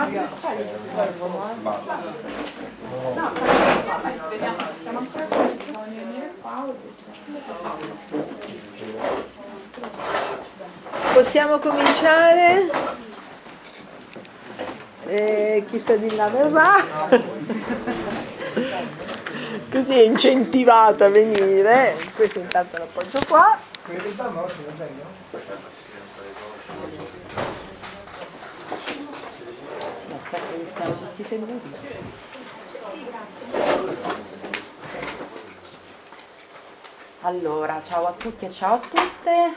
Possiamo cominciare? Chi sta di là verrà? Così è incentivata a venire. Questo intanto l'appoggio qua. Sì, aspetta che siamo tutti seduti. Allora, ciao a tutti e ciao a tutte.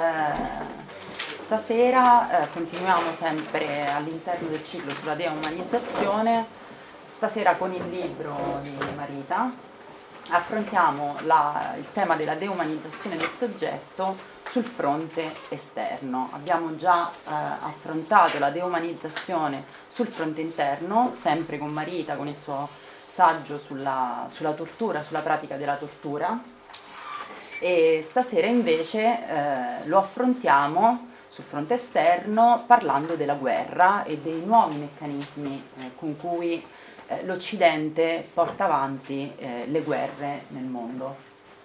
Stasera continuiamo sempre all'interno del ciclo sulla deumanizzazione. Stasera con il libro di Marita affrontiamo il tema della deumanizzazione del soggetto sul fronte esterno. Abbiamo già affrontato la deumanizzazione sul fronte interno, sempre con Marita, con il suo saggio sulla tortura, sulla pratica della tortura, e stasera invece lo affrontiamo sul fronte esterno parlando della guerra e dei nuovi meccanismi con cui l'Occidente porta avanti le guerre nel mondo.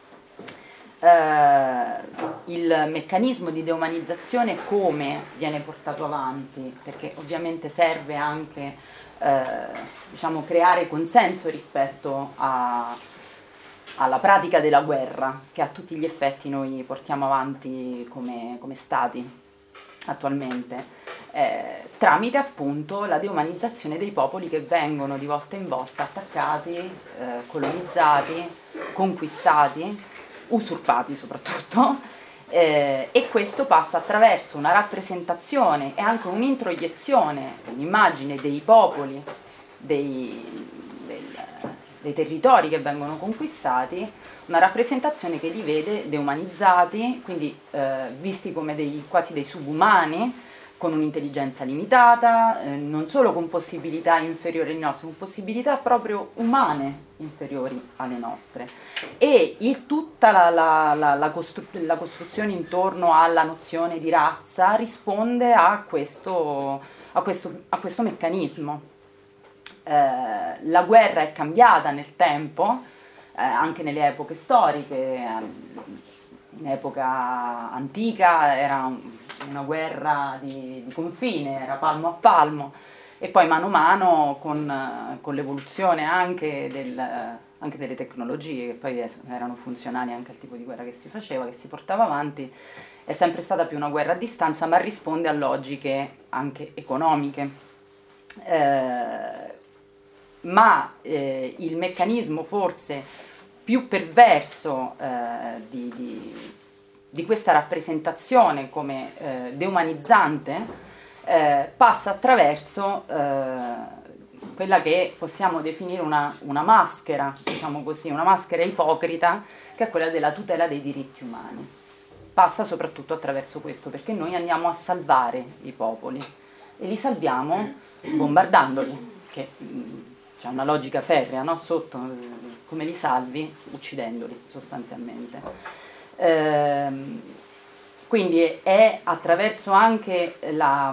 Il meccanismo di deumanizzazione come viene portato avanti, perché ovviamente serve anche creare consenso rispetto alla pratica della guerra che a tutti gli effetti noi portiamo avanti come stati attualmente, tramite appunto la deumanizzazione dei popoli che vengono di volta in volta attaccati, colonizzati, conquistati, usurpati soprattutto, e questo passa attraverso una rappresentazione e anche un'introiezione, un'immagine dei popoli, dei territori che vengono conquistati, una rappresentazione che li vede deumanizzati, quindi visti come quasi dei subumani, con un'intelligenza limitata, non solo con possibilità inferiori alle nostre, con possibilità proprio umane inferiori alle nostre. E tutta la costruzione intorno alla nozione di razza risponde a questo meccanismo. La guerra è cambiata nel tempo, anche nelle epoche storiche. In epoca antica era una guerra di confine, era palmo a palmo, e poi mano a mano con l'evoluzione anche delle tecnologie, che poi erano funzionali anche al tipo di guerra che si faceva, che si portava avanti, è sempre stata più una guerra a distanza, ma risponde a logiche anche economiche. Ma il meccanismo forse più perverso di questa rappresentazione come deumanizzante passa attraverso quella che possiamo definire una maschera, diciamo così, una maschera ipocrita, che è quella della tutela dei diritti umani. Passa soprattutto attraverso questo, perché noi andiamo a salvare i popoli e li salviamo bombardandoli, che c'è una logica ferrea, no? Sotto, come li salvi? Uccidendoli sostanzialmente. Quindi è attraverso anche la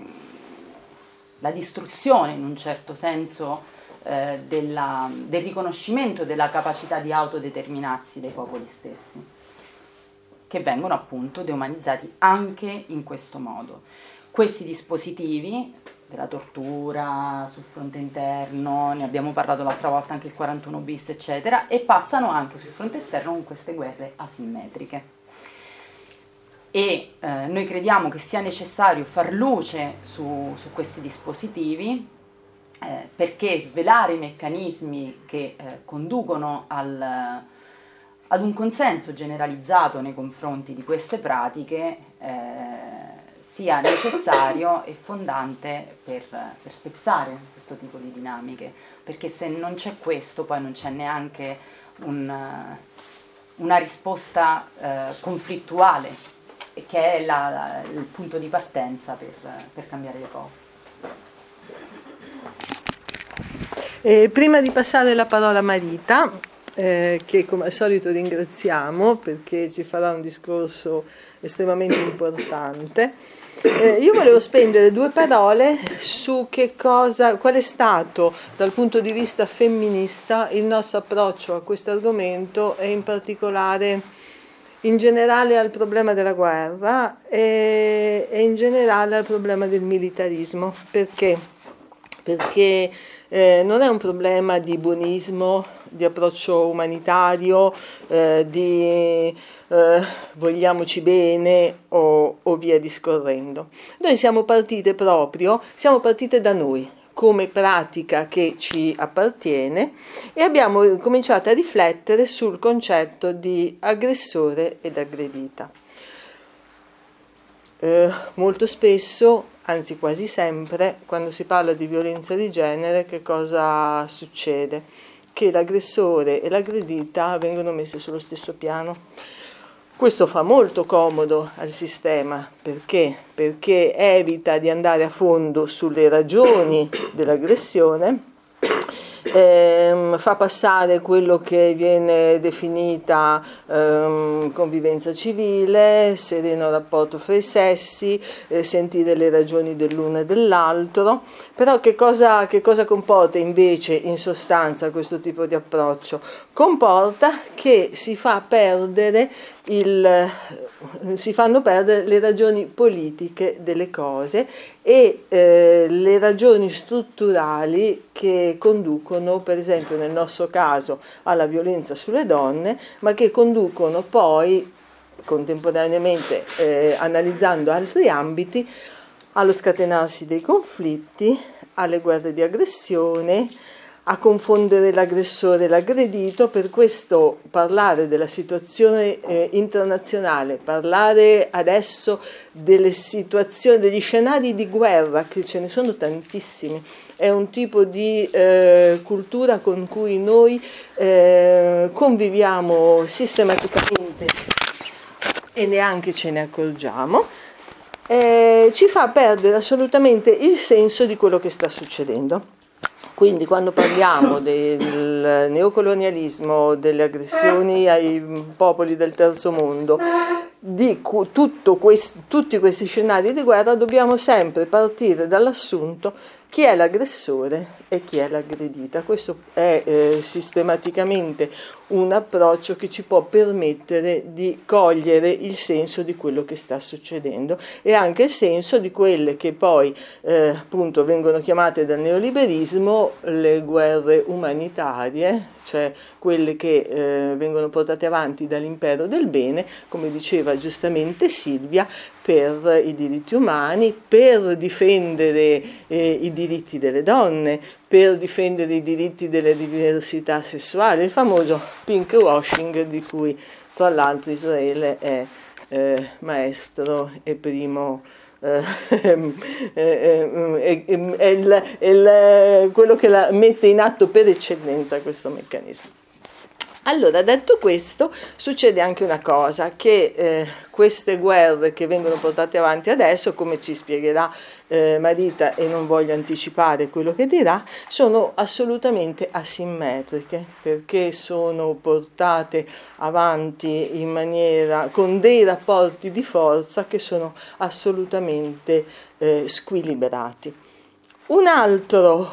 distruzione, in un certo senso, del riconoscimento della capacità di autodeterminarsi dei popoli stessi, che vengono appunto deumanizzati anche in questo modo. Questi dispositivi della tortura sul fronte interno, ne abbiamo parlato l'altra volta, anche il 41 bis eccetera, e passano anche sul fronte esterno con queste guerre asimmetriche. E noi crediamo che sia necessario far luce su questi dispositivi, perché svelare i meccanismi che conducono ad un consenso generalizzato nei confronti di queste pratiche sia necessario e fondante per spezzare questo tipo di dinamiche, perché se non c'è questo poi non c'è neanche una risposta conflittuale, che è il punto di partenza per cambiare le cose. Prima di passare la parola a Marita, che come al solito ringraziamo perché ci farà un discorso estremamente importante. Io volevo spendere 2 parole su qual è stato dal punto di vista femminista il nostro approccio a questo argomento e in particolare in generale al problema della guerra e in generale al problema del militarismo. Perché? Perché non è un problema di buonismo, di approccio umanitario, di vogliamoci bene o via discorrendo. Noi siamo partite da noi, come pratica che ci appartiene, e abbiamo cominciato a riflettere sul concetto di aggressore ed aggredita. Molto spesso, anzi quasi sempre, quando si parla di violenza di genere, che cosa succede? Che l'aggressore e l'aggredita vengono messi sullo stesso piano. Questo fa molto comodo al sistema, perché? Perché evita di andare a fondo sulle ragioni dell'aggressione, fa passare quello che viene definita convivenza civile, sereno rapporto fra i sessi, sentire le ragioni dell'uno e dell'altro. Però che cosa comporta invece in sostanza questo tipo di approccio? Comporta che si fanno perdere le ragioni politiche delle cose e le ragioni strutturali che conducono, per esempio nel nostro caso, alla violenza sulle donne, ma che conducono poi, contemporaneamente analizzando altri ambiti, allo scatenarsi dei conflitti, alle guerre di aggressione, a confondere l'aggressore e l'aggredito. Per questo parlare della situazione internazionale, parlare adesso delle situazioni, degli scenari di guerra, che ce ne sono tantissimi, è un tipo di cultura con cui noi conviviamo sistematicamente e neanche ce ne accorgiamo. Ci fa perdere assolutamente il senso di quello che sta succedendo. Quindi quando parliamo del neocolonialismo, delle aggressioni ai popoli del terzo mondo, di tutti questi scenari di guerra, dobbiamo sempre partire dall'assunto chi è l'aggressore e chi è l'aggredita. Questo è sistematicamente un approccio che ci può permettere di cogliere il senso di quello che sta succedendo e anche il senso di quelle che poi appunto vengono chiamate dal neoliberismo le guerre umanitarie, cioè quelle che vengono portate avanti dall'impero del bene, come diceva giustamente Silvia, per i diritti umani, per difendere i diritti delle donne, per difendere i diritti delle diversità sessuali, il famoso pinkwashing di cui tra l'altro Israele è maestro e primo, quello che mette in atto per eccellenza questo meccanismo. Allora, detto questo, succede anche una cosa, che queste guerre che vengono portate avanti adesso, come ci spiegherà Marita, e non voglio anticipare quello che dirà, sono assolutamente asimmetriche, perché sono portate avanti con dei rapporti di forza che sono assolutamente squilibrati. Un altro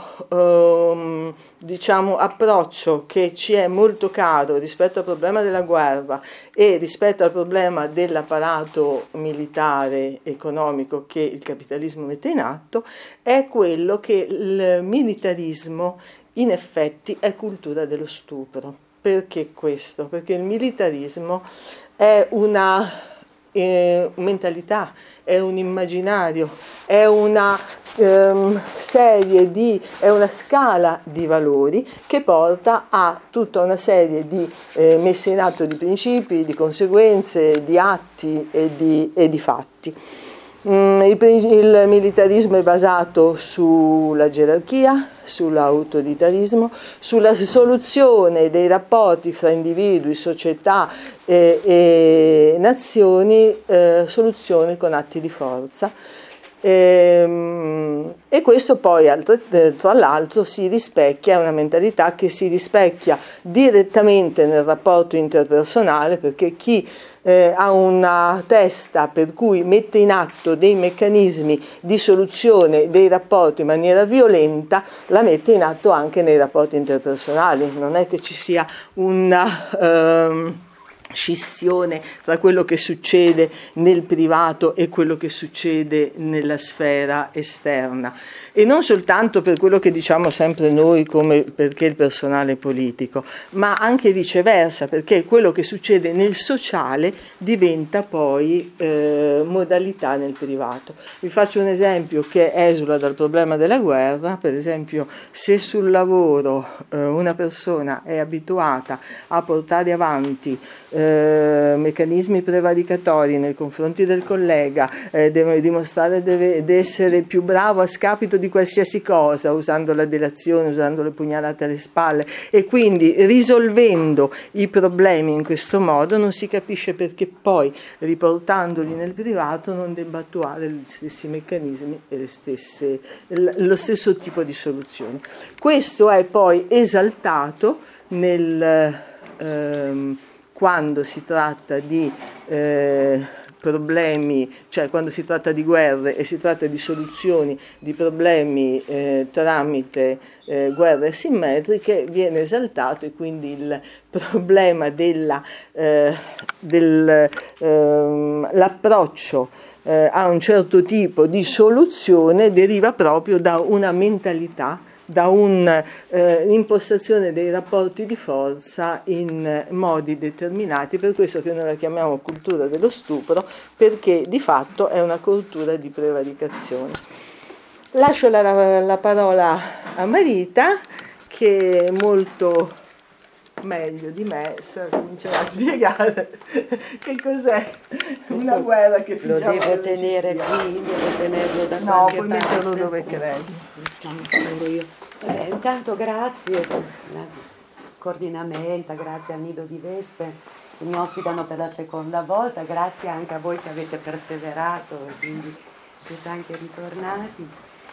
approccio che ci è molto caro rispetto al problema della guerra e rispetto al problema dell'apparato militare economico che il capitalismo mette in atto è quello che il militarismo in effetti è cultura dello stupro. Perché questo? Perché il militarismo è una mentalità, è un immaginario, è una è una scala di valori che porta a tutta una serie di messe in atto di principi, di conseguenze, di atti e di fatti. Il militarismo è basato sulla gerarchia, sull'autoritarismo, sulla soluzione dei rapporti fra individui, società e nazioni, soluzione con atti di forza. E questo poi tra l'altro si rispecchia, è una mentalità che si rispecchia direttamente nel rapporto interpersonale, perché chi ha una testa per cui mette in atto dei meccanismi di soluzione dei rapporti in maniera violenta, la mette in atto anche nei rapporti interpersonali. Non è che ci sia una scissione tra quello che succede nel privato e quello che succede nella sfera esterna, e non soltanto per quello che diciamo sempre noi come perché il personale è politico, ma anche viceversa, perché quello che succede nel sociale diventa poi modalità nel privato. Vi faccio un esempio che esula dal problema della guerra. Per esempio, se sul lavoro una persona è abituata a portare avanti meccanismi prevaricatori nei confronti del collega, deve dimostrare di essere più bravo a scapito di qualsiasi cosa, usando la delazione, usando le pugnalate alle spalle, e quindi risolvendo i problemi in questo modo non si capisce perché poi, riportandoli nel privato, non debba attuare gli stessi meccanismi e lo stesso tipo di soluzione. Questo è poi esaltato quando si tratta di problemi, cioè quando si tratta di guerre e si tratta di soluzioni di problemi tramite guerre asimmetriche, viene esaltato, e quindi il problema l'approccio a un certo tipo di soluzione deriva proprio da una mentalità, da un'impostazione dei rapporti di forza in modi determinati. Per questo che noi la chiamiamo cultura dello stupro, perché di fatto è una cultura di prevaricazione. Lascio la parola a Marita, che è molto meglio di me comincerà a spiegare che cos'è una guerra che lo devo tenere qui, devo tenerlo da no, qualche puoi parte. metterlo dove credi. Io. Intanto grazie coordinamento, grazie al Nido di Vespe che mi ospitano per la seconda volta, grazie anche a voi che avete perseverato e quindi siete anche ritornati.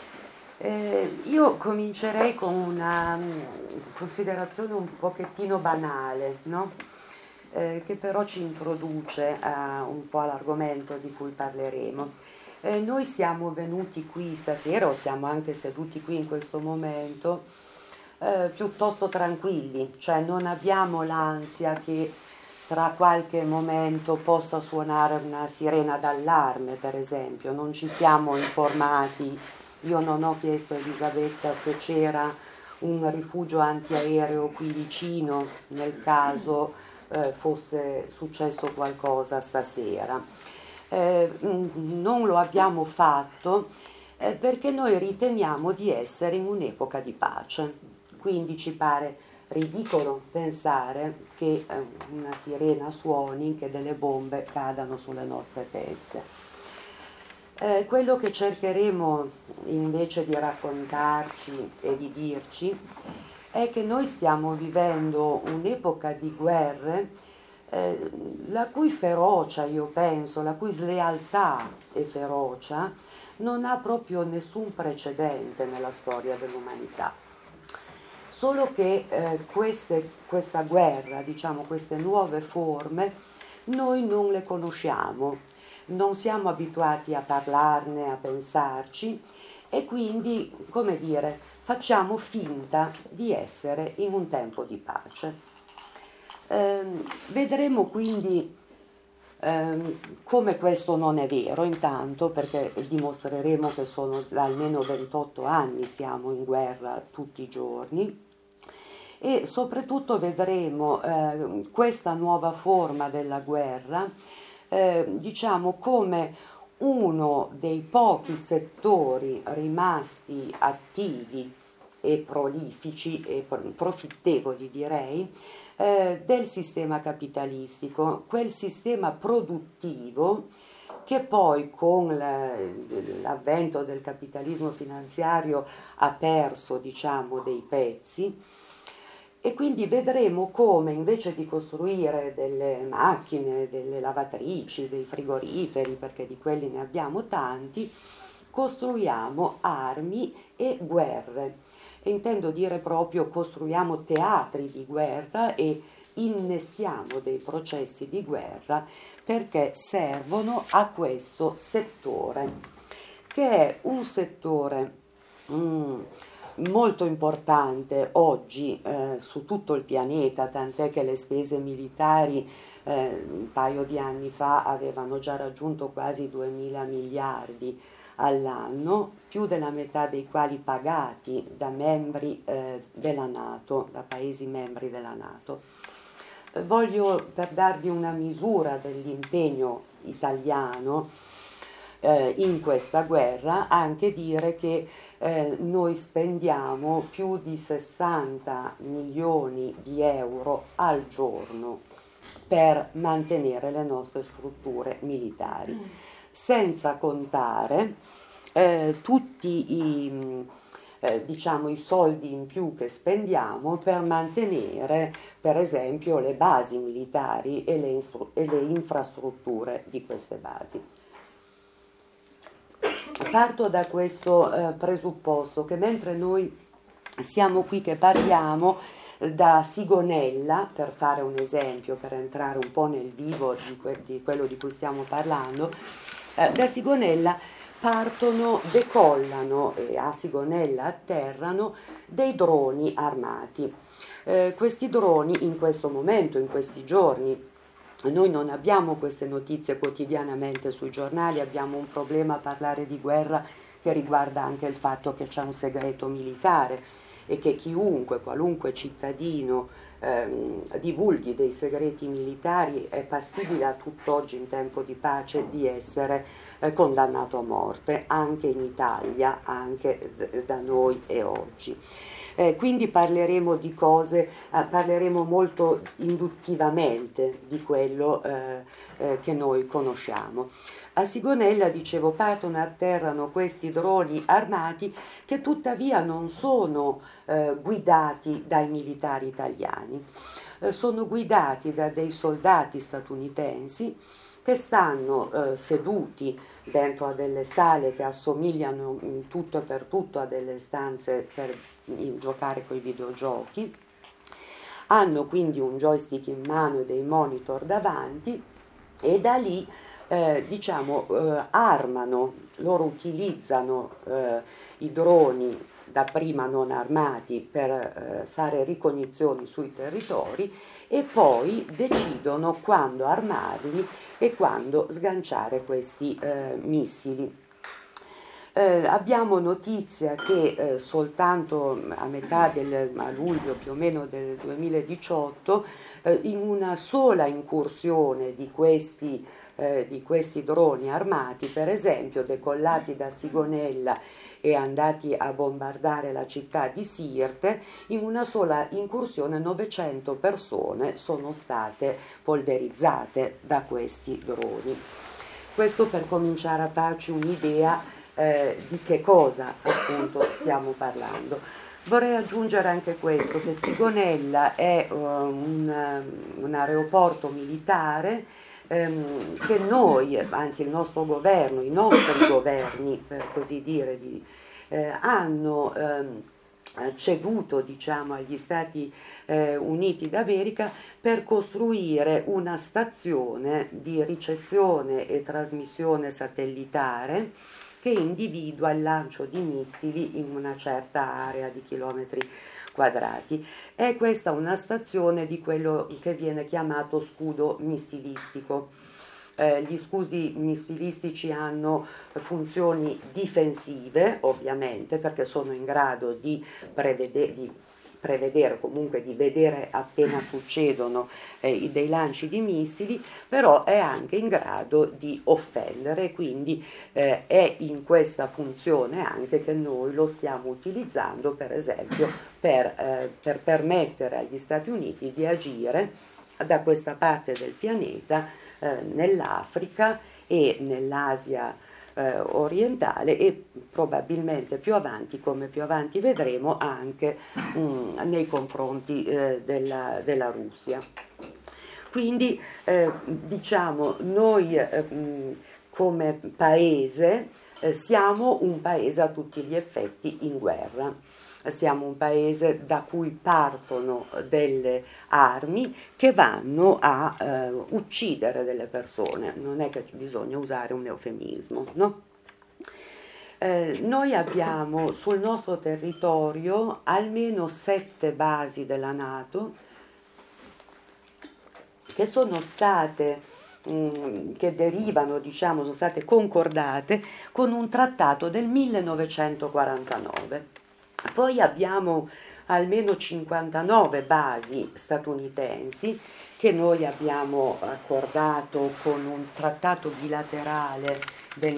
Io comincerei con una considerazione un pochettino banale, no? Che però ci introduce un po' all'argomento di cui parleremo. Noi siamo venuti qui stasera, o siamo anche seduti qui in questo momento, piuttosto tranquilli, cioè non abbiamo l'ansia che tra qualche momento possa suonare una sirena d'allarme, per esempio. Non ci siamo informati. Io non ho chiesto a Elisabetta se c'era un rifugio antiaereo qui vicino nel caso fosse successo qualcosa stasera. Non lo abbiamo fatto perché noi riteniamo di essere in un'epoca di pace, quindi ci pare ridicolo pensare che una sirena suoni, che delle bombe cadano sulle nostre teste. Quello che cercheremo invece di raccontarci e di dirci è che noi stiamo vivendo un'epoca di guerre la cui ferocia, io penso, la cui slealtà e ferocia non ha proprio nessun precedente nella storia dell'umanità. Solo che questa guerra, diciamo, queste nuove forme, noi non le conosciamo. Non siamo abituati a parlarne, a pensarci, e quindi, come dire, facciamo finta di essere in un tempo di pace. Vedremo quindi come questo non è vero, intanto, perché dimostreremo che sono da almeno 28 anni siamo in guerra tutti i giorni, e soprattutto vedremo questa nuova forma della guerra diciamo come uno dei pochi settori rimasti attivi e prolifici e profittevoli, direi, del sistema capitalistico, quel sistema produttivo che poi con l'avvento del capitalismo finanziario ha perso, diciamo, dei pezzi. E quindi vedremo come invece di costruire delle macchine, delle lavatrici, dei frigoriferi, perché di quelli ne abbiamo tanti, costruiamo armi e guerre. E intendo dire proprio costruiamo teatri di guerra e inneschiamo dei processi di guerra perché servono a questo settore, che è un settore molto importante oggi su tutto il pianeta, tant'è che le spese militari un paio di anni fa avevano già raggiunto quasi 2.000 miliardi all'anno, più della metà dei quali pagati da membri della Nato, da paesi membri della Nato. Voglio, per darvi una misura dell'impegno italiano in questa guerra, anche dire che noi spendiamo più di 60 milioni di euro al giorno per mantenere le nostre strutture militari, senza contare tutti i soldi in più che spendiamo per mantenere per esempio le basi militari e le infrastrutture di queste basi. Parto da questo presupposto che mentre noi siamo qui che parliamo da Sigonella, per fare un esempio, per entrare un po' nel vivo di quello di cui stiamo parlando, da Sigonella decollano e a Sigonella atterrano dei droni armati. Questi droni in questo momento, in questi giorni, noi non abbiamo queste notizie quotidianamente sui giornali, abbiamo un problema a parlare di guerra che riguarda anche il fatto che c'è un segreto militare e che chiunque, qualunque cittadino divulghi dei segreti militari è passibile a tutt'oggi in tempo di pace di essere condannato a morte, anche in Italia, anche da noi e oggi. Quindi parleremo di cose, parleremo molto induttivamente di quello che noi conosciamo. A Sigonella, dicevo, atterrano questi droni armati che tuttavia non sono guidati dai militari italiani, sono guidati da dei soldati statunitensi che stanno seduti dentro a delle sale che assomigliano in tutto e per tutto a delle stanze per giocare coi videogiochi, hanno quindi un joystick in mano e dei monitor davanti e da lì armano, loro utilizzano i droni dapprima non armati per fare ricognizioni sui territori e poi decidono quando armarli e quando sganciare questi missili. Abbiamo notizia che soltanto a luglio più o meno del 2018 in una sola incursione di questi droni armati, per esempio decollati da Sigonella e andati a bombardare la città di Sirte, in una sola incursione 900 persone sono state polverizzate da questi droni. Questo per cominciare a farci un'idea di che cosa appunto stiamo parlando. Vorrei aggiungere anche questo, che Sigonella è un aeroporto militare che noi, anzi il nostro governo, i nostri governi per così dire, hanno ceduto agli Stati Uniti d'America per costruire una stazione di ricezione e trasmissione satellitare che individua il lancio di missili in una certa area di chilometri quadrati. È questa una stazione di quello che viene chiamato scudo missilistico. Gli scudi missilistici hanno funzioni difensive, ovviamente, perché sono in grado di prevedere, comunque di vedere appena succedono dei lanci di missili, però è anche in grado di offendere, quindi è in questa funzione anche che noi lo stiamo utilizzando, per esempio, per permettere agli Stati Uniti di agire da questa parte del pianeta, nell'Africa e nell'Asia orientale e probabilmente più avanti, come più avanti vedremo, anche nei confronti della Russia. Quindi noi come paese siamo un paese a tutti gli effetti in guerra. Siamo un paese da cui partono delle armi che vanno a uccidere delle persone. Non è che bisogna usare un eufemismo, no? Noi abbiamo sul nostro territorio almeno 7 basi della NATO che sono state, che derivano, diciamo, sono state concordate con un trattato del 1949. Poi abbiamo almeno 59 basi statunitensi che noi abbiamo accordato con un trattato bilaterale del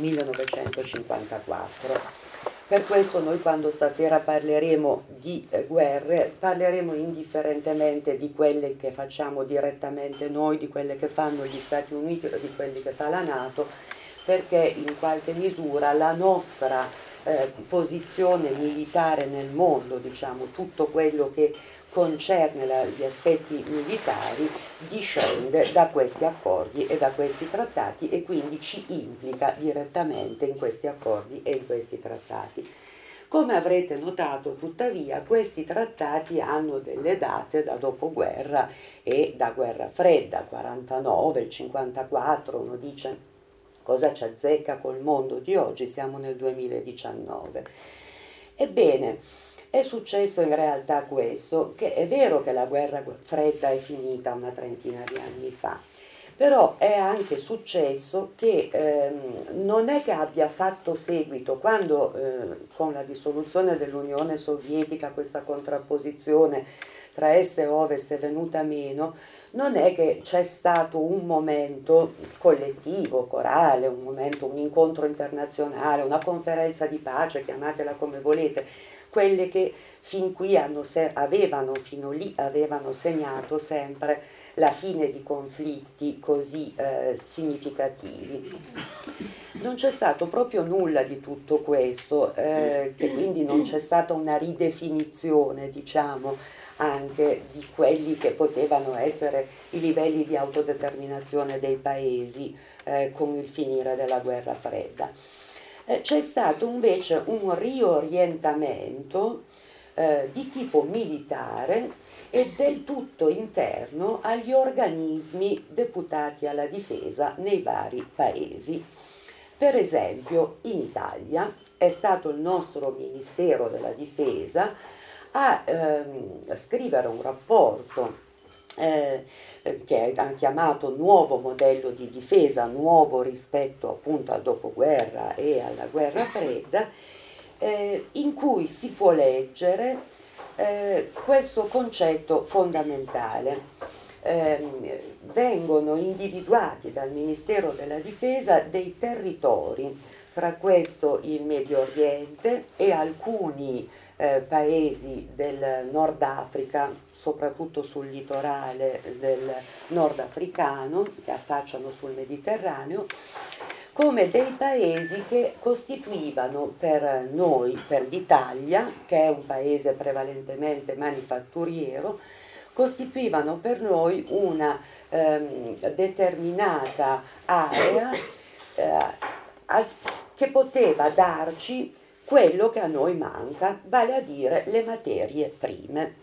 1954. Per questo noi quando stasera parleremo di guerre, parleremo indifferentemente di quelle che facciamo direttamente noi, di quelle che fanno gli Stati Uniti o di quelle che fa la NATO, perché in qualche misura la nostra posizione militare nel mondo, diciamo, tutto quello che concerne gli aspetti militari discende da questi accordi e da questi trattati e quindi ci implica direttamente in questi accordi e in questi trattati. Come avrete notato, tuttavia, questi trattati hanno delle date da dopoguerra e da guerra fredda, 49, il 54, uno dice cosa ci azzecca col mondo di oggi, siamo nel 2019. Ebbene, è successo in realtà questo, che è vero che la guerra fredda è finita una trentina di anni fa, però è anche successo che non è che abbia fatto seguito, quando con la dissoluzione dell'Unione Sovietica questa contrapposizione tra est e ovest è venuta meno, non è che c'è stato un momento collettivo, corale, un incontro internazionale, una conferenza di pace, chiamatela come volete, quelle che fin qui fino lì avevano segnato sempre la fine di conflitti così significativi. Non c'è stato proprio nulla di tutto questo, che quindi non c'è stata una ridefinizione, diciamo, anche di quelli che potevano essere i livelli di autodeterminazione dei paesi con il finire della guerra fredda. C'è stato invece un riorientamento di tipo militare e del tutto interno agli organismi deputati alla difesa nei vari paesi. Per esempio, in Italia è stato il nostro Ministero della Difesa a scrivere un rapporto che hanno chiamato nuovo modello di difesa, nuovo rispetto appunto al dopoguerra e alla guerra fredda, in cui si può leggere questo concetto fondamentale. Vengono individuati dal Ministero della Difesa dei territori, tra questo il Medio Oriente e alcuni paesi del Nord Africa, soprattutto sul litorale del nordafricano, che affacciano sul Mediterraneo, come dei paesi che costituivano per noi, per l'Italia, che è un paese prevalentemente manifatturiero, costituivano per noi una determinata area che poteva darci quello che a noi manca, vale a dire le materie prime.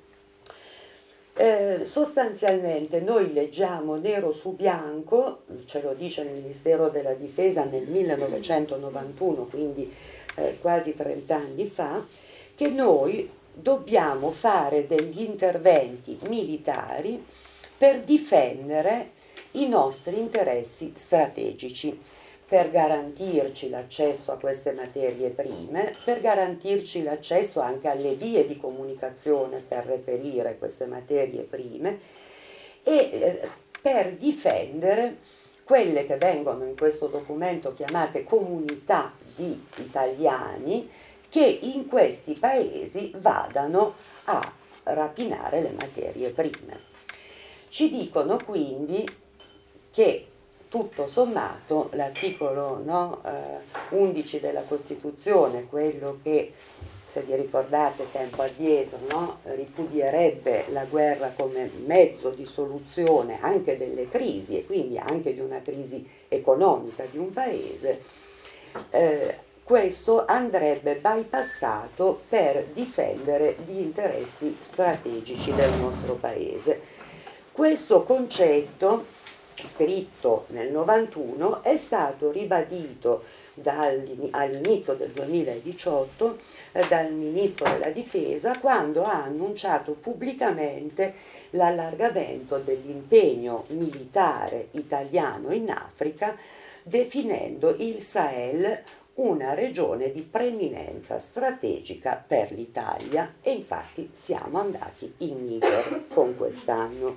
Sostanzialmente noi leggiamo nero su bianco, ce lo dice il Ministero della Difesa nel 1991, quindi quasi 30 anni fa, che noi dobbiamo fare degli interventi militari per difendere i nostri interessi strategici, per garantirci l'accesso a queste materie prime, per garantirci l'accesso anche alle vie di comunicazione per reperire queste materie prime e per difendere quelle che vengono in questo documento chiamate comunità di italiani che in questi paesi vadano a rapinare le materie prime. Ci dicono quindi che tutto sommato l'articolo 11 della Costituzione, quello che, se vi ricordate tempo addietro, ripudierebbe la guerra come mezzo di soluzione anche delle crisi e quindi anche di una crisi economica di un paese, questo andrebbe bypassato per difendere gli interessi strategici del nostro paese. Questo concetto, scritto nel 91, è stato ribadito all'inizio del 2018 dal Ministro della Difesa, quando ha annunciato pubblicamente l'allargamento dell'impegno militare italiano in Africa, definendo il Sahel una regione di preeminenza strategica per l'Italia, e infatti siamo andati in Niger con quest'anno.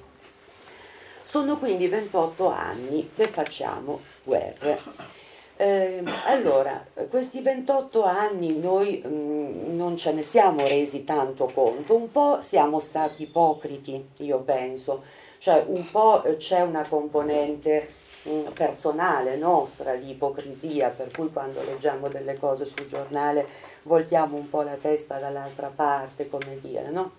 Sono quindi 28 anni che facciamo guerre. Allora, questi 28 anni noi non ce ne siamo resi tanto conto, un po' siamo stati ipocriti, io penso, cioè un po' c'è una componente personale nostra di ipocrisia, per cui quando leggiamo delle cose sul giornale voltiamo un po' la testa dall'altra parte, come dire, no?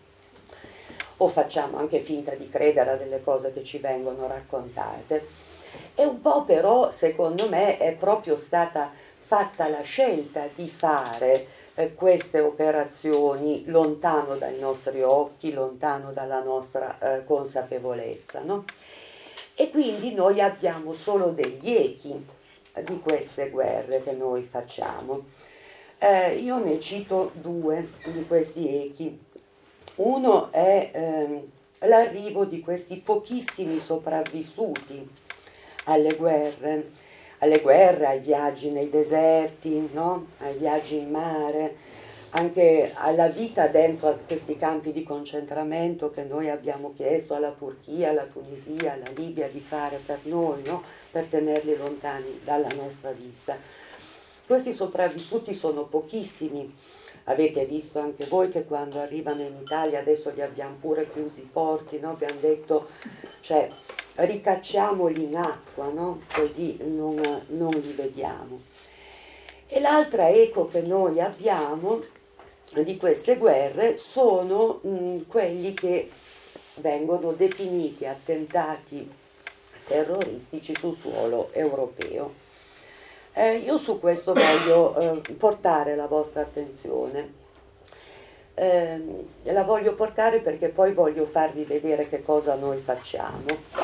O facciamo anche finta di credere a delle cose che ci vengono raccontate. E un po' però, secondo me, è proprio stata fatta la scelta di fare queste operazioni lontano dai nostri occhi, lontano dalla nostra consapevolezza, no? E quindi noi abbiamo solo degli echi di queste guerre che noi facciamo. Io ne cito due di questi echi. Uno è l'arrivo di questi pochissimi sopravvissuti alle guerre, ai viaggi nei deserti, no? Ai viaggi in mare, anche alla vita dentro a questi campi di concentramento che noi abbiamo chiesto alla Turchia, alla Tunisia, alla Libia di fare per noi, no? Per tenerli lontani dalla nostra vista. Questi sopravvissuti sono pochissimi. Avete visto anche voi che quando arrivano in Italia, adesso li abbiamo pure chiusi i porti, no? Abbiamo detto, cioè, ricacciamoli in acqua, no? Così non li vediamo. E l'altra eco che noi abbiamo di queste guerre sono quelli che vengono definiti attentati terroristici sul suolo europeo. Io su questo voglio portare la vostra attenzione. La voglio portare perché poi voglio farvi vedere che cosa noi facciamo.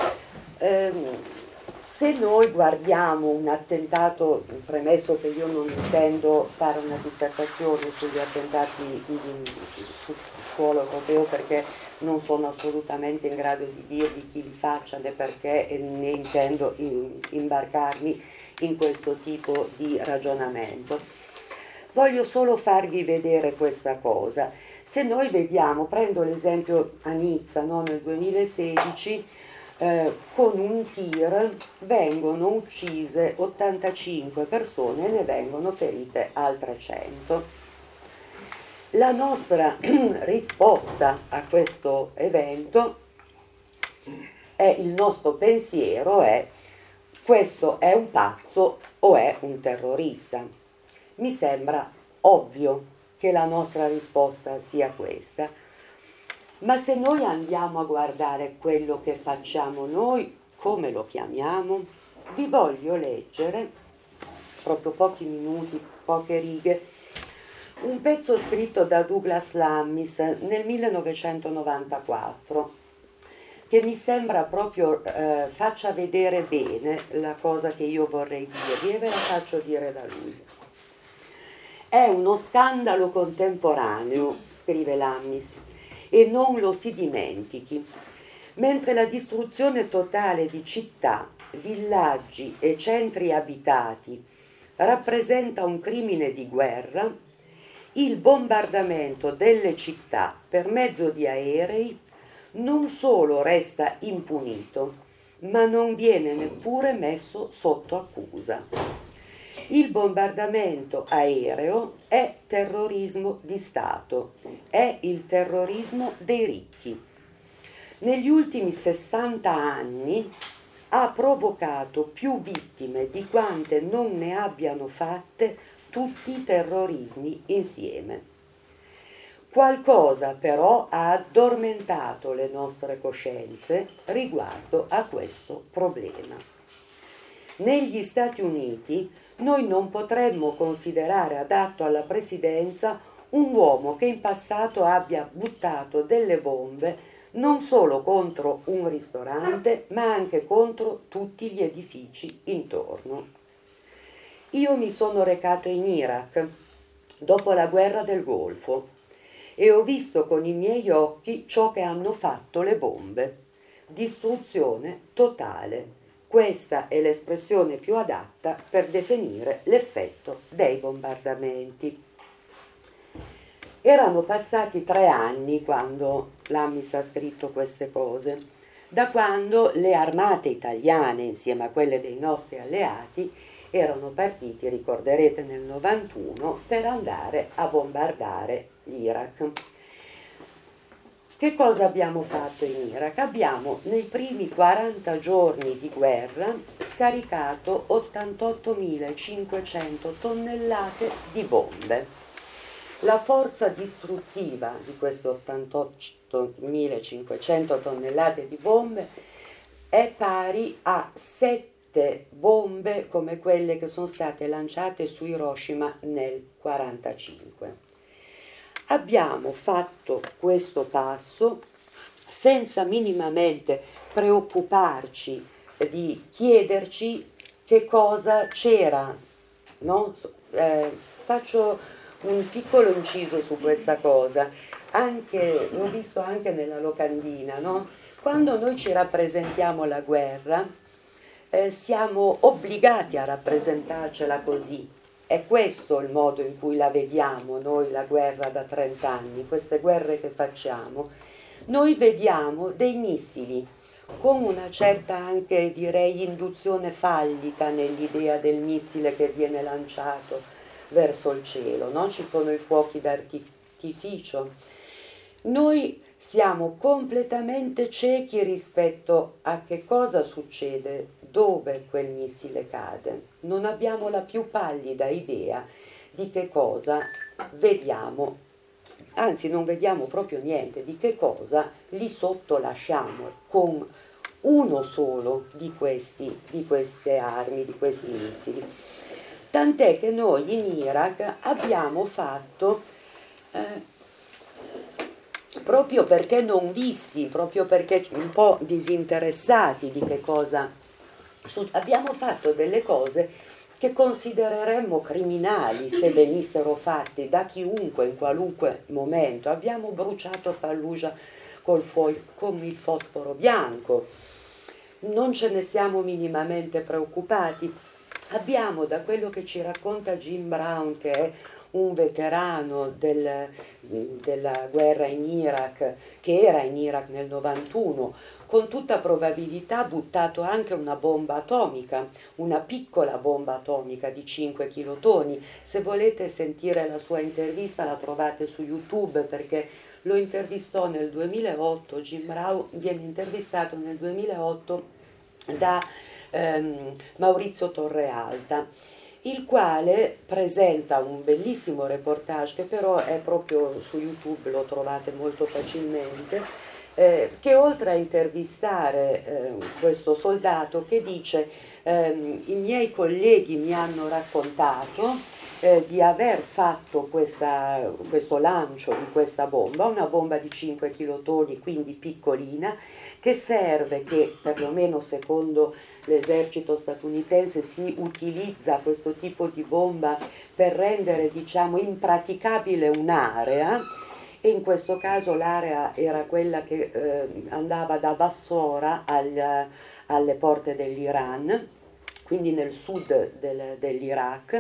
Se noi guardiamo un attentato, premesso che io non intendo fare una dissertazione sugli attentati sul suolo europeo perché non sono assolutamente in grado di dirvi chi li faccia né perché, e né intendo imbarcarmi in questo tipo di ragionamento. Voglio solo farvi vedere questa cosa. Se noi vediamo, prendo l'esempio a Nizza, no? Nel 2016 con un tir vengono uccise 85 persone e ne vengono ferite altre 100. La nostra risposta a questo evento il nostro pensiero è: questo è un pazzo o è un terrorista? Mi sembra ovvio che la nostra risposta sia questa. Ma se noi andiamo a guardare quello che facciamo noi, come lo chiamiamo? Vi voglio leggere, proprio pochi minuti, poche righe, un pezzo scritto da Douglas Lummis nel 1994, che mi sembra proprio faccia vedere bene la cosa che io vorrei dirvi, e ve la faccio dire da lui. È uno scandalo contemporaneo, scrive Lummis, e non lo si dimentichi. Mentre la distruzione totale di città, villaggi e centri abitati rappresenta un crimine di guerra, il bombardamento delle città per mezzo di aerei non solo resta impunito, ma non viene neppure messo sotto accusa. Il bombardamento aereo è terrorismo di Stato, è il terrorismo dei ricchi. Negli ultimi 60 anni ha provocato più vittime di quante non ne abbiano fatte tutti i terrorismi insieme. Qualcosa però ha addormentato le nostre coscienze riguardo a questo problema. Negli Stati Uniti noi non potremmo considerare adatto alla presidenza un uomo che in passato abbia buttato delle bombe non solo contro un ristorante, ma anche contro tutti gli edifici intorno. Io mi sono recato in Iraq dopo la guerra del Golfo e ho visto con i miei occhi ciò che hanno fatto le bombe. Distruzione totale. Questa è l'espressione più adatta per definire l'effetto dei bombardamenti. Erano passati 3 anni quando l'Amis ha scritto queste cose, da quando le armate italiane, insieme a quelle dei nostri alleati, erano partiti, ricorderete, nel 91 per andare a bombardare l'Iraq. Che cosa abbiamo fatto in Iraq? Abbiamo nei primi 40 giorni di guerra scaricato 88.500 tonnellate di bombe. La forza distruttiva di queste 88.500 tonnellate di bombe è pari a 7 bombe come quelle che sono state lanciate su Hiroshima nel 1945. Abbiamo fatto questo passo senza minimamente preoccuparci di chiederci che cosa c'era, no? Faccio un piccolo inciso su questa cosa, l'ho visto anche nella locandina, no? Quando noi ci rappresentiamo la guerra, siamo obbligati a rappresentarcela così. È questo il modo in cui la vediamo noi, la guerra da 30 anni, queste guerre che facciamo. Noi vediamo dei missili con una certa anche, direi, induzione fallica nell'idea del missile che viene lanciato verso il cielo, no? Ci sono i fuochi d'artificio. Noi siamo completamente ciechi rispetto a che cosa succede dove quel missile cade. Non abbiamo la più pallida idea di che cosa vediamo, anzi non vediamo proprio niente, di che cosa lì sotto lasciamo con uno solo di queste armi, di questi missili. Tant'è che noi in Iraq abbiamo fatto, proprio perché non visti, proprio perché un po' disinteressati di che cosa, abbiamo fatto delle cose che considereremmo criminali se venissero fatti da chiunque in qualunque momento. Abbiamo bruciato Fallujah con il fosforo bianco, non ce ne siamo minimamente preoccupati. Abbiamo, da quello che ci racconta Jim Brown, che è un veterano della guerra in Iraq, che era in Iraq nel 91, con tutta probabilità buttato anche una bomba atomica, una piccola bomba atomica di 5 kilotoni. Se volete sentire la sua intervista la trovate su YouTube, perché lo intervistò nel 2008, Jim Brown viene intervistato nel 2008 da Maurizio Torrealta, il quale presenta un bellissimo reportage che però è proprio su YouTube, lo trovate molto facilmente, che oltre a intervistare questo soldato che dice i miei colleghi mi hanno raccontato di aver fatto questo lancio di questa bomba, una bomba di 5 kilotoni, quindi piccolina, che serve, che perlomeno secondo l'esercito statunitense si utilizza questo tipo di bomba per rendere, diciamo, impraticabile un'area, e in questo caso l'area era quella che andava da Bassora alle porte dell'Iran, quindi nel sud dell'Iraq,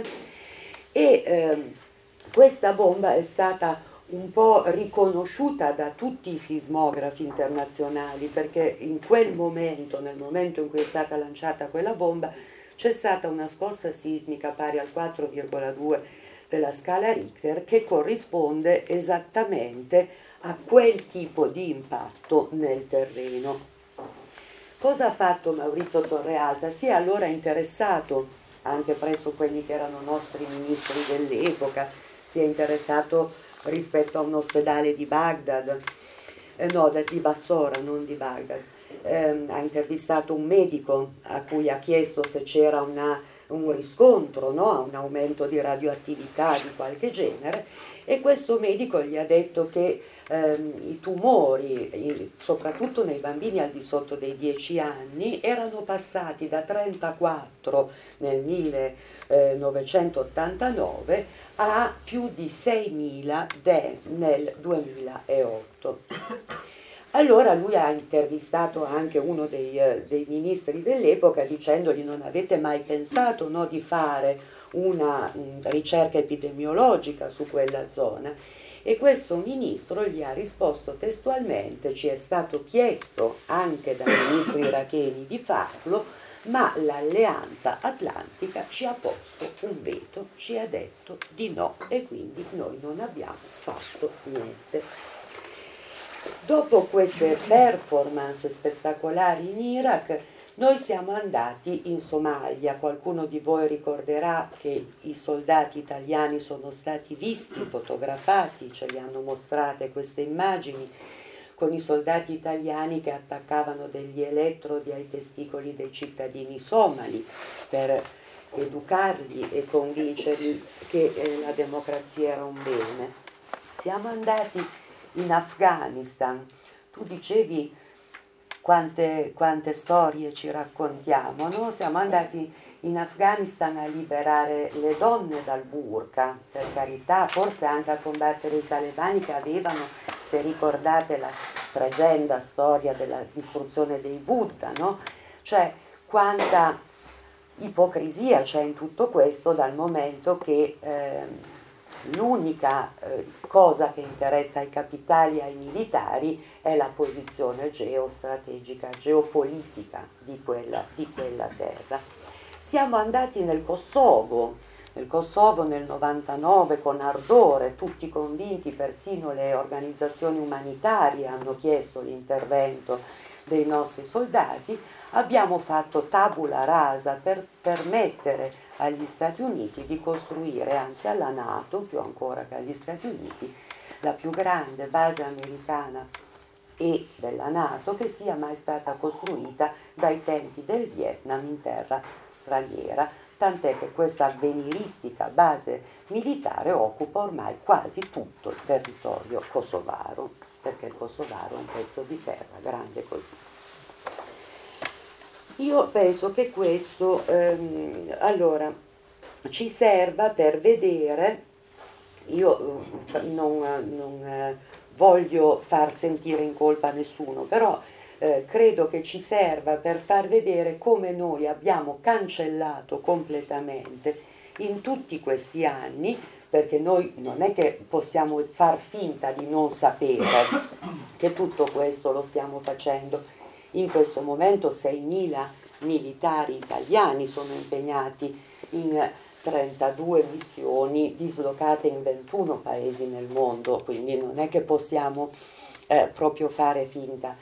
e questa bomba è stata un po' riconosciuta da tutti i sismografi internazionali, perché in quel momento, nel momento in cui è stata lanciata quella bomba, c'è stata una scossa sismica pari al 4,2 della scala Richter, che corrisponde esattamente a quel tipo di impatto nel terreno. Cosa ha fatto Maurizio Torrealta? Si è allora interessato, anche presso quelli che erano nostri ministri dell'epoca, si è interessato rispetto a un ospedale di Baghdad, di Bassora, non di Baghdad. Ha intervistato un medico a cui ha chiesto se c'era una un riscontro, no? A un aumento di radioattività di qualche genere, e questo medico gli ha detto che i tumori, soprattutto nei bambini al di sotto dei 10 anni, erano passati da 34 nel 1989 a più di 6.000 nel 2008. Allora lui ha intervistato anche uno dei ministri dell'epoca dicendogli: non avete mai pensato, no, di fare una ricerca epidemiologica su quella zona? E questo ministro gli ha risposto testualmente: ci è stato chiesto anche dai ministri iracheni di farlo, ma l'Alleanza Atlantica ci ha posto un veto, ci ha detto di no, e quindi noi non abbiamo fatto niente. Dopo queste performance spettacolari in Iraq, noi siamo andati in Somalia. Qualcuno di voi ricorderà che i soldati italiani sono stati visti, fotografati, ce li hanno mostrate queste immagini, con i soldati italiani che attaccavano degli elettrodi ai testicoli dei cittadini somali per educarli e convincerli che la democrazia era un bene. Siamo andati in Afghanistan. Tu dicevi quante storie ci raccontiamo, no? Siamo andati in Afghanistan a liberare le donne dal burqa, per carità, forse anche a combattere i talebani che avevano, se ricordate la tremenda storia della distruzione dei Buddha, no? Cioè, quanta ipocrisia c'è in tutto questo, dal momento che l'unica cosa che interessa ai capitali e ai militari è la posizione geostrategica, geopolitica di quella terra. Siamo andati nel Kosovo nel 99 con ardore, tutti convinti, persino le organizzazioni umanitarie hanno chiesto l'intervento dei nostri soldati. Abbiamo fatto tabula rasa per permettere agli Stati Uniti di costruire, anzi alla NATO più ancora che agli Stati Uniti, la più grande base americana e della NATO che sia mai stata costruita dai tempi del Vietnam in terra straniera, tant'è che questa avveniristica base militare occupa ormai quasi tutto il territorio kosovaro, perché il Kosovaro è un pezzo di terra grande così. Io penso che questo allora ci serva per vedere, io non voglio far sentire in colpa nessuno, però credo che ci serva per far vedere come noi abbiamo cancellato completamente in tutti questi anni, perché noi non è che possiamo far finta di non sapere che tutto questo lo stiamo facendo. In questo momento 6.000 militari italiani sono impegnati in 32 missioni dislocate in 21 paesi nel mondo, quindi non è che possiamo proprio fare finta.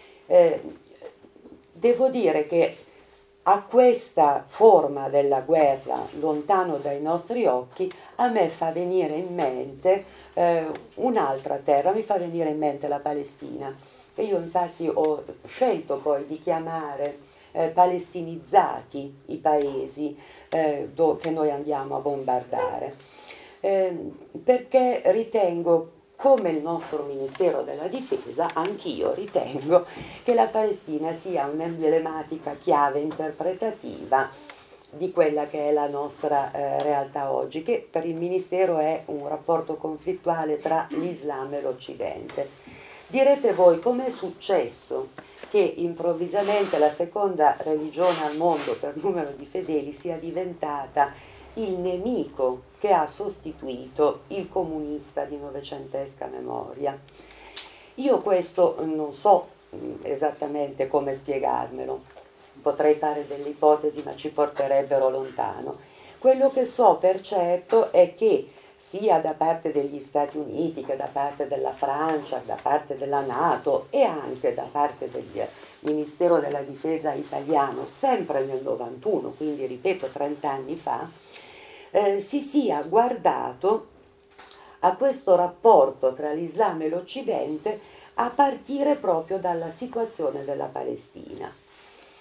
Devo dire che a questa forma della guerra, lontano dai nostri occhi, a me fa venire in mente un'altra terra, mi fa venire in mente la Palestina. E io infatti ho scelto poi di chiamare palestinizzati i paesi che noi andiamo a bombardare, perché ritengo, come il nostro Ministero della Difesa, anch'io ritengo che la Palestina sia un'emblematica chiave interpretativa di quella che è la nostra realtà oggi, che per il Ministero è un rapporto conflittuale tra l'Islam e l'Occidente. Direte voi com'è successo che improvvisamente la seconda religione al mondo per numero di fedeli sia diventata il nemico che ha sostituito il comunista di novecentesca memoria. Io questo non so esattamente come spiegarmelo, potrei fare delle ipotesi ma ci porterebbero lontano. Quello che so per certo è che sia da parte degli Stati Uniti che da parte della Francia, da parte della NATO e anche da parte del Ministero della Difesa italiano, sempre nel 91, quindi ripeto 30 anni fa, si sia guardato a questo rapporto tra l'Islam e l'Occidente a partire proprio dalla situazione della Palestina.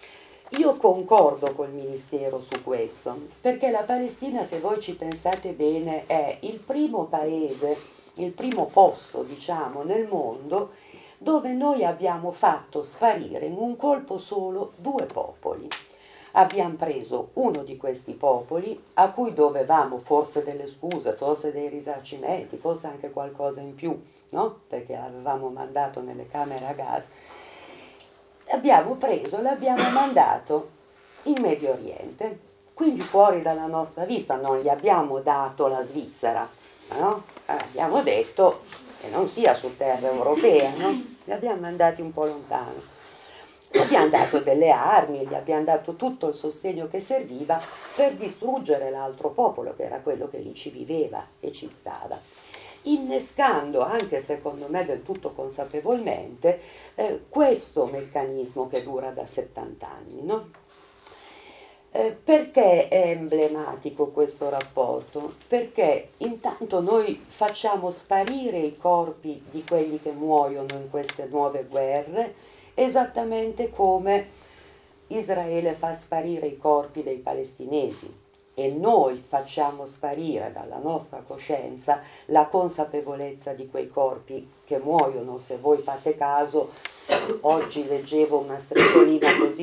Io concordo col Ministero su questo, perché la Palestina, se voi ci pensate bene, è il primo paese, il primo posto, diciamo, nel mondo dove noi abbiamo fatto sparire in un colpo solo 2 popoli. Abbiamo preso uno di questi popoli a cui dovevamo forse delle scuse, forse dei risarcimenti, forse anche qualcosa in più, no? Perché l'avevamo mandato nelle camere a gas. L'abbiamo mandato in Medio Oriente, quindi fuori dalla nostra vista. Non gli abbiamo dato la Svizzera, no? Abbiamo detto che non sia su terra europea, no? Li abbiamo mandati un po' lontano. Gli abbiamo dato delle armi, gli abbiamo dato tutto il sostegno che serviva per distruggere l'altro popolo, che era quello che lì ci viveva e ci stava, innescando, anche secondo me del tutto consapevolmente, questo meccanismo che dura da 70 anni, no? Perché è emblematico questo rapporto? Perché intanto noi facciamo sparire i corpi di quelli che muoiono in queste nuove guerre, esattamente come Israele fa sparire i corpi dei palestinesi, e noi facciamo sparire dalla nostra coscienza la consapevolezza di quei corpi che muoiono. Se voi fate caso, oggi leggevo una strisciolina così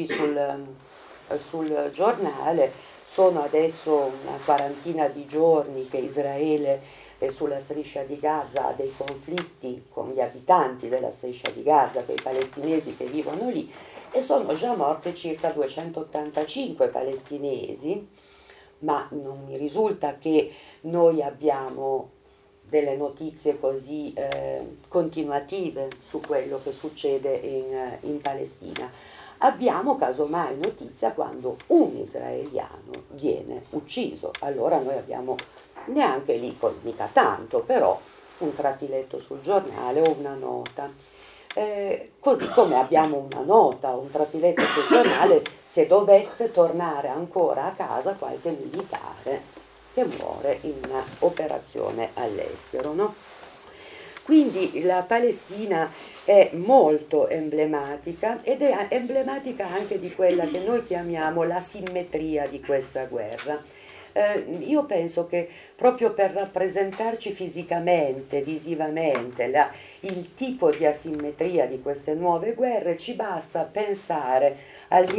sul giornale, sono adesso una quarantina di giorni che Israele sulla striscia di Gaza ha dei conflitti con gli abitanti della striscia di Gaza, con i palestinesi che vivono lì, e sono già morte circa 285 palestinesi, ma non mi risulta che noi abbiamo delle notizie così continuative su quello che succede in Palestina. Abbiamo casomai notizia quando un israeliano viene ucciso, allora noi abbiamo neanche lì, mica tanto, però un trafiletto sul giornale o una nota. Così come abbiamo una nota o un trafiletto sul giornale se dovesse tornare ancora a casa qualche militare che muore in un'operazione all'estero, no? Quindi la Palestina è molto emblematica, ed è emblematica anche di quella che noi chiamiamo la simmetria di questa guerra. Io penso che proprio per rappresentarci fisicamente, visivamente, il tipo di asimmetria di queste nuove guerre, ci basta pensare al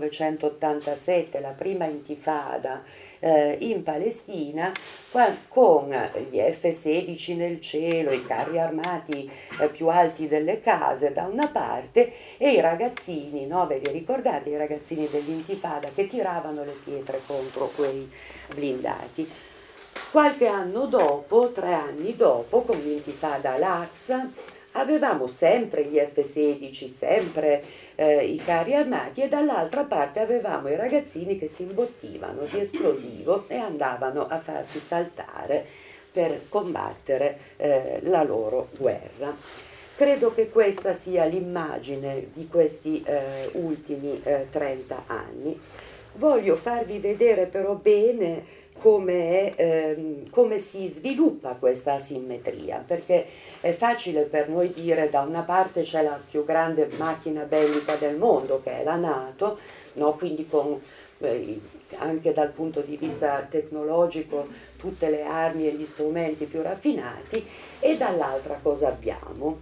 1987, la prima intifada in Palestina, con gli F-16 nel cielo, i carri armati più alti delle case da una parte, e i ragazzini, no? Ve li ricordate, i ragazzini dell'intifada che tiravano le pietre contro quei blindati. Qualche anno dopo, 3 anni dopo, con l'intifada Al-Aqsa, avevamo sempre gli F-16, sempre i carri armati, e dall'altra parte avevamo i ragazzini che si imbottivano di esplosivo e andavano a farsi saltare per combattere la loro guerra. Credo che questa sia l'immagine di questi ultimi 30 anni. Voglio farvi vedere però bene come si sviluppa questa asimmetria, perché è facile per noi dire da una parte c'è la più grande macchina bellica del mondo, che è la NATO, no? Quindi con anche dal punto di vista tecnologico tutte le armi e gli strumenti più raffinati, e dall'altra cosa abbiamo?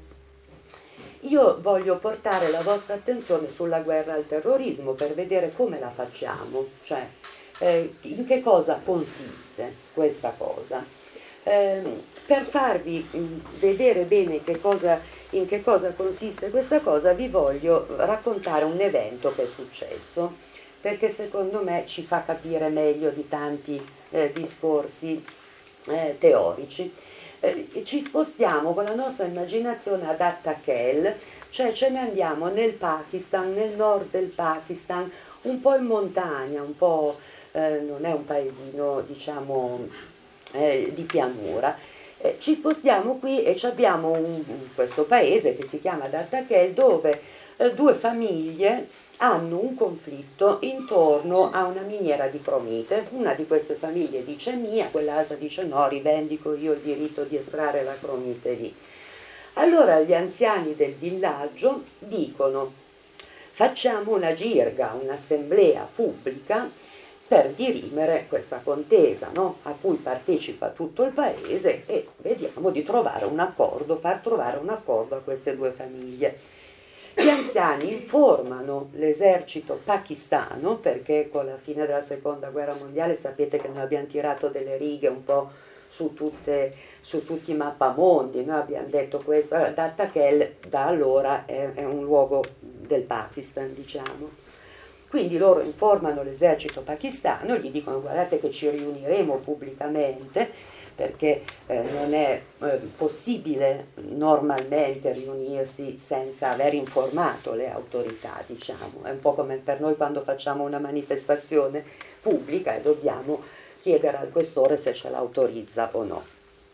Io voglio portare la vostra attenzione sulla guerra al terrorismo per vedere come la facciamo, cioè in che cosa consiste questa cosa. Per farvi vedere bene in che cosa consiste questa cosa, vi voglio raccontare un evento che è successo, perché secondo me ci fa capire meglio di tanti discorsi teorici. Ci spostiamo con la nostra immaginazione ad Attakel, cioè ce ne andiamo nel Pakistan, nel nord del Pakistan, un po' in montagna, un po' non è un paesino, diciamo, di pianura. Ci spostiamo qui e abbiamo questo paese che si chiama Attakel, dove 2 famiglie hanno un conflitto intorno a una miniera di cromite. Una di queste famiglie dice mia, quell'altra dice no, rivendico io il diritto di estrarre la cromite lì. Allora gli anziani del villaggio dicono: facciamo una girga, un'assemblea pubblica per dirimere questa contesa, no? A cui partecipa tutto il paese, e vediamo di trovare un accordo, far trovare un accordo a queste due famiglie. Gli anziani informano l'esercito pakistano, perché con la fine della seconda guerra mondiale sapete che noi abbiamo tirato delle righe un po' su tutti i mappamondi, noi abbiamo detto questo, Dattakel da allora è un luogo del Pakistan, diciamo. Quindi loro informano l'esercito pakistano, gli dicono guardate che ci riuniremo pubblicamente, perché non è possibile normalmente riunirsi senza aver informato le autorità, diciamo. È un po' come per noi quando facciamo una manifestazione pubblica e dobbiamo chiedere al questore se ce l'autorizza o no.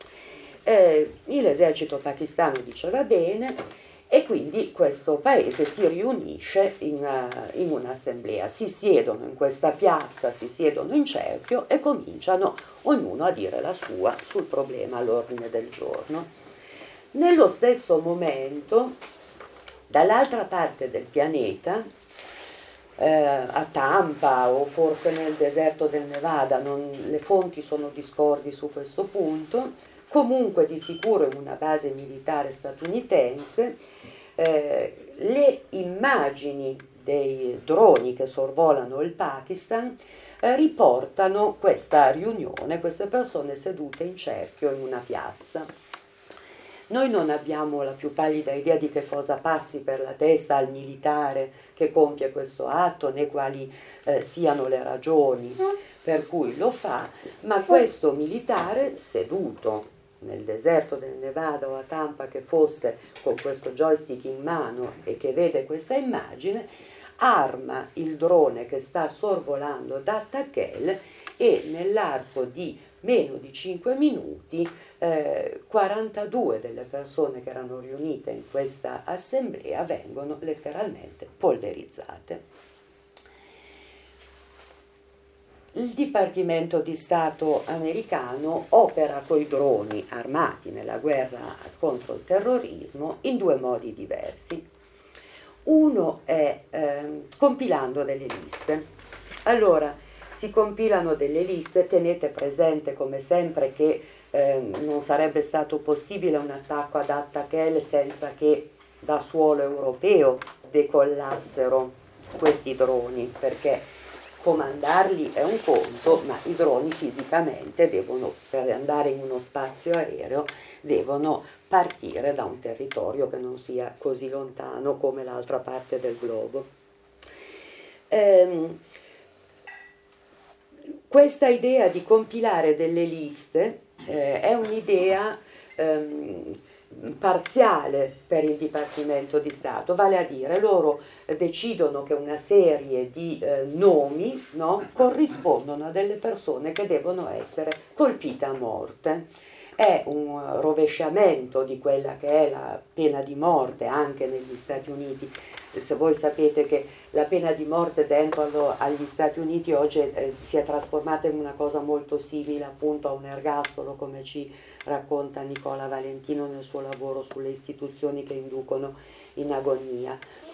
L'esercito pakistano dice va bene, e quindi questo paese si riunisce in un'assemblea, si siedono in questa piazza, si siedono in cerchio e cominciano ognuno a dire la sua sul problema all'ordine del giorno. Nello stesso momento, dall'altra parte del pianeta, a Tampa o forse nel deserto del Nevada, le fonti sono discordi su questo punto, comunque di sicuro in una base militare statunitense, le immagini dei droni che sorvolano il Pakistan riportano questa riunione, queste persone sedute in cerchio in una piazza. Noi non abbiamo la più pallida idea di che cosa passi per la testa al militare che compie questo atto, né quali siano le ragioni per cui lo fa, ma questo militare seduto nel deserto del Nevada o a Tampa che fosse, con questo joystick in mano e che vede questa immagine, arma il drone che sta sorvolando Dattakel e nell'arco di meno di 5 minuti 42 delle persone che erano riunite in questa assemblea vengono letteralmente polverizzate. Il Dipartimento di Stato americano opera coi droni armati nella guerra contro il terrorismo in due modi diversi. Uno è compilando delle liste. Allora, si compilano delle liste, tenete presente come sempre che non sarebbe stato possibile un attacco ad Dattakel senza che da suolo europeo decollassero questi droni, perché comandarli è un conto, ma i droni fisicamente devono, per andare in uno spazio aereo, devono partire da un territorio che non sia così lontano come l'altra parte del globo. Questa idea di compilare delle liste è un'idea parziale per il Dipartimento di Stato, vale a dire loro decidono che una serie di nomi, no, corrispondono a delle persone che devono essere colpite a morte. È un rovesciamento di quella che è la pena di morte anche negli Stati Uniti. Se voi sapete che la pena di morte dentro agli Stati Uniti oggi si è trasformata in una cosa molto simile appunto a un ergastolo, come ci racconta Nicola Valentino nel suo lavoro sulle istituzioni che inducono in agonia.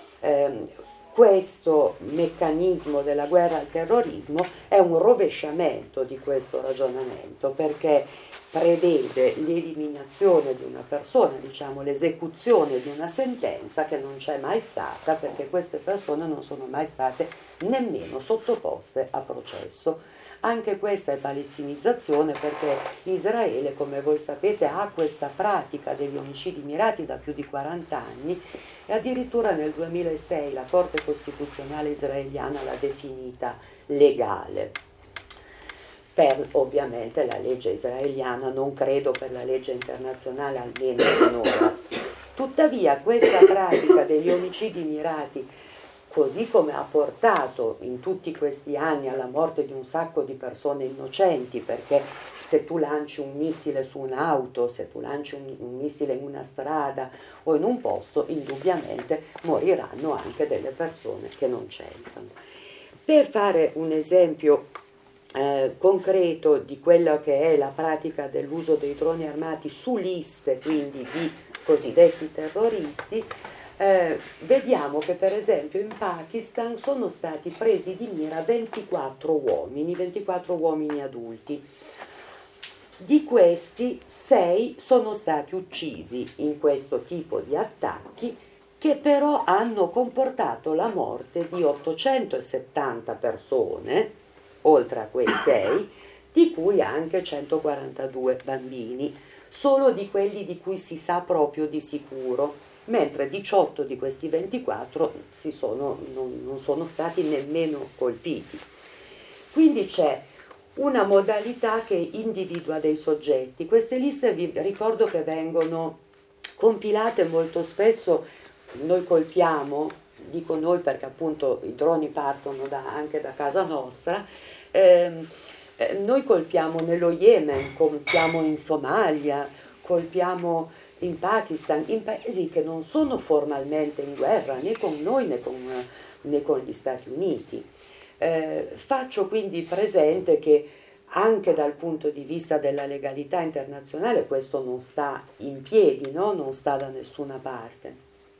Questo meccanismo della guerra al terrorismo è un rovesciamento di questo ragionamento, perché prevede l'eliminazione di una persona, diciamo l'esecuzione di una sentenza che non c'è mai stata, perché queste persone non sono mai state nemmeno sottoposte a processo. Anche questa è palestinizzazione, perché Israele, come voi sapete, ha questa pratica degli omicidi mirati da più di 40 anni e addirittura nel 2006 la Corte Costituzionale israeliana l'ha definita legale. Per ovviamente la legge israeliana, non credo per la legge internazionale, almeno finora. Tuttavia questa pratica degli omicidi mirati, così come ha portato in tutti questi anni alla morte di un sacco di persone innocenti, perché se tu lanci un missile su un'auto, se tu lanci un missile in una strada o in un posto, indubbiamente moriranno anche delle persone che non c'entrano. Per fare un esempio concreto di quella che è la pratica dell'uso dei droni armati su liste, quindi di cosiddetti terroristi, vediamo che per esempio in Pakistan sono stati presi di mira 24 uomini adulti. Di questi 6 sono stati uccisi in questo tipo di attacchi, che però hanno comportato la morte di 870 persone, oltre a quei 6, di cui anche 142 bambini, solo di quelli di cui si sa proprio di sicuro, mentre 18 di questi 24 non sono stati nemmeno colpiti. Quindi c'è una modalità che individua dei soggetti. Queste liste vi ricordo che vengono compilate molto spesso, noi colpiamo, dico noi perché appunto i droni partono anche da casa nostra, noi colpiamo nello Yemen, colpiamo in Somalia, colpiamo in Pakistan, in paesi che non sono formalmente in guerra né con noi né con gli Stati Uniti. Faccio quindi presente che anche dal punto di vista della legalità internazionale questo non sta in piedi, no? Non sta da nessuna parte.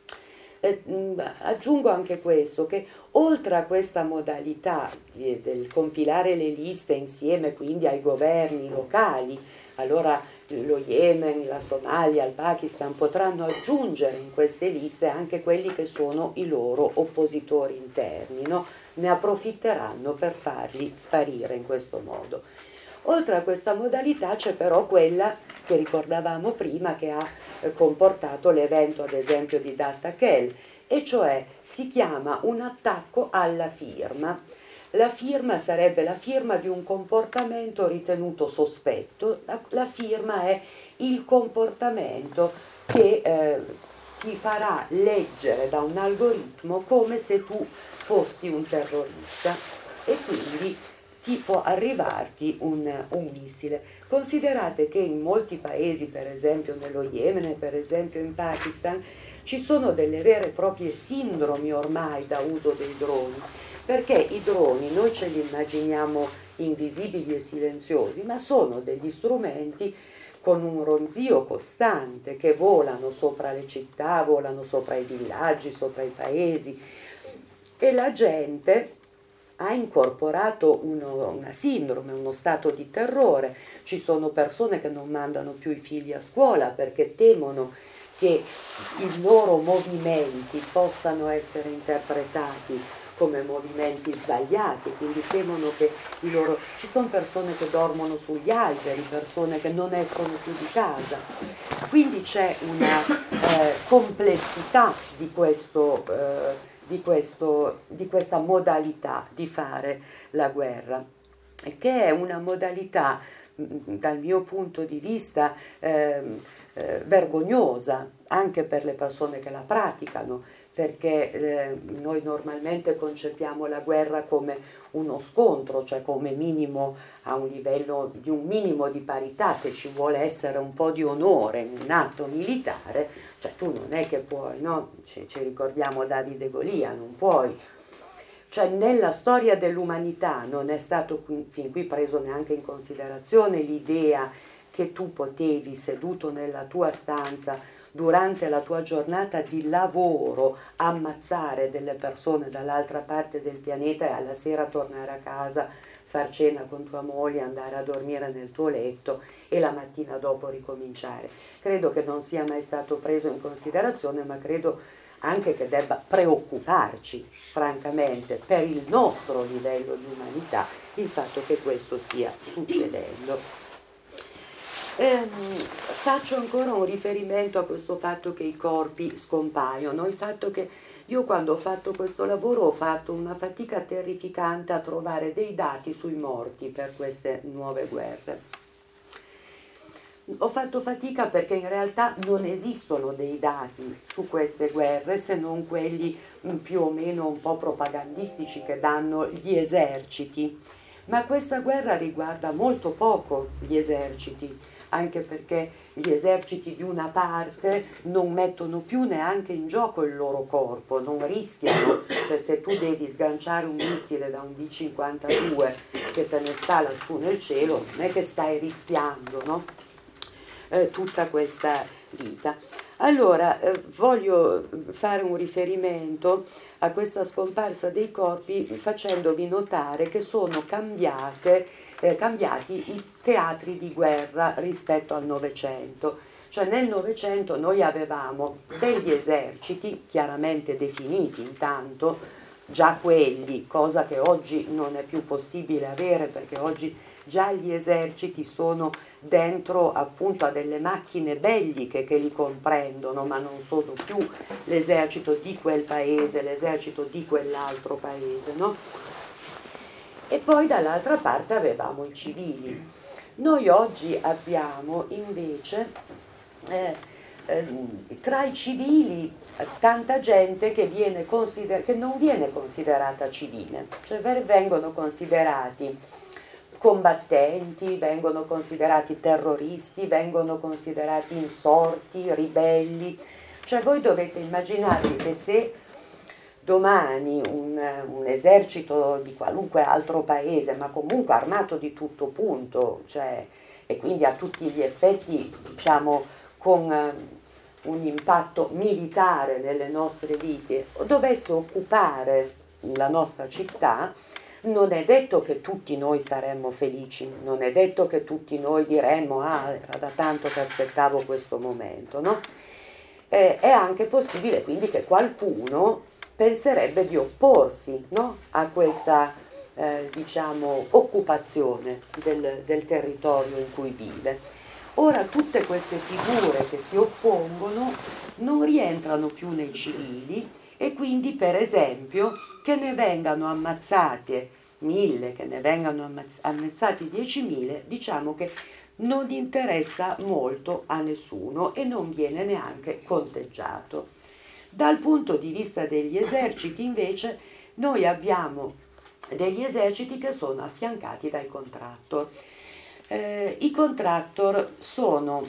Aggiungo anche questo, che oltre a questa modalità del compilare le liste insieme quindi ai governi locali, allora lo Yemen, la Somalia, il Pakistan potranno aggiungere in queste liste anche quelli che sono i loro oppositori interni, no? Ne approfitteranno per farli sparire in questo modo. Oltre a questa modalità c'è però quella che ricordavamo prima, che ha comportato l'evento ad esempio di Datta Khel, e cioè si chiama un attacco alla firma. La firma sarebbe la firma di un comportamento ritenuto sospetto. La firma è il comportamento che ti farà leggere da un algoritmo come se tu fossi un terrorista, e quindi ti può arrivarti un missile. Considerate che in molti paesi, per esempio nello Yemen, per esempio in Pakistan, ci sono delle vere e proprie sindromi ormai da uso dei droni, perché i droni noi ce li immaginiamo invisibili e silenziosi, ma sono degli strumenti con un ronzio costante, che volano sopra le città, volano sopra i villaggi, sopra i paesi, e la gente ha incorporato una sindrome, uno stato di terrore. Ci sono persone che non mandano più i figli a scuola perché temono che i loro movimenti possano essere interpretati come movimenti sbagliati, quindi temono che ci sono persone che dormono sugli alberi, persone che non escono più di casa, quindi c'è una complessità di questa modalità di fare la guerra, che è una modalità dal mio punto di vista vergognosa anche per le persone che la praticano, perché noi normalmente concepiamo la guerra come uno scontro, cioè come minimo a un livello di un minimo di parità. Se ci vuole essere un po' di onore in un atto militare, cioè tu non è che puoi, no? Ci ricordiamo Davide e Golia, non puoi. Cioè nella storia dell'umanità non è stato fin qui preso neanche in considerazione l'idea che tu potevi, seduto nella tua stanza durante la tua giornata di lavoro, ammazzare delle persone dall'altra parte del pianeta e alla sera tornare a casa, far cena con tua moglie, andare a dormire nel tuo letto e la mattina dopo ricominciare. Credo che non sia mai stato preso in considerazione, ma credo anche che debba preoccuparci, francamente, per il nostro livello di umanità, il fatto che questo stia succedendo. Faccio ancora un riferimento a questo fatto che i corpi scompaiono, il fatto che io quando ho fatto questo lavoro ho fatto una fatica terrificante a trovare dei dati sui morti per queste nuove guerre. Ho fatto fatica perché in realtà non esistono dei dati su queste guerre, se non quelli più o meno un po' propagandistici che danno gli eserciti, ma questa guerra riguarda molto poco gli eserciti, anche perché gli eserciti di una parte non mettono più neanche in gioco il loro corpo, non rischiano, cioè se tu devi sganciare un missile da un B-52 che se ne sta lassù nel cielo, non è che stai rischiando, no? Tutta questa vita. Allora, voglio fare un riferimento a questa scomparsa dei corpi facendovi notare che sono cambiati i teatri di guerra rispetto al Novecento. Cioè nel Novecento noi avevamo degli eserciti chiaramente definiti intanto, già quelli, cosa che oggi non è più possibile avere perché oggi già gli eserciti sono dentro appunto a delle macchine belliche che li comprendono, ma non sono più l'esercito di quel paese, l'esercito di quell'altro paese, no? E poi dall'altra parte avevamo i civili. Noi oggi abbiamo invece tra i civili tanta gente che non viene considerata civile, cioè vengono considerati combattenti, vengono considerati terroristi, vengono considerati insorti, ribelli. Cioè voi dovete immaginarvi che se domani un esercito di qualunque altro paese, ma comunque armato di tutto punto, cioè, e quindi a tutti gli effetti, diciamo, con un impatto militare nelle nostre vite, dovesse occupare la nostra città, non è detto che tutti noi saremmo felici, non è detto che tutti noi diremmo era da tanto che aspettavo questo momento, no? È anche possibile quindi che qualcuno penserebbe di opporsi, no? A questa diciamo occupazione del territorio in cui vive. Ora tutte queste figure che si oppongono non rientrano più nei civili e quindi per esempio che ne vengano ammazzate 1000, che ne vengano ammazzati 10.000, diciamo che non interessa molto a nessuno e non viene neanche conteggiato. Dal punto di vista degli eserciti invece noi abbiamo degli eserciti che sono affiancati dai contrattor. I contractor sono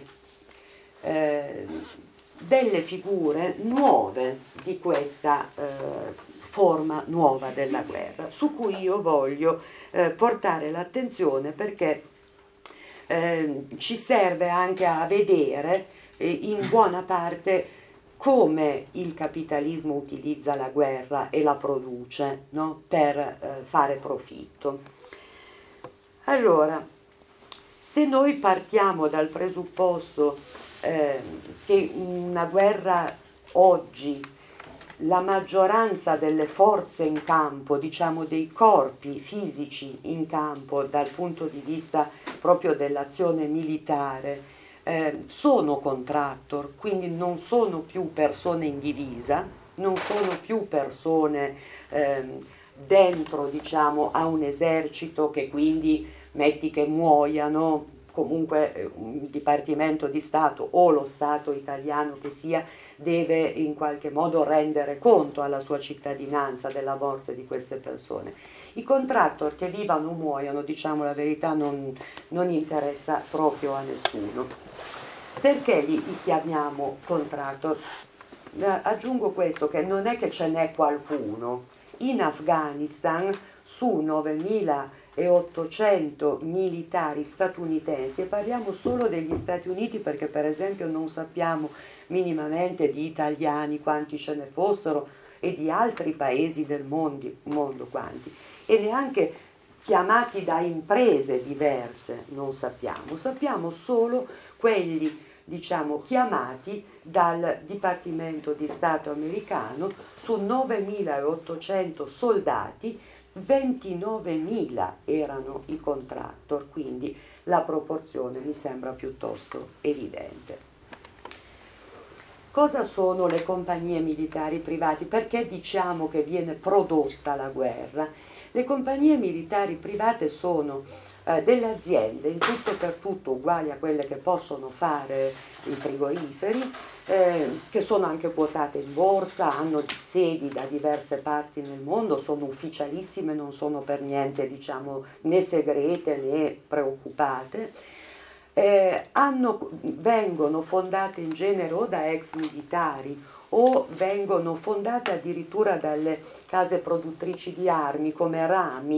delle figure nuove di questa forma nuova della guerra, su cui io voglio portare l'attenzione perché ci serve anche a vedere in buona parte come il capitalismo utilizza la guerra e la produce, no? Per fare profitto. Allora, se noi partiamo dal presupposto che una guerra oggi, la maggioranza delle forze in campo, diciamo dei corpi fisici in campo dal punto di vista proprio dell'azione militare, sono contractor, quindi non sono più persone in divisa, non sono più persone dentro, diciamo, a un esercito che quindi metti che muoiano, comunque un dipartimento di Stato o lo Stato italiano che sia deve in qualche modo rendere conto alla sua cittadinanza della morte di queste persone. I contractor che vivano o muoiono, diciamo la verità, non interessa proprio a nessuno. Perché li chiamiamo contractor? Aggiungo questo, che non è che ce n'è qualcuno. In Afghanistan su 9.800 militari statunitensi, e parliamo solo degli Stati Uniti perché per esempio non sappiamo minimamente di italiani quanti ce ne fossero e di altri paesi del mondo quanti, e neanche chiamati da imprese diverse non sappiamo solo quelli, diciamo, chiamati dal Dipartimento di Stato americano. Su 9.800 soldati 29.000 erano i contractor, quindi la proporzione mi sembra piuttosto evidente. Cosa sono le compagnie militari private? Perché diciamo che viene prodotta la guerra? Le compagnie militari private sono delle aziende in tutto per tutto uguali a quelle che possono fare i frigoriferi, che sono anche quotate in borsa, hanno sedi da diverse parti nel mondo, sono ufficialissime, non sono per niente, diciamo, né segrete né preoccupate. Vengono fondate in genere o da ex militari o vengono fondate addirittura dalle case produttrici di armi come rami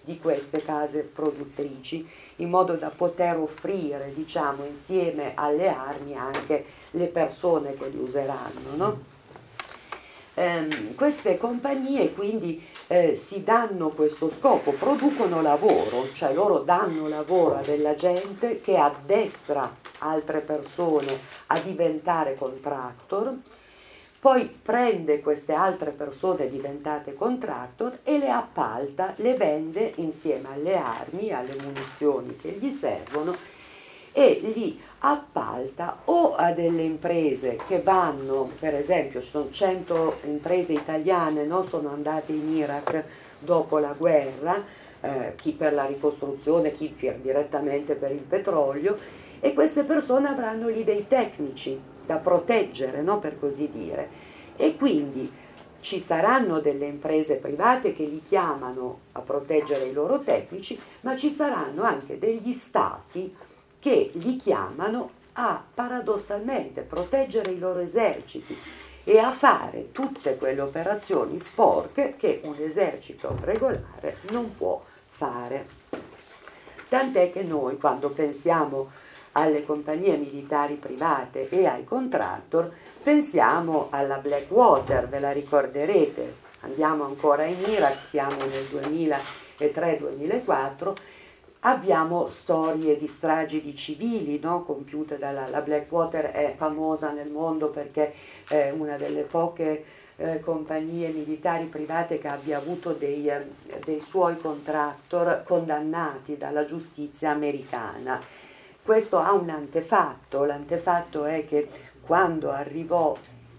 di queste case produttrici, in modo da poter offrire, diciamo, insieme alle armi anche le persone che li useranno, no? Queste compagnie quindi si danno questo scopo, producono lavoro, cioè loro danno lavoro a della gente che addestra altre persone a diventare contractor, poi prende queste altre persone diventate contractor e le appalta, le vende insieme alle armi, alle munizioni che gli servono, e li appalta o a delle imprese che vanno, per esempio ci sono 100 imprese italiane, no? Sono andate in Iraq dopo la guerra, chi per la ricostruzione, chi direttamente per il petrolio, e queste persone avranno lì dei tecnici da proteggere, no? Per così dire, e quindi ci saranno delle imprese private che li chiamano a proteggere i loro tecnici, ma ci saranno anche degli stati che li chiamano a paradossalmente proteggere i loro eserciti e a fare tutte quelle operazioni sporche che un esercito regolare non può fare. Tant'è che noi, quando pensiamo alle compagnie militari private e ai contractor, pensiamo alla Blackwater, ve la ricorderete, andiamo ancora in Iraq, siamo nel 2003-2004, abbiamo storie di stragi di civili, no? Compiute la Blackwater è famosa nel mondo perché è una delle poche compagnie militari private che abbia avuto dei suoi contractor condannati dalla giustizia americana. Questo ha un antefatto, l'antefatto è che quando arrivò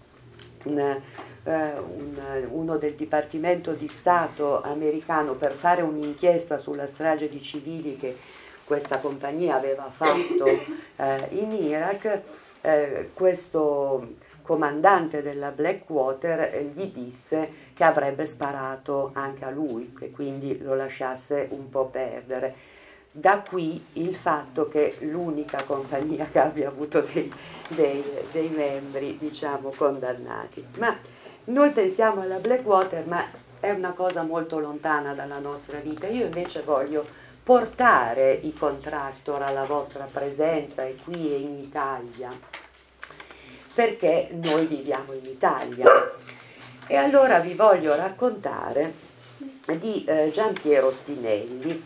uno del Dipartimento di Stato americano per fare un'inchiesta sulla strage di civili che questa compagnia aveva fatto in Iraq, questo comandante della Blackwater gli disse che avrebbe sparato anche a lui, che quindi lo lasciasse un po' perdere. Da qui il fatto che l'unica compagnia che abbia avuto dei membri, diciamo, condannati. Ma noi pensiamo alla Blackwater, ma è una cosa molto lontana dalla nostra vita. Io invece voglio portare i contractor alla vostra presenza e qui e in Italia, perché noi viviamo in Italia. E allora vi voglio raccontare di Giampiero Spinelli.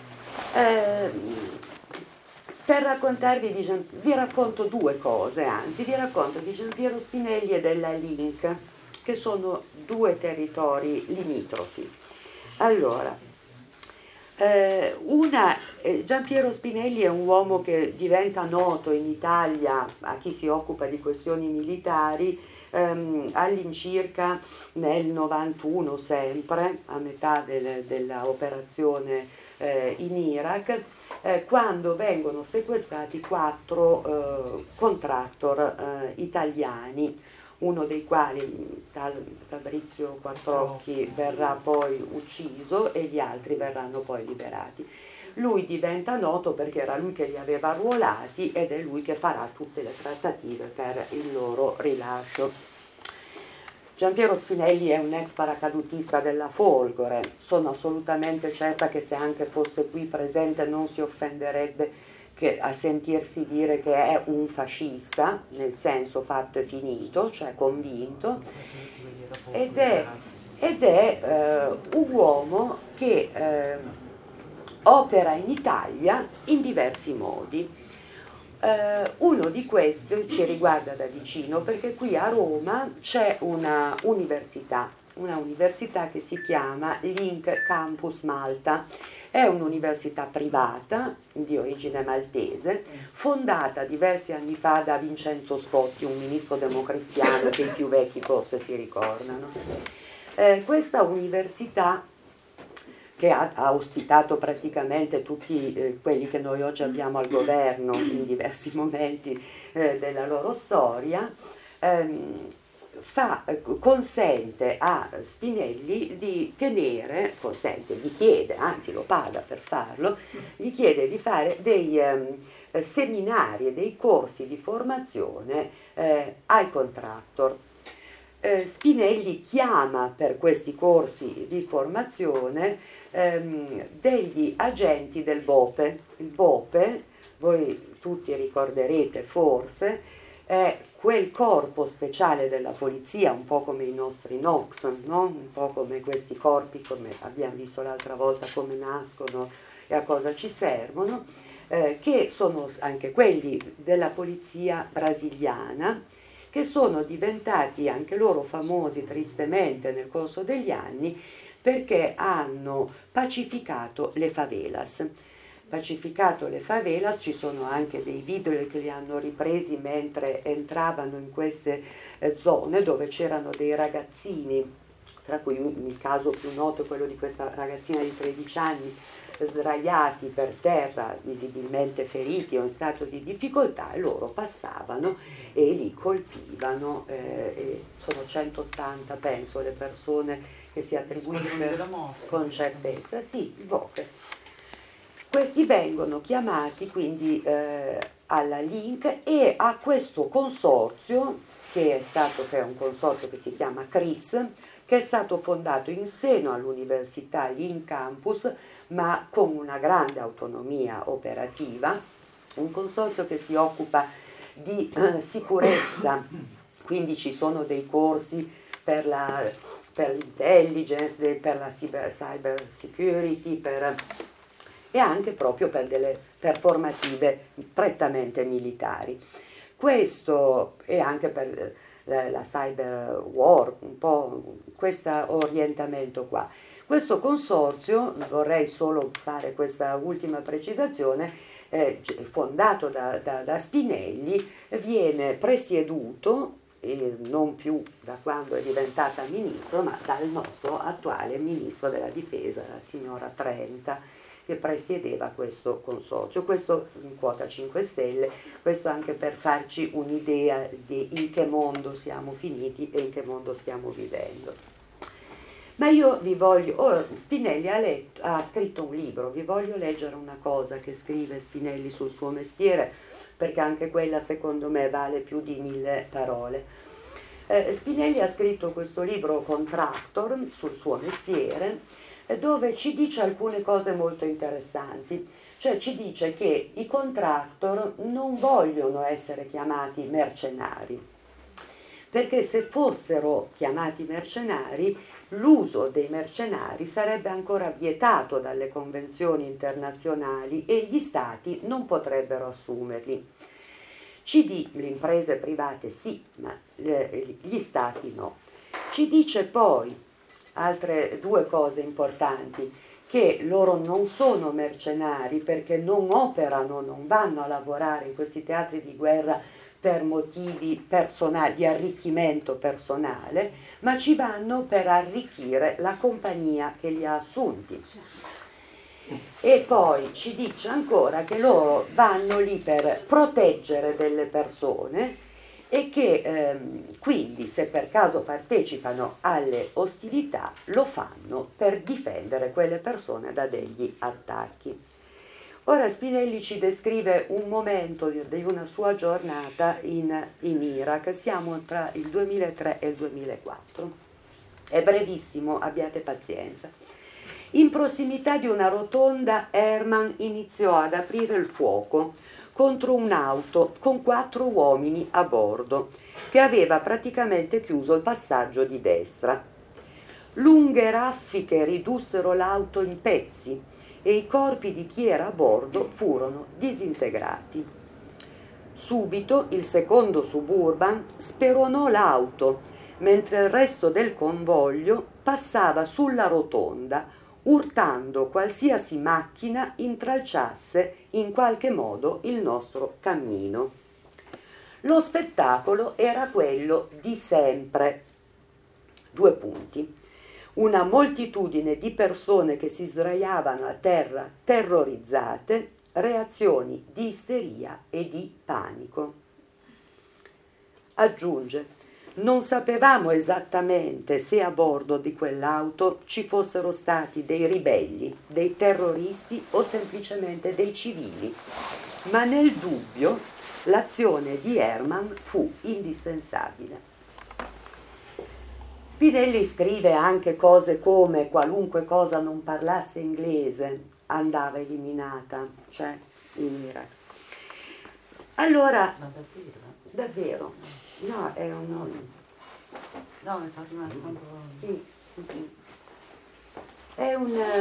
Per raccontarvi vi racconto due cose, anzi vi racconto di Giampiero Spinelli e della Link, che sono due territori limitrofi. Allora, Giampiero Spinelli è un uomo che diventa noto in Italia a chi si occupa di questioni militari all'incirca nel 91, sempre a metà della operazione in Iraq, quando vengono sequestrati 4 contractor italiani, uno dei quali, Fabrizio Quattrocchi, verrà poi ucciso e gli altri verranno poi liberati. Lui diventa noto perché era lui che li aveva arruolati ed è lui che farà tutte le trattative per il loro rilascio. Giampiero Spinelli è un ex paracadutista della Folgore, sono assolutamente certa che se anche fosse qui presente non si offenderebbe a sentirsi dire che è un fascista, nel senso fatto e finito, cioè convinto, ed è un uomo che opera in Italia in diversi modi. Uno di questi ci riguarda da vicino perché qui a Roma c'è una università che si chiama Link Campus Malta. È un'università privata di origine maltese, fondata diversi anni fa da Vincenzo Scotti, un ministro democristiano che i più vecchi forse si ricordano. Questa università, che ha ospitato praticamente tutti quelli che noi oggi abbiamo al governo in diversi momenti della loro storia, consente a Spinelli di tenere, gli chiede, anzi lo paga per farlo, gli chiede di fare dei seminari e dei corsi di formazione ai contractor. Spinelli chiama per questi corsi di formazione degli agenti del BOPE. Il BOPE, voi tutti ricorderete forse, è quel corpo speciale della polizia, un po' come i nostri NOx, no? Un po' come questi corpi, come abbiamo visto l'altra volta, come nascono e a cosa ci servono, che sono anche quelli della polizia brasiliana, che sono diventati anche loro famosi tristemente nel corso degli anni perché hanno pacificato le favelas. Ci sono anche dei video che li hanno ripresi mentre entravano in queste zone dove c'erano dei ragazzini, tra cui il caso più noto è quello di questa ragazzina di 13 anni, sdraiati per terra, visibilmente feriti o in stato di difficoltà, e loro passavano e li colpivano. E sono 180, penso, le persone che si attribuiscono con certezza. Sì, questi vengono chiamati quindi alla Link e a questo consorzio, che è un consorzio che si chiama CRIS, che è stato fondato in seno all'università lì in campus, ma con una grande autonomia operativa, un consorzio che si occupa di sicurezza, quindi ci sono dei corsi per l'intelligence, per la cyber security, e anche proprio per formative prettamente militari. Questo è anche per la cyber war, un po' questo orientamento qua. Questo consorzio, vorrei solo fare questa ultima precisazione, fondato da Spinelli, viene presieduto, non più da quando è diventata ministro, ma dal nostro attuale ministro della difesa, la signora Trenta, che presiedeva questo consorzio. Questo in quota 5 Stelle, questo anche per farci un'idea di in che mondo siamo finiti e in che mondo stiamo vivendo. Ma io vi voglio, Spinelli ha scritto un libro, vi voglio leggere una cosa che scrive Spinelli sul suo mestiere, perché anche quella secondo me vale più di 1000 parole. Spinelli ha scritto questo libro Contractor sul suo mestiere, dove ci dice alcune cose molto interessanti. Cioè ci dice che i contractor non vogliono essere chiamati mercenari, perché se fossero chiamati mercenari, l'uso dei mercenari sarebbe ancora vietato dalle convenzioni internazionali e gli stati non potrebbero assumerli. Le imprese private sì, ma gli stati no. Ci dice poi altre due cose importanti, che loro non sono mercenari perché non operano, non vanno a lavorare in questi teatri di guerra per motivi personali, di arricchimento personale, ma ci vanno per arricchire la compagnia che li ha assunti. E poi ci dice ancora che loro vanno lì per proteggere delle persone e che quindi se per caso partecipano alle ostilità lo fanno per difendere quelle persone da degli attacchi. Ora Spinelli ci descrive un momento di una sua giornata in Iraq, siamo tra il 2003 e il 2004. È brevissimo, abbiate pazienza. In prossimità di una rotonda Herman iniziò ad aprire il fuoco contro un'auto con 4 uomini a bordo, che aveva praticamente chiuso il passaggio di destra. Lunghe raffiche ridussero l'auto in pezzi e i corpi di chi era a bordo furono disintegrati. Subito il secondo Suburban speronò l'auto, mentre il resto del convoglio passava sulla rotonda, urtando qualsiasi macchina intralciasse in qualche modo il nostro cammino. Lo spettacolo era quello di sempre. 2 punti. Una moltitudine di persone che si sdraiavano a terra terrorizzate, reazioni di isteria e di panico. Aggiunge: non sapevamo esattamente se a bordo di quell'auto ci fossero stati dei ribelli, dei terroristi o semplicemente dei civili, ma nel dubbio l'azione di Herman fu indispensabile. Spinelli scrive anche cose come qualunque cosa non parlasse inglese andava eliminata, cioè in Iraq. Allora, Ma davvero? No, è un... No, mi sono rimasta un po'... Sì, sì. È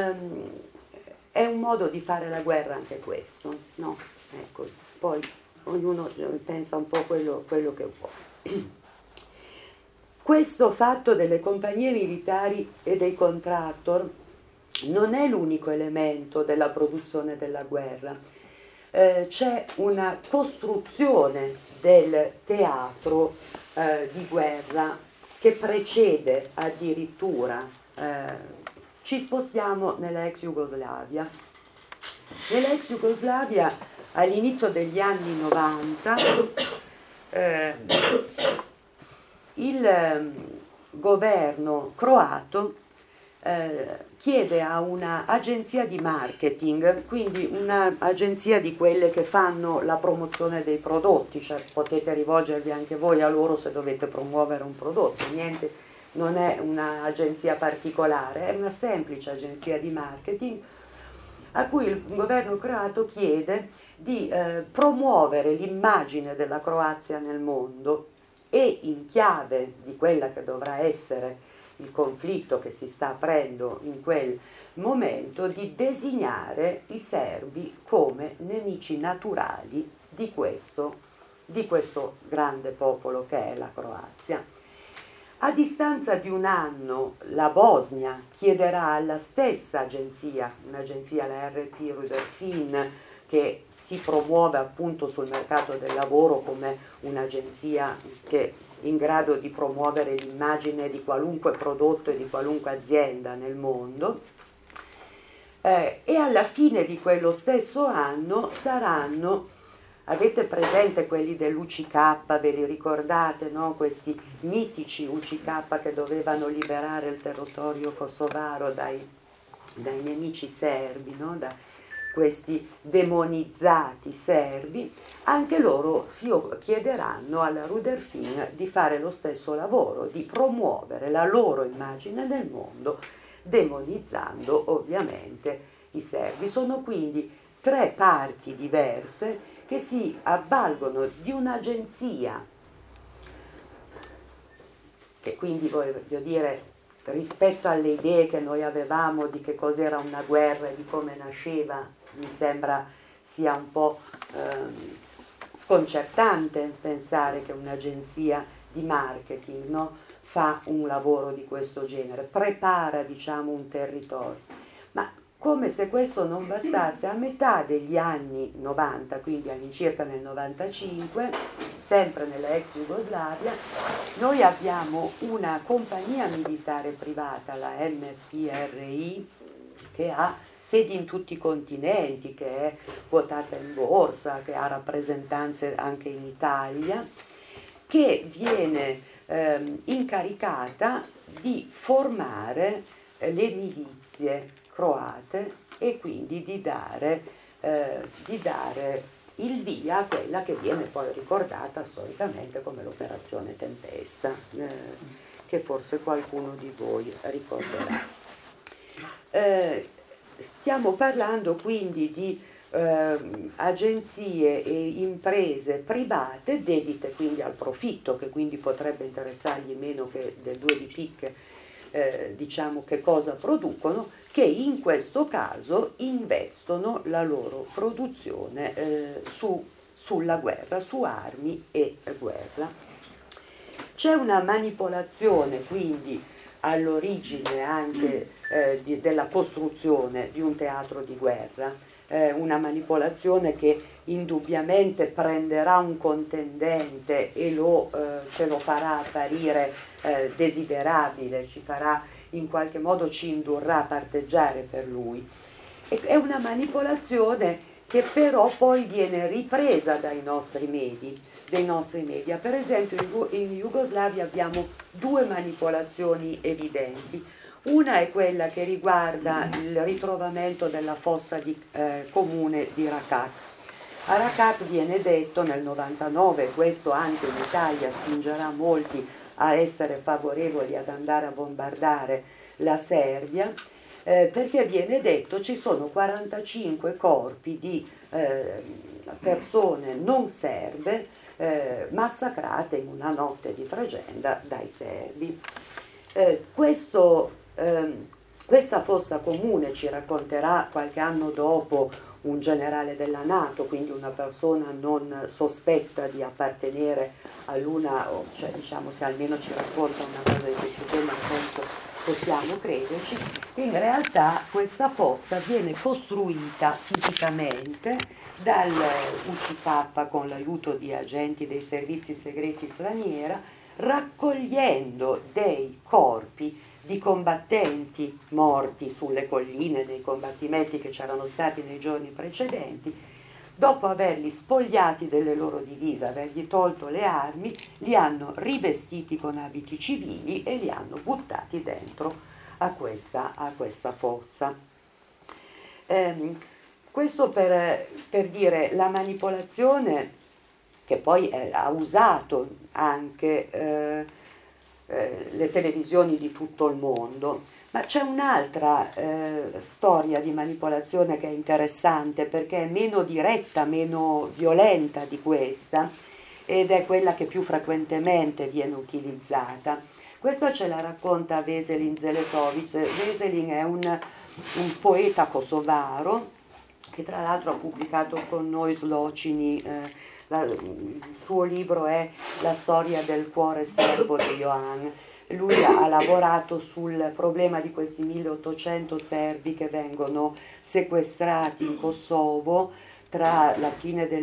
un modo di fare la guerra anche questo, no? Ecco, poi ognuno pensa un po' quello che vuole. Questo fatto delle compagnie militari e dei contractor non è l'unico elemento della produzione della guerra. C'è una costruzione del teatro di guerra che precede addirittura. Ci spostiamo nella ex Jugoslavia. Nella ex Jugoslavia all'inizio degli anni 90 il governo croato chiede a un'agenzia di marketing, quindi un'agenzia di quelle che fanno la promozione dei prodotti, cioè potete rivolgervi anche voi a loro se dovete promuovere un prodotto, niente, non è un'agenzia particolare, è una semplice agenzia di marketing a cui il governo croato chiede di promuovere l'immagine della Croazia nel mondo e in chiave di quella che dovrà essere il conflitto che si sta aprendo in quel momento, di designare i serbi come nemici naturali di questo grande popolo che è la Croazia. A distanza di un anno la Bosnia chiederà alla stessa agenzia, un'agenzia, la RT Ruderfin, che si promuove appunto sul mercato del lavoro come un'agenzia che è in grado di promuovere l'immagine di qualunque prodotto e di qualunque azienda nel mondo, e alla fine di quello stesso anno saranno, avete presente quelli dell'UCK, ve li ricordate, no? Questi mitici UCK che dovevano liberare il territorio kosovaro dai nemici serbi, no? Da questi demonizzati serbi, anche loro si chiederanno alla Ruderfin di fare lo stesso lavoro, di promuovere la loro immagine nel mondo, demonizzando ovviamente i serbi. Sono quindi tre parti diverse che si avvalgono di un'agenzia che quindi, voglio dire, rispetto alle idee che noi avevamo di che cos'era una guerra e di come nasceva, mi sembra sia un po' sconcertante pensare che un'agenzia di marketing, no, fa un lavoro di questo genere, prepara, diciamo, un territorio. Ma come se questo non bastasse, a metà degli anni 90, quindi all'incirca nel 95, sempre nella ex Jugoslavia, noi abbiamo una compagnia militare privata, la MPRI, che ha sedi in tutti i continenti, che è quotata in borsa, che ha rappresentanze anche in Italia, che viene incaricata di formare le milizie croate e quindi di dare il via a quella che viene poi ricordata storicamente come l'operazione Tempesta, che forse qualcuno di voi ricorderà. Stiamo parlando quindi di agenzie e imprese private dedite quindi al profitto, che quindi potrebbe interessargli meno che del 2 di picche, diciamo che cosa producono, che in questo caso investono la loro produzione sulla guerra, su armi e guerra. C'è una manipolazione quindi all'origine anche della costruzione di un teatro di guerra, una manipolazione che indubbiamente prenderà un contendente e ce lo farà apparire desiderabile, ci farà in qualche modo, ci indurrà a parteggiare per lui. È una manipolazione che però poi viene ripresa dai nostri media. Per esempio in Jugoslavia abbiamo due manipolazioni evidenti. Una è quella che riguarda il ritrovamento della fossa comune di Rakat. A Rakat viene detto nel 99, questo anche in Italia spingerà molti a essere favorevoli ad andare a bombardare la Serbia, perché viene detto ci sono 45 corpi di persone non serbe massacrate in una notte di tregenda dai serbi. Questa fossa comune, ci racconterà qualche anno dopo un generale della NATO, quindi una persona non sospetta di appartenere all'una, cioè diciamo, se almeno ci racconta una cosa di questo genere, possiamo crederci. In realtà questa fossa viene costruita fisicamente dal UCK con l'aiuto di agenti dei servizi segreti straniera, raccogliendo dei corpi di combattenti morti sulle colline dei combattimenti che c'erano stati nei giorni precedenti. Dopo averli spogliati delle loro divise, avergli tolto le armi, li hanno rivestiti con abiti civili e li hanno buttati dentro a questa fossa. Questo per dire la manipolazione che poi ha usato anche le televisioni di tutto il mondo. Ma c'è un'altra storia di manipolazione che è interessante, perché è meno diretta, meno violenta di questa, ed è quella che più frequentemente viene utilizzata. Questa ce la racconta Veselin Zeletovic. Veselin è un poeta kosovaro che tra l'altro ha pubblicato con noi Zločini. Il suo libro è La storia del cuore serbo di Ioan. Lui ha lavorato sul problema di questi 1800 serbi che vengono sequestrati in Kosovo tra la fine del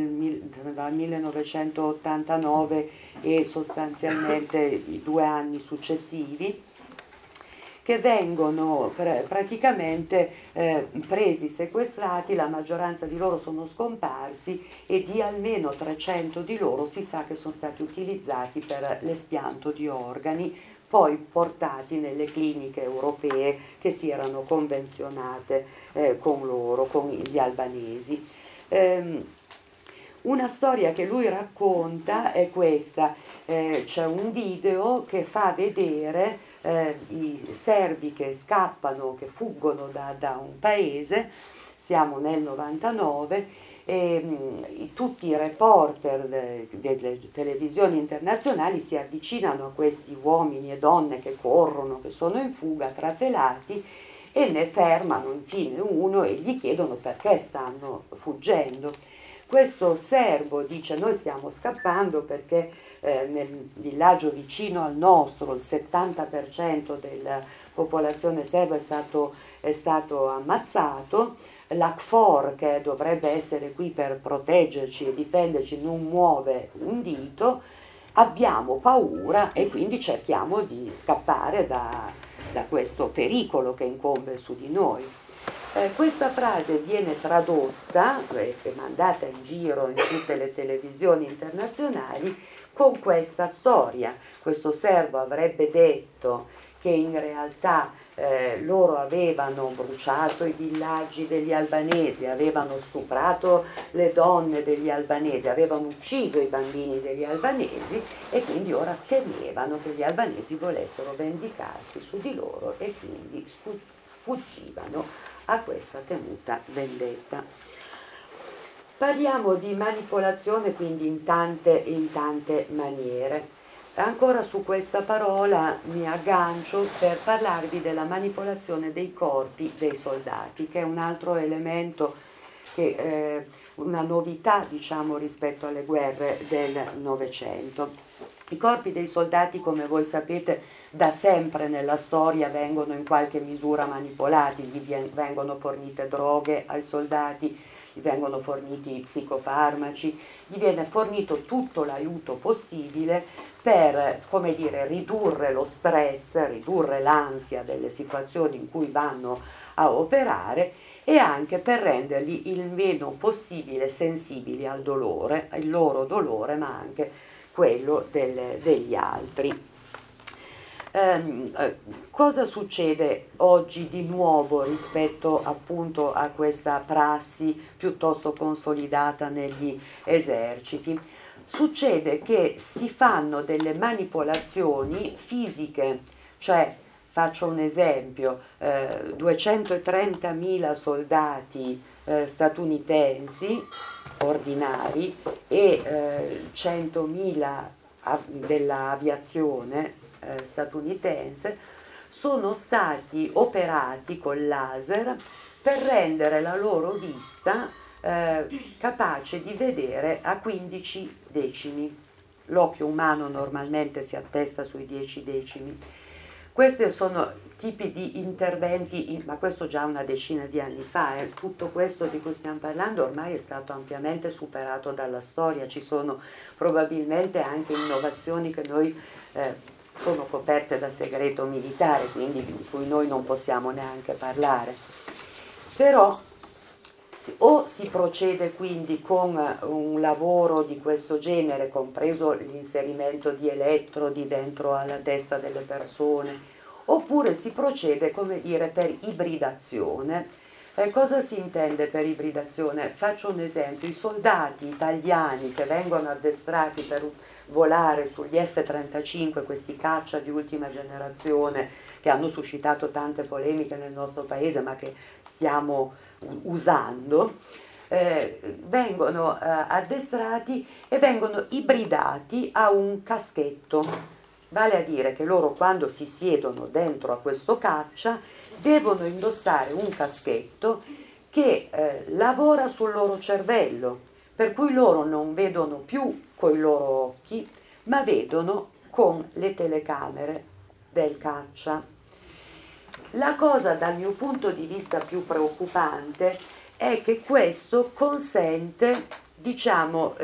1989 e sostanzialmente i 2 anni successivi, che vengono praticamente presi, sequestrati. La maggioranza di loro sono scomparsi e di almeno 300 di loro si sa che sono stati utilizzati per l'espianto di organi, poi portati nelle cliniche europee che si erano convenzionate con loro, con gli albanesi. Una storia che lui racconta è questa: c'è un video che fa vedere i serbi che scappano, che fuggono da un paese, siamo nel 99, e tutti i reporter delle televisioni internazionali si avvicinano a questi uomini e donne che corrono, che sono in fuga, trafelati, e ne fermano infine uno e gli chiedono perché stanno fuggendo. Questo serbo dice: noi stiamo scappando perché nel villaggio vicino al nostro il 70% della popolazione serba è stato ammazzato, l'AKFOR, che dovrebbe essere qui per proteggerci e difenderci, non muove un dito, abbiamo paura e quindi cerchiamo di scappare da questo pericolo che incombe su di noi. Questa frase viene tradotta e mandata in giro in tutte le televisioni internazionali con questa storia. Questo serbo avrebbe detto che in realtà loro avevano bruciato i villaggi degli albanesi, avevano stuprato le donne degli albanesi, avevano ucciso i bambini degli albanesi e quindi ora temevano che gli albanesi volessero vendicarsi su di loro e quindi sfuggivano a questa temuta vendetta. Parliamo di manipolazione quindi in tante maniere. Ancora su questa parola mi aggancio per parlarvi della manipolazione dei corpi dei soldati, che è un altro elemento, una novità diciamo rispetto alle guerre del Novecento. I corpi dei soldati, come voi sapete, da sempre nella storia vengono in qualche misura manipolati, vengono fornite droghe ai soldati, gli vengono forniti psicofarmaci, gli viene fornito tutto l'aiuto possibile per, come dire, ridurre lo stress, ridurre l'ansia delle situazioni in cui vanno a operare e anche per renderli il meno possibile sensibili al dolore, il loro dolore, ma anche quello degli altri. Cosa succede oggi di nuovo rispetto appunto a questa prassi piuttosto consolidata negli eserciti? succede che si fanno delle manipolazioni fisiche, cioè faccio un esempio, 230.000 soldati statunitensi ordinari e 100.000 dell'aviazione statunitense sono stati operati col laser per rendere la loro vista capace di vedere a 15 decimi. L'occhio umano normalmente si attesta sui 10 decimi. Questi sono tipi di interventi, ma questo già una decina di anni fa, tutto questo di cui stiamo parlando ormai è stato ampiamente superato dalla storia, ci sono probabilmente anche innovazioni che noi sono coperte da segreto militare, quindi di cui noi non possiamo neanche parlare. Però o si procede quindi con un lavoro di questo genere, compreso l'inserimento di elettrodi dentro alla testa delle persone, oppure si procede, come dire, per ibridazione. Cosa si intende per ibridazione? Faccio un esempio: i soldati italiani che vengono addestrati per volare sugli F-35, questi caccia di ultima generazione che hanno suscitato tante polemiche nel nostro paese ma che stiamo usando, vengono addestrati e vengono ibridati a un caschetto, vale a dire che loro quando si siedono dentro a questo caccia devono indossare un caschetto che lavora sul loro cervello, per cui loro non vedono più coi loro occhi ma vedono con le telecamere del caccia. La cosa dal mio punto di vista più preoccupante è che questo consente, diciamo,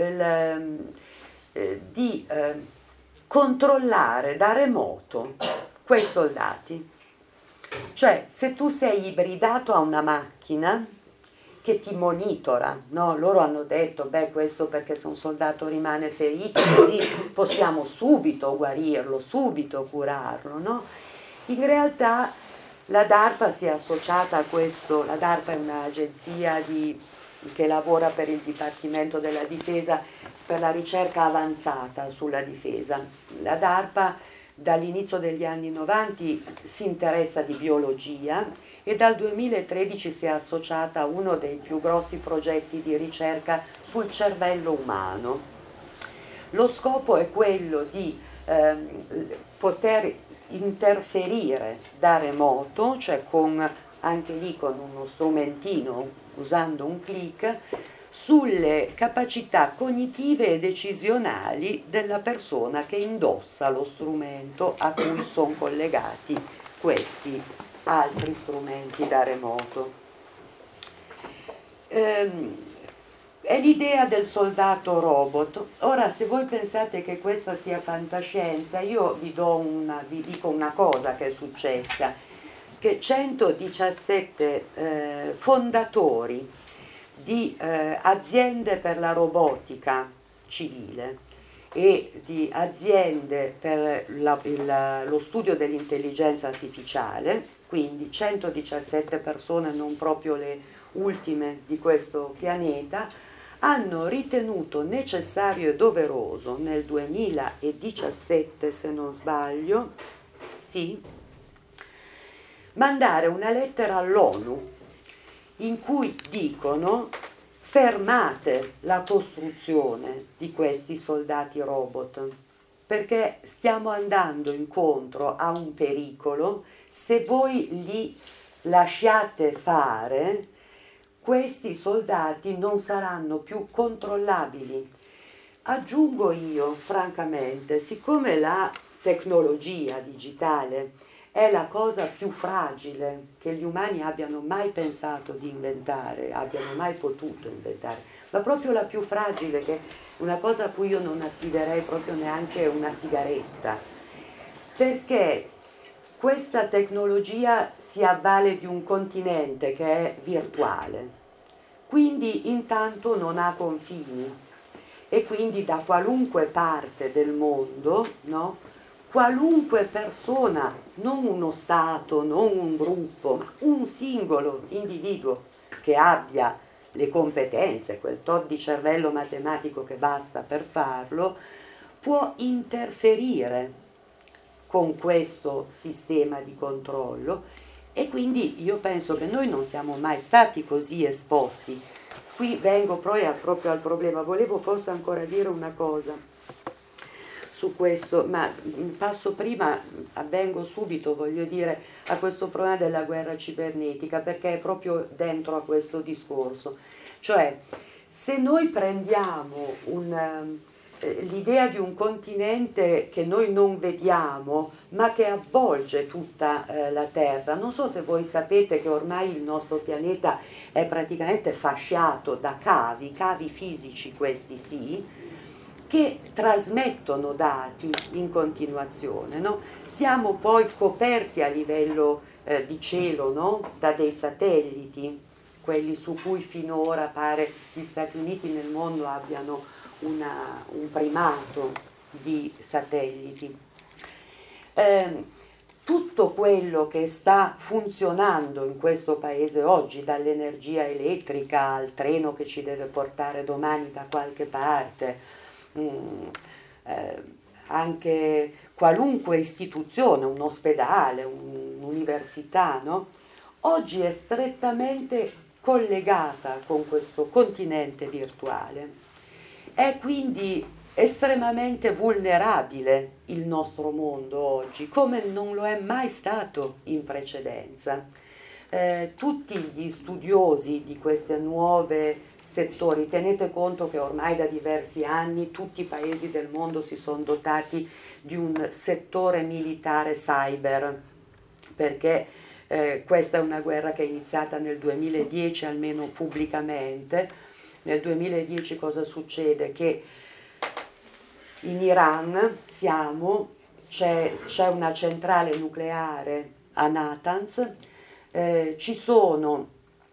di controllare da remoto quei soldati. Cioè, se tu sei ibridato a una macchina che ti monitora, no? Loro hanno detto, questo perché se un soldato rimane ferito, così possiamo subito guarirlo, subito curarlo, no? In realtà la DARPA si è associata a questo. La DARPA è un'agenzia che lavora per il Dipartimento della Difesa per la ricerca avanzata sulla difesa. La DARPA dall'inizio degli anni 90 si interessa di biologia e dal 2013 si è associata a uno dei più grossi progetti di ricerca sul cervello umano. Lo scopo è quello di poter interferire da remoto, cioè anche lì con uno strumentino, usando un click, sulle capacità cognitive e decisionali della persona che indossa lo strumento a cui sono collegati questi altri strumenti da remoto. È l'idea del soldato robot. Ora, se voi pensate che questa sia fantascienza, io vi dico una cosa che è successa, che 117 fondatori di aziende per la robotica civile e di aziende per lo studio dell'intelligenza artificiale, quindi 117 persone, non proprio le ultime di questo pianeta, hanno ritenuto necessario e doveroso nel 2017, se non sbaglio, mandare una lettera all'ONU in cui dicono: fermate la costruzione di questi soldati robot, perché stiamo andando incontro a un pericolo. Se voi li lasciate fare, questi soldati non saranno più controllabili. Aggiungo io, francamente, siccome la tecnologia digitale è la cosa più fragile che gli umani abbiano mai pensato di inventare, abbiano mai potuto inventare, ma proprio la più fragile, che è una cosa a cui io non affiderei proprio neanche una sigaretta, perché questa tecnologia si avvale di un continente che è virtuale, quindi intanto non ha confini e quindi da qualunque parte del mondo, no? Qualunque persona, non uno Stato, non un gruppo, ma un singolo individuo che abbia le competenze, quel tot di cervello matematico che basta per farlo, può interferire con questo sistema di controllo, e quindi io penso che noi non siamo mai stati così esposti. Qui vengo proprio al problema. Volevo forse ancora dire una cosa su questo, ma passo prima, avvengo subito, voglio dire, a questo problema della guerra cibernetica, perché è proprio dentro a questo discorso. Cioè, se noi prendiamo l'idea di un continente che noi non vediamo, ma che avvolge tutta la Terra. Non so se voi sapete che ormai il nostro pianeta è praticamente fasciato da cavi fisici, questi sì, che trasmettono dati in continuazione, no? Siamo poi coperti a livello di cielo, no? Da dei satelliti, quelli su cui finora pare gli Stati Uniti nel mondo abbiano un primato di satelliti. Tutto quello che sta funzionando in questo paese oggi, dall'energia elettrica al treno che ci deve portare domani da qualche parte, anche qualunque istituzione, un ospedale, un'università, no? Oggi è strettamente collegata con questo continente virtuale. È quindi estremamente vulnerabile il nostro mondo oggi, come non lo è mai stato in precedenza. Tutti gli studiosi di queste nuove settori, tenete conto che ormai da diversi anni tutti i paesi del mondo si sono dotati di un settore militare cyber, perché questa è una guerra che è iniziata nel 2010, almeno pubblicamente. Nel 2010 cosa succede? Che in Iran c'è una centrale nucleare a Natanz, ci sono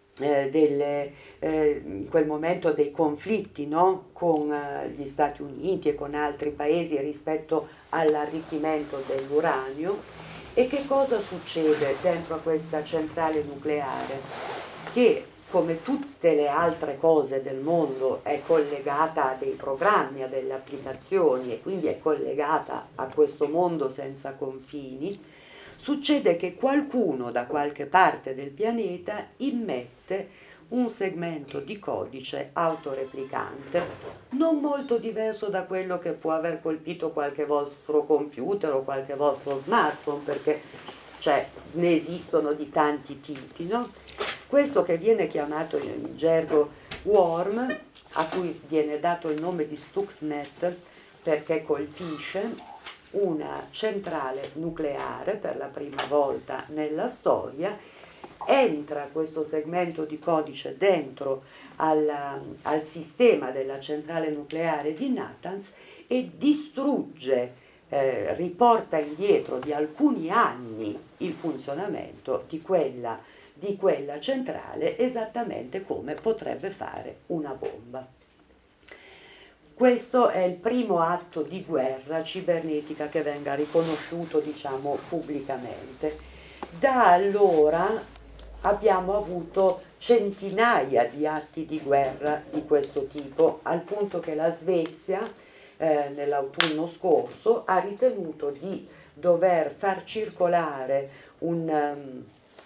in quel momento dei conflitti, no? Con gli Stati Uniti e con altri paesi rispetto all'arricchimento dell'uranio. E che cosa succede dentro a questa centrale nucleare? Che come tutte le altre cose del mondo è collegata a dei programmi, a delle applicazioni, e quindi è collegata a questo mondo senza confini, succede che qualcuno da qualche parte del pianeta immette un segmento di codice autoreplicante, non molto diverso da quello che può aver colpito qualche vostro computer o qualche vostro smartphone, perché ne esistono di tanti tipi, no? Questo che viene chiamato in gergo worm, a cui viene dato il nome di Stuxnet perché colpisce una centrale nucleare per la prima volta nella storia, entra questo segmento di codice dentro al sistema della centrale nucleare di Natanz e distrugge, riporta indietro di alcuni anni il funzionamento di quella centrale, esattamente come potrebbe fare una bomba. Questo è il primo atto di guerra cibernetica che venga riconosciuto, diciamo, pubblicamente. Da allora abbiamo avuto centinaia di atti di guerra di questo tipo, al punto che la Svezia nell'autunno scorso ha ritenuto di dover far circolare un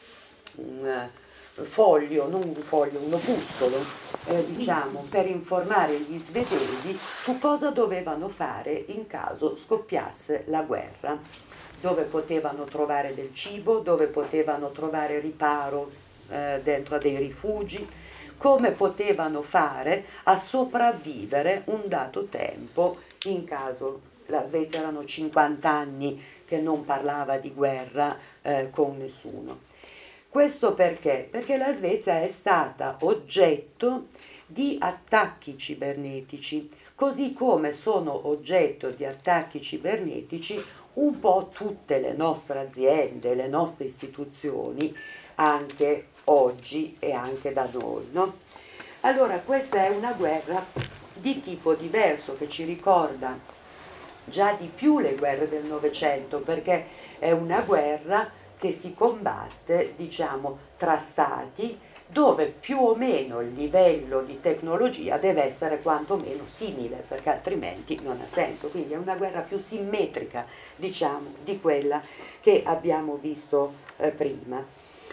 opuscolo, diciamo, per informare gli svedesi su cosa dovevano fare in caso scoppiasse la guerra, dove potevano trovare del cibo, dove potevano trovare riparo dentro a dei rifugi, come potevano fare a sopravvivere un dato tempo in caso. La Svezia erano 50 anni che non parlava di guerra con nessuno. Questo perché? Perché la Svezia è stata oggetto di attacchi cibernetici, così come sono oggetto di attacchi cibernetici un po' tutte le nostre aziende, le nostre istituzioni, anche oggi e anche da noi, no? Allora, questa è una guerra di tipo diverso che ci ricorda già di più le guerre del Novecento, perché è una guerra che si combatte, diciamo, tra stati dove più o meno il livello di tecnologia deve essere quantomeno simile, perché altrimenti non ha senso. Quindi è una guerra più simmetrica, diciamo, di quella che abbiamo visto prima.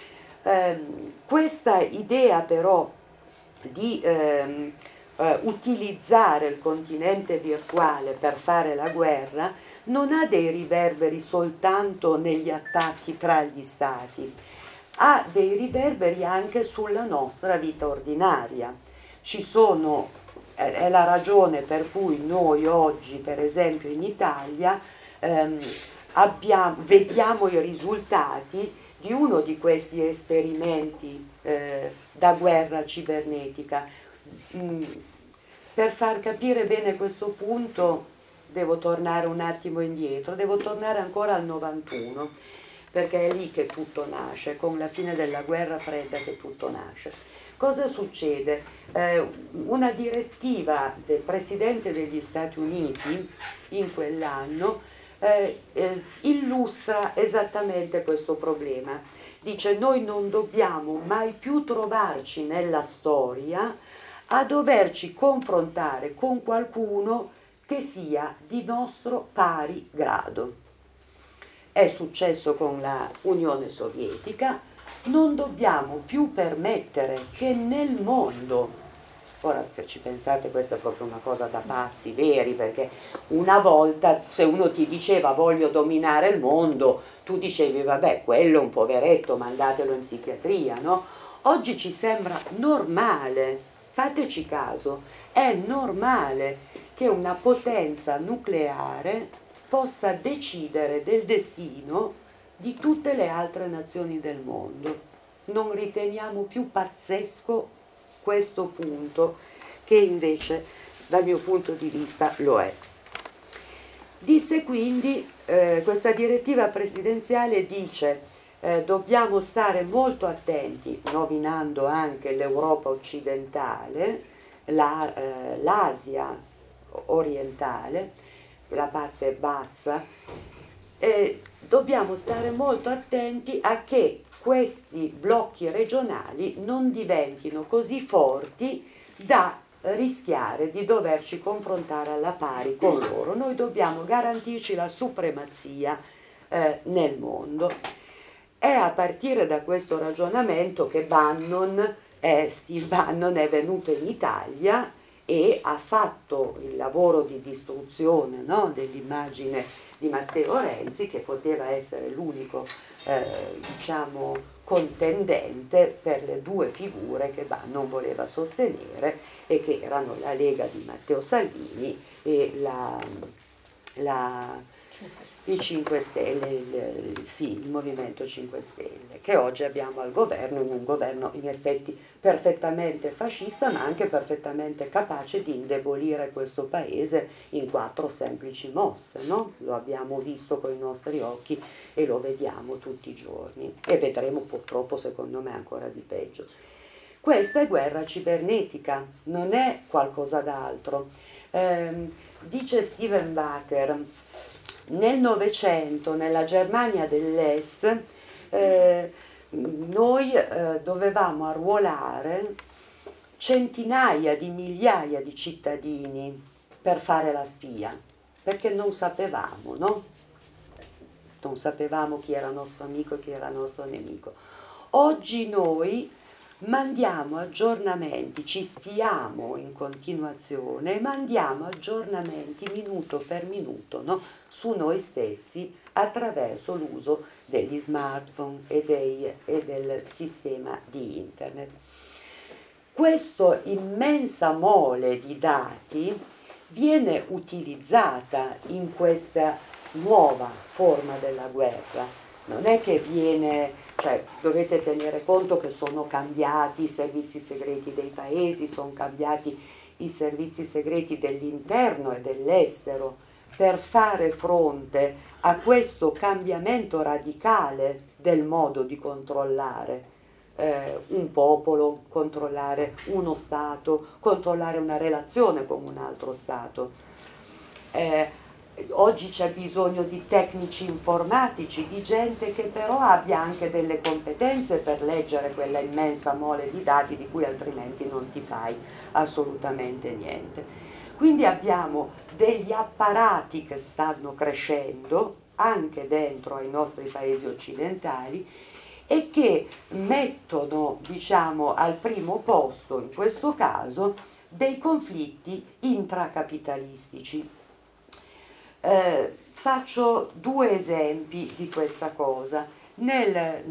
Questa idea però di utilizzare il continente virtuale per fare la guerra non ha dei riverberi soltanto negli attacchi tra gli stati, ha dei riverberi anche sulla nostra vita ordinaria. Ci sono, è la ragione per cui noi oggi, per esempio in Italia, vediamo i risultati di uno di questi esperimenti da guerra cibernetica. Per far capire bene questo punto devo tornare un attimo indietro, devo tornare ancora al 91, perché è lì che tutto nasce, con la fine della guerra fredda che tutto nasce. Cosa succede? Una direttiva del Presidente degli Stati Uniti in quell'anno illustra esattamente questo problema. Dice: noi non dobbiamo mai più trovarci nella storia a doverci confrontare con qualcuno che sia di nostro pari grado. È successo con la Unione Sovietica, non dobbiamo più permettere che nel mondo, ora se ci pensate questa è proprio una cosa da pazzi veri, perché una volta se uno ti diceva voglio dominare il mondo, tu dicevi vabbè, quello è un poveretto, mandatelo in psichiatria, no? Oggi ci sembra normale, fateci caso, è normale che una potenza nucleare possa decidere del destino di tutte le altre nazioni del mondo. Non riteniamo più pazzesco questo punto, che invece dal mio punto di vista lo è. Disse quindi, questa direttiva presidenziale dice dobbiamo stare molto attenti, nominando anche l'Europa occidentale, l'Asia orientale, la parte bassa, dobbiamo stare molto attenti a che questi blocchi regionali non diventino così forti da rischiare di doverci confrontare alla pari con loro. Noi dobbiamo garantirci la supremazia nel mondo. È a partire da questo ragionamento che Steve Bannon è venuto in Italia e ha fatto il lavoro di distruzione, no, dell'immagine di Matteo Renzi, che poteva essere l'unico contendente per le due figure che Bannon voleva sostenere, e che erano la Lega di Matteo Salvini e i 5 Stelle, il Movimento 5 Stelle, che oggi abbiamo al governo, in un governo in effetti perfettamente fascista, ma anche perfettamente capace di indebolire questo paese in 4 semplici mosse, no? Lo abbiamo visto con i nostri occhi e lo vediamo tutti i giorni, e vedremo purtroppo, secondo me, ancora di peggio. Questa è guerra cibernetica, non è qualcosa d'altro. Dice Steven Baker, nel Novecento, nella Germania dell'Est, noi dovevamo arruolare centinaia di migliaia di cittadini per fare la spia, perché non sapevamo, no? Non sapevamo chi era nostro amico e chi era nostro nemico. Oggi noi mandiamo aggiornamenti, ci spiamo in continuazione, mandiamo aggiornamenti minuto per minuto, no? Su noi stessi attraverso l'uso degli smartphone e del sistema di internet. Questa immensa mole di dati viene utilizzata in questa nuova forma della guerra. Non è che dovete tenere conto che sono cambiati i servizi segreti dei paesi, sono cambiati i servizi segreti dell'interno e dell'estero per fare fronte a questo cambiamento radicale del modo di controllare un popolo, controllare uno Stato, controllare una relazione con un altro Stato. oggi c'è bisogno di tecnici informatici, di gente che però abbia anche delle competenze per leggere quella immensa mole di dati di cui altrimenti non ti fai assolutamente niente. Quindi abbiamo degli apparati che stanno crescendo anche dentro ai nostri paesi occidentali e che mettono, diciamo, al primo posto in questo caso dei conflitti intracapitalistici. Faccio 2 esempi di questa cosa. Nel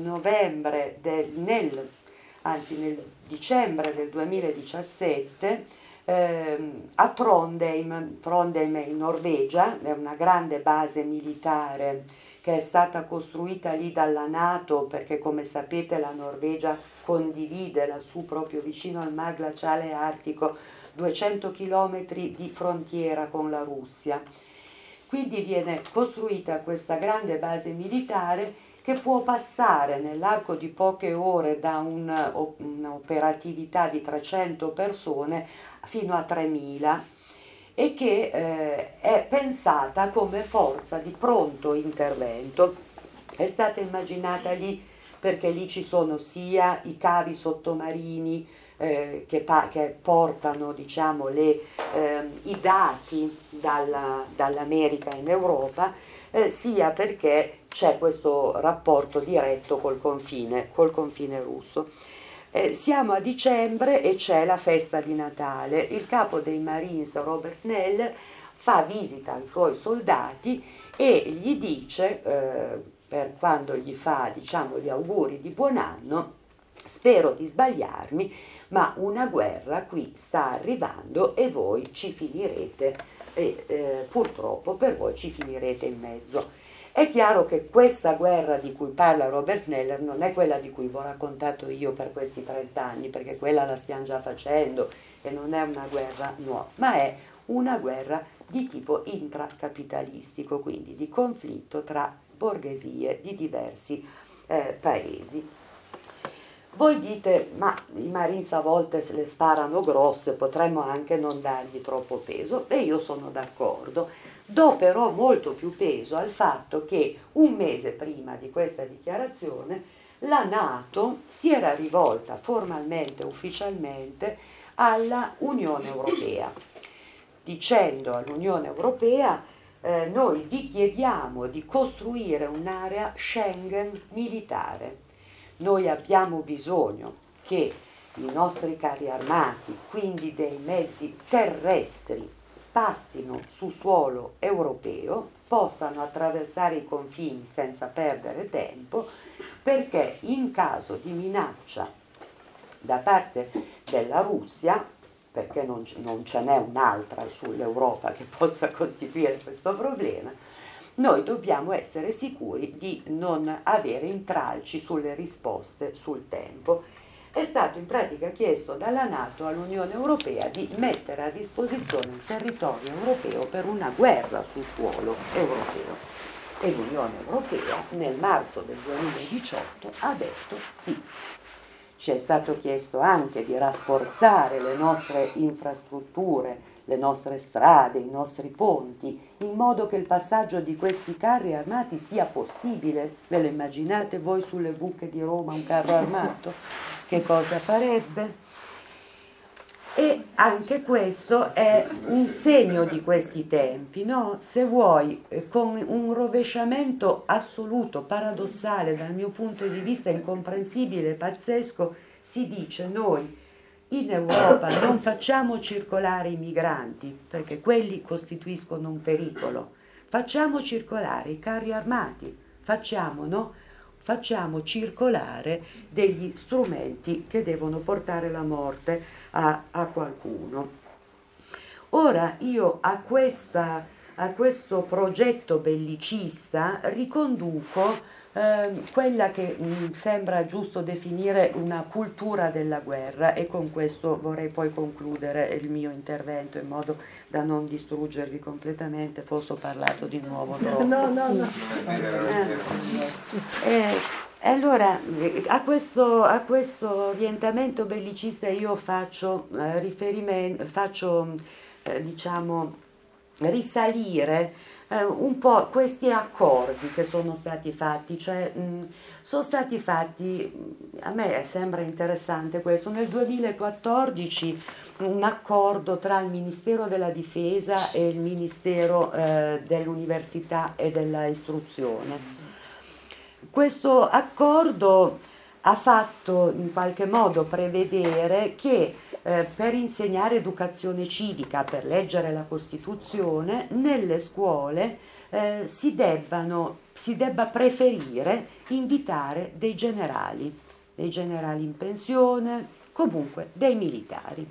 dicembre del 2017 a Trondheim è in Norvegia, è una grande base militare che è stata costruita lì dalla NATO, perché come sapete la Norvegia condivide lassù proprio vicino al mar glaciale artico 200 km di frontiera con la Russia. Quindi viene costruita questa grande base militare che può passare nell'arco di poche ore da un'operatività di 300 persone fino a 3.000 e che è pensata come forza di pronto intervento. È stata immaginata lì perché lì ci sono sia i cavi sottomarini che portano, diciamo, i dati dall'America in Europa, sia perché c'è questo rapporto diretto col confine russo. Siamo a dicembre e c'è la festa di Natale. Il capo dei Marines, Robert Nell, fa visita ai suoi soldati e gli dice, per quando gli fa, diciamo, gli auguri di buon anno: spero di sbagliarmi, ma una guerra qui sta arrivando e voi ci finirete, purtroppo per voi ci finirete in mezzo. È chiaro che questa guerra di cui parla Robert Neller non è quella di cui vi ho raccontato io per questi 30 anni, perché quella la stiamo già facendo e non è una guerra nuova, ma è una guerra di tipo intracapitalistico, quindi di conflitto tra borghesie di diversi paesi. Voi dite, ma i Marines a volte se le sparano grosse, potremmo anche non dargli troppo peso, e io sono d'accordo. Do però molto più peso al fatto che un mese prima di questa dichiarazione la NATO si era rivolta formalmente, ufficialmente, alla Unione Europea, dicendo all'Unione Europea: noi vi chiediamo di costruire un'area Schengen militare. Noi abbiamo bisogno che i nostri carri armati, quindi dei mezzi terrestri, passino su suolo europeo, possano attraversare i confini senza perdere tempo, perché in caso di minaccia da parte della Russia, perché non ce n'è un'altra sull'Europa che possa costituire questo problema, noi dobbiamo essere sicuri di non avere intralci sulle risposte sul tempo. È stato in pratica chiesto dalla NATO all'Unione Europea di mettere a disposizione il territorio europeo per una guerra sul suolo europeo. E l'Unione Europea nel marzo del 2018 ha detto sì. Ci è stato chiesto anche di rafforzare le nostre infrastrutture, le nostre strade, i nostri ponti, in modo che il passaggio di questi carri armati sia possibile. Ve lo immaginate voi sulle buche di Roma un carro armato? Che cosa farebbe? E anche questo è un segno di questi tempi, no? Se vuoi, con un rovesciamento assoluto, paradossale, dal mio punto di vista incomprensibile, pazzesco, si dice: noi in Europa non facciamo circolare i migranti perché quelli costituiscono un pericolo, facciamo circolare i carri armati, facciamo circolare degli strumenti che devono portare la morte a qualcuno. Ora io a questo progetto bellicista riconduco quella che sembra giusto definire una cultura della guerra, e con questo vorrei poi concludere il mio intervento in modo da non distruggervi completamente. Forse ho parlato di nuovo troppo. No. Allora, a questo orientamento bellicista io faccio risalire un po' questi accordi che sono stati fatti, cioè sono stati fatti, a me sembra interessante questo, nel 2014 un accordo tra il Ministero della Difesa e il Ministero dell'Università e dell'Istruzione. Questo accordo ha fatto in qualche modo prevedere che per insegnare educazione civica, per leggere la Costituzione, nelle scuole si debba preferire invitare dei generali in pensione, comunque dei militari.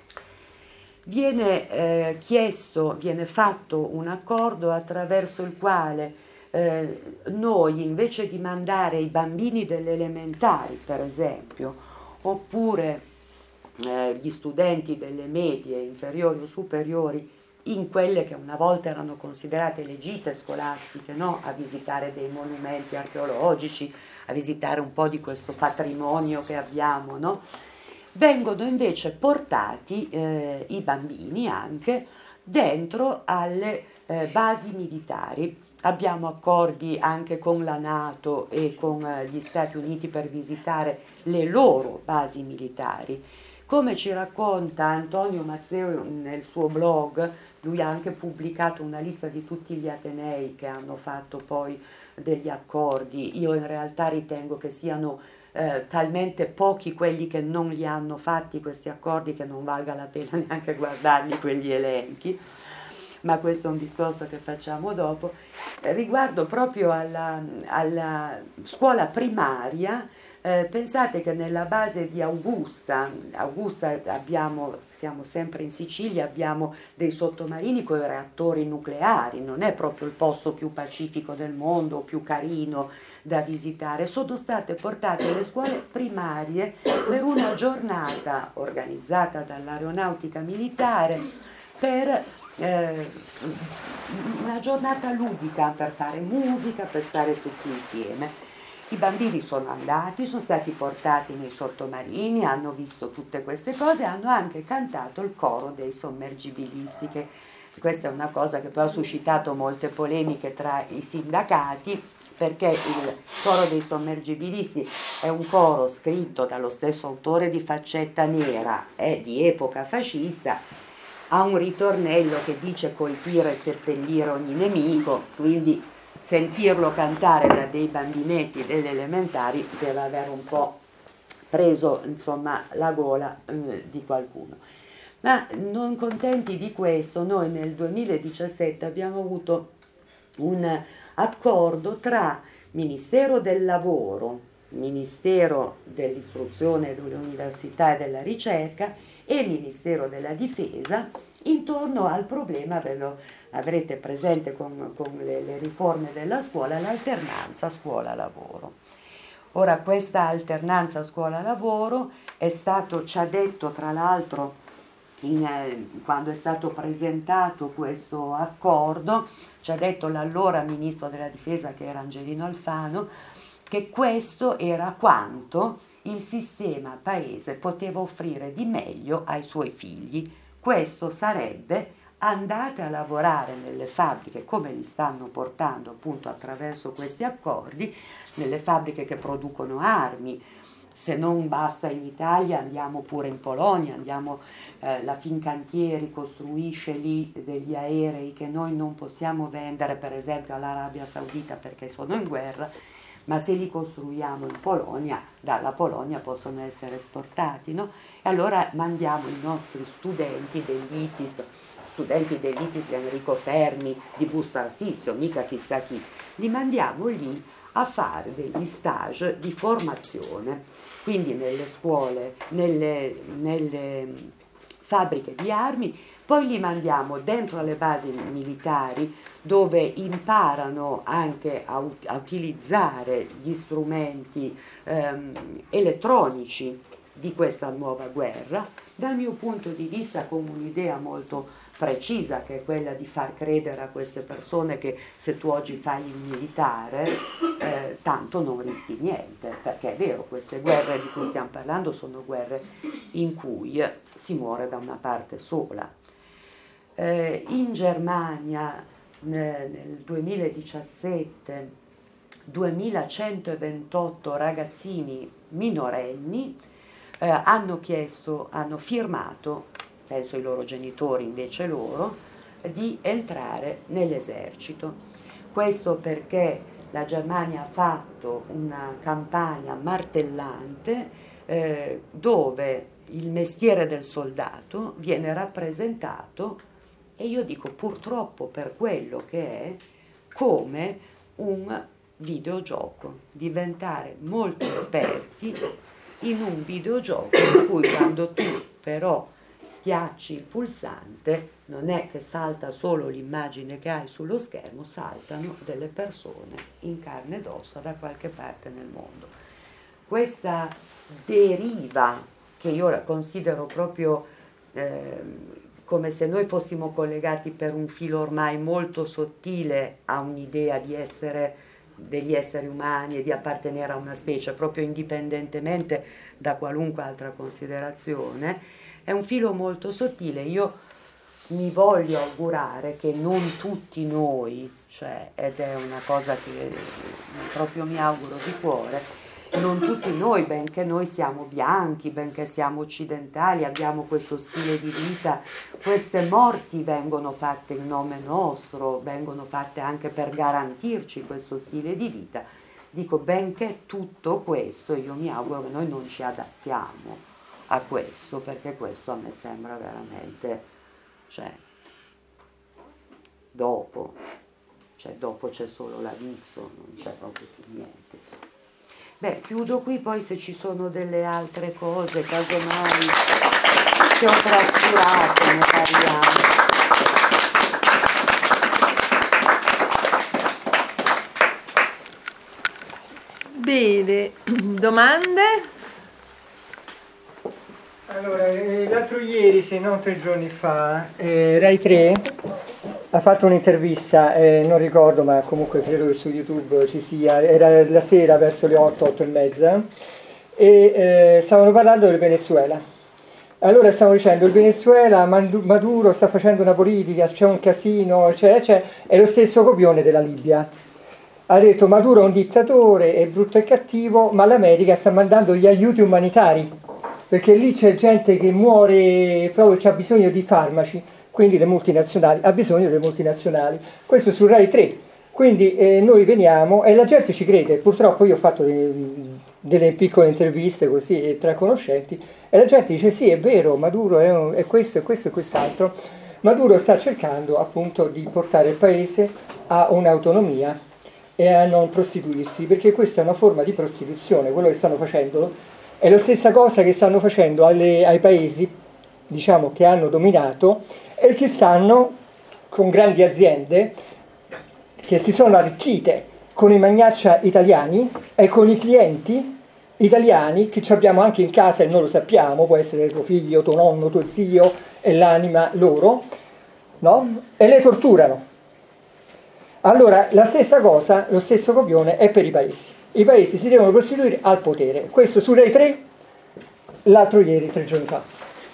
Viene fatto un accordo attraverso il quale noi, invece di mandare i bambini delle elementari, per esempio, oppure gli studenti delle medie, inferiori o superiori, in quelle che una volta erano considerate le gite scolastiche, no? A visitare dei monumenti archeologici, a visitare un po' di questo patrimonio che abbiamo, no? Vengono invece portati i bambini anche dentro alle basi militari. Abbiamo accordi anche con la NATO e con gli Stati Uniti per visitare le loro basi militari. Come ci racconta Antonio Mazzeo nel suo blog, lui ha anche pubblicato una lista di tutti gli atenei che hanno fatto poi degli accordi. Io in realtà ritengo che siano talmente pochi quelli che non li hanno fatti questi accordi che non valga la pena neanche guardarli quegli elenchi, ma questo è un discorso che facciamo dopo. Riguardo proprio alla scuola primaria, pensate che nella base di Augusta siamo sempre in Sicilia, abbiamo dei sottomarini con i reattori nucleari, non è proprio il posto più pacifico del mondo, più carino da visitare. Sono state portate le scuole primarie per una giornata organizzata dall'Aeronautica Militare per una giornata ludica, per fare musica, per stare tutti insieme. I bambini sono andati, sono stati portati nei sottomarini, hanno visto tutte queste cose, hanno anche cantato il coro dei sommergibilisti, che questa è una cosa che poi ha suscitato molte polemiche tra i sindacati, perché il coro dei sommergibilisti è un coro scritto dallo stesso autore di Faccetta Nera, è di epoca fascista, ha un ritornello che dice colpire e seppellire ogni nemico, quindi sentirlo cantare da dei bambinetti delle elementari deve aver un po' preso, insomma, la gola di qualcuno. Ma non contenti di questo, noi nel 2017 abbiamo avuto un accordo tra Ministero del Lavoro, Ministero dell'Istruzione, dell'Università e della Ricerca e Ministero della Difesa intorno al problema, ve lo avrete presente con le riforme della scuola, l'alternanza scuola-lavoro. Ora, questa alternanza scuola-lavoro ci ha detto tra l'altro, quando è stato presentato questo accordo, ci ha detto l'allora Ministro della Difesa, che era Angelino Alfano, che questo era quanto il sistema paese poteva offrire di meglio ai suoi figli. Questo sarebbe: andate a lavorare nelle fabbriche, come li stanno portando appunto attraverso questi accordi, nelle fabbriche che producono armi. Se non basta in Italia, andiamo pure in Polonia, la Fincantieri costruisce lì degli aerei che noi non possiamo vendere per esempio all'Arabia Saudita perché sono in guerra, ma se li costruiamo in Polonia, dalla Polonia possono essere esportati, no? E allora mandiamo i nostri studenti dell'ITIS di Enrico Fermi, di Busto Arsizio, mica chissà chi, li mandiamo lì a fare degli stage di formazione, quindi nelle scuole, nelle fabbriche di armi, poi li mandiamo dentro alle basi militari dove imparano anche a utilizzare gli strumenti elettronici di questa nuova guerra, dal mio punto di vista con un'idea molto precisa, che è quella di far credere a queste persone che se tu oggi fai il militare tanto non rischi niente, perché è vero, queste guerre di cui stiamo parlando sono guerre in cui si muore da una parte sola. In Germania nel 2017 2128 ragazzini minorenni hanno firmato, penso ai loro genitori invece loro, di entrare nell'esercito. Questo perché la Germania ha fatto una campagna martellante dove il mestiere del soldato viene rappresentato, e io dico purtroppo per quello che è, come un videogioco, diventare molto esperti in un videogioco in cui quando tu però schiacci il pulsante non è che salta solo l'immagine che hai sullo schermo, saltano delle persone in carne ed ossa da qualche parte nel mondo. Questa deriva, che io la considero proprio come se noi fossimo collegati per un filo ormai molto sottile a un'idea di essere degli esseri umani e di appartenere a una specie, proprio indipendentemente da qualunque altra considerazione, è un filo molto sottile. Io mi voglio augurare che non tutti noi, ed è una cosa che proprio mi auguro di cuore, non tutti noi, benché noi siamo bianchi, benché siamo occidentali, abbiamo questo stile di vita, queste morti vengono fatte in nome nostro, vengono fatte anche per garantirci questo stile di vita. Dico, benché tutto questo, io mi auguro che noi non ci adattiamo a questo, perché questo a me sembra veramente, dopo c'è solo l'abisso, non c'è proprio più niente. Beh, chiudo qui, poi se ci sono delle altre cose, casomai che ho trascurato, ne parliamo. Bene, domande? Allora, l'altro ieri, se non 3 giorni fa, Rai 3 ha fatto un'intervista, non ricordo, ma comunque credo che su YouTube ci sia, era la sera verso le 8 e mezza, e stavano parlando del Venezuela. Allora stavano dicendo, il Venezuela, Maduro sta facendo una politica, c'è un casino, è lo stesso copione della Libia. Ha detto, Maduro è un dittatore, è brutto e cattivo, ma l'America sta mandando gli aiuti umanitari, perché lì c'è gente che muore, proprio c'ha bisogno di farmaci. Quindi le multinazionali, ha bisogno delle multinazionali. Questo su Rai 3. Quindi noi veniamo e la gente ci crede. Purtroppo io ho fatto delle piccole interviste così tra conoscenti e la gente dice sì, è vero, Maduro è questo e questo e quest'altro. Maduro sta cercando appunto di portare il paese a un'autonomia e a non prostituirsi, perché questa è una forma di prostituzione, quello che stanno facendo. È la stessa cosa che stanno facendo ai paesi, diciamo, che hanno dominato e che stanno con grandi aziende che si sono arricchite con i magnaccia italiani e con i clienti italiani che ci abbiamo anche in casa e non lo sappiamo, può essere tuo figlio, tuo nonno, tuo zio e l'anima loro, no? E le torturano. Allora la stessa cosa, lo stesso copione è per i paesi. I paesi si devono prostituire al potere. Questo su Rai 3 l'altro ieri, 3 giorni fa.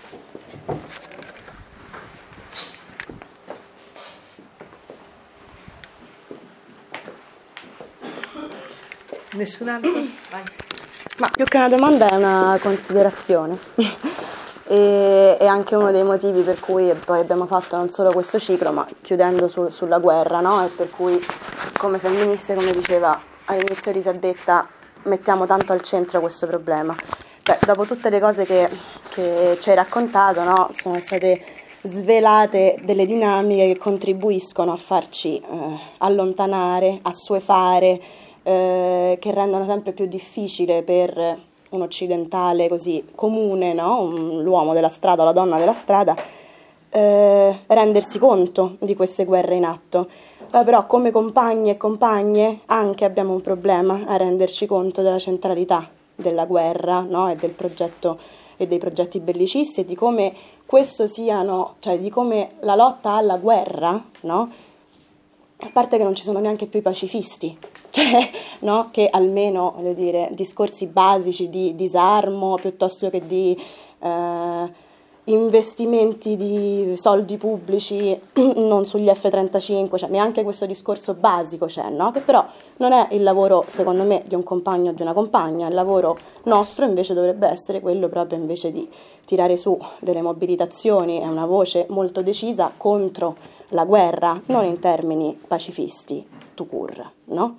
Nessun altro? Ma più che una domanda è una considerazione e è anche uno dei motivi per cui poi abbiamo fatto non solo questo ciclo ma chiudendo sulla guerra, no? E per cui come femministe, come diceva all'inizio Elisabetta, mettiamo tanto al centro questo problema. Beh, dopo tutte le cose che ci hai raccontato, no? Sono state svelate delle dinamiche che contribuiscono a farci allontanare, assuefare, che rendono sempre più difficile per un occidentale così comune, no? L'uomo della strada, la donna della strada, rendersi conto di queste guerre in atto. Però come compagni e compagne anche abbiamo un problema a renderci conto della centralità della guerra, no? E del progetto e dei progetti bellicisti e di come questo siano, cioè di come la lotta alla guerra, no? A parte che non ci sono neanche più i pacifisti, cioè, no? Che almeno, voglio dire, discorsi basici di disarmo piuttosto che di investimenti di soldi pubblici non sugli F-35, cioè neanche questo discorso basico c'è, no? Che però non è il lavoro, secondo me, di un compagno o di una compagna, il lavoro nostro invece dovrebbe essere quello proprio invece di tirare su delle mobilitazioni e una voce molto decisa contro la guerra, non in termini pacifisti, tout court, no?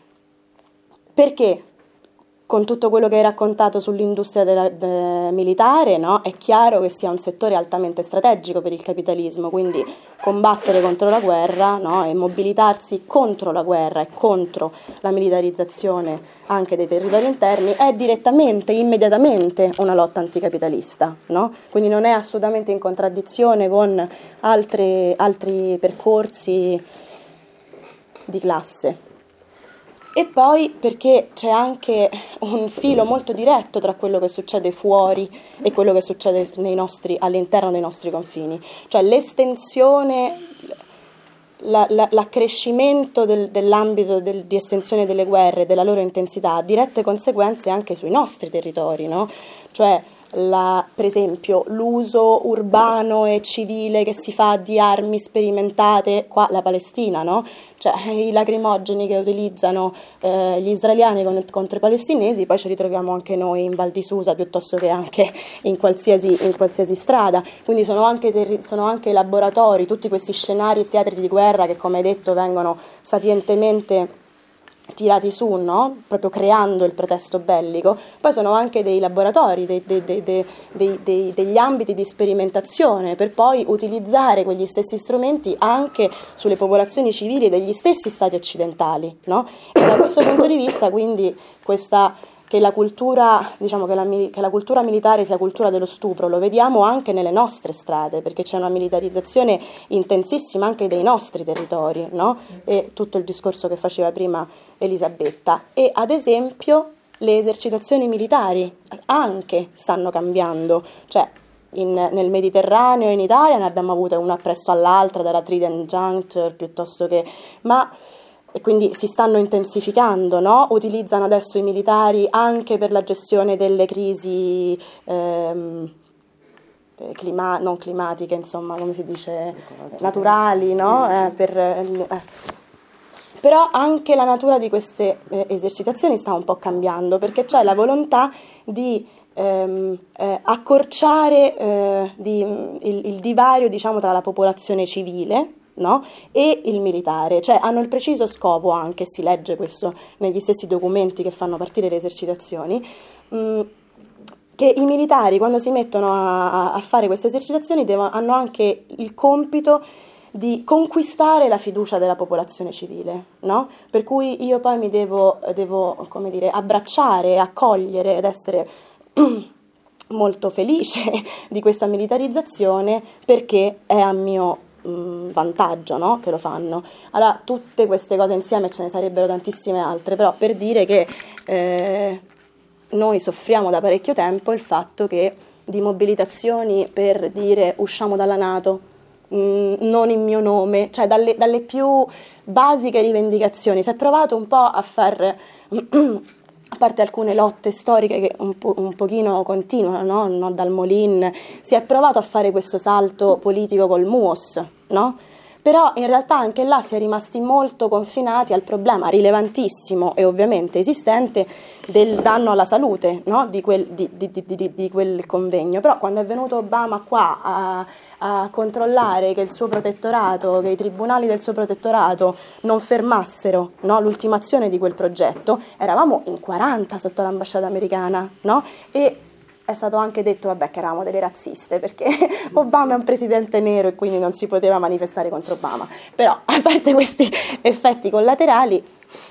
Perché? Con tutto quello che hai raccontato sull'industria militare, no? È chiaro che sia un settore altamente strategico per il capitalismo, quindi combattere contro la guerra, no? E mobilitarsi contro la guerra e contro la militarizzazione anche dei territori interni è direttamente, immediatamente una lotta anticapitalista, no? Quindi non è assolutamente in contraddizione con altri percorsi di classe. E poi perché c'è anche un filo molto diretto tra quello che succede fuori e quello che succede all'interno dei nostri confini, cioè l'estensione, l'accrescimento dell'ambito di estensione delle guerre, della loro intensità, ha dirette conseguenze anche sui nostri territori, no? Cioè per esempio l'uso urbano e civile che si fa di armi sperimentate, qua la Palestina, no? Cioè i lacrimogeni che utilizzano gli israeliani contro i palestinesi, poi ci ritroviamo anche noi in Val di Susa piuttosto che anche in qualsiasi strada, quindi sono anche laboratori, tutti questi scenari e teatri di guerra che, come hai detto, vengono sapientemente tirati su, no? Proprio creando il pretesto bellico. Poi sono anche dei laboratori, degli ambiti di sperimentazione per poi utilizzare quegli stessi strumenti anche sulle popolazioni civili degli stessi stati occidentali, no? E da questo punto di vista, quindi, che la cultura, diciamo che la cultura militare sia cultura dello stupro, lo vediamo anche nelle nostre strade, perché c'è una militarizzazione intensissima anche dei nostri territori, no? E tutto il discorso che faceva prima Elisabetta. E ad esempio le esercitazioni militari anche stanno cambiando, cioè nel Mediterraneo e in Italia ne abbiamo avute una appresso all'altra, dalla Trident Juncture piuttosto che... E quindi si stanno intensificando, no? Utilizzano adesso i militari anche per la gestione delle crisi non climatiche, insomma, come si dice, naturali, no? Però anche la natura di queste esercitazioni sta un po' cambiando, perché c'è la volontà di accorciare il divario, diciamo, tra la popolazione civile, no? E il militare, cioè hanno il preciso scopo, anche si legge questo negli stessi documenti che fanno partire le esercitazioni, che i militari, quando si mettono a fare queste esercitazioni, hanno anche il compito di conquistare la fiducia della popolazione civile, no? Per cui io poi mi devo come dire, abbracciare, accogliere ed essere molto felice di questa militarizzazione, perché è a mio vantaggio, no? Che lo fanno. Allora, tutte queste cose insieme, ce ne sarebbero tantissime altre, però per dire che noi soffriamo da parecchio tempo il fatto che di mobilitazioni per dire usciamo dalla NATO, non in mio nome, cioè dalle più basiche rivendicazioni si è provato un po' a far a parte alcune lotte storiche che un pochino continuano, no? Dal Molin, si è provato a fare questo salto politico col MUOS, no? Però in realtà anche là si è rimasti molto confinati al problema rilevantissimo e ovviamente esistente del danno alla salute, no? di quel convegno. Però quando è venuto Obama qua a controllare che il suo protettorato, che i tribunali del suo protettorato non fermassero, no, l'ultimazione di quel progetto, eravamo in 40 sotto l'ambasciata americana, no? E è stato anche detto, vabbè, che eravamo delle razziste perché Obama è un presidente nero e quindi non si poteva manifestare contro Obama. Però, a parte questi effetti collaterali,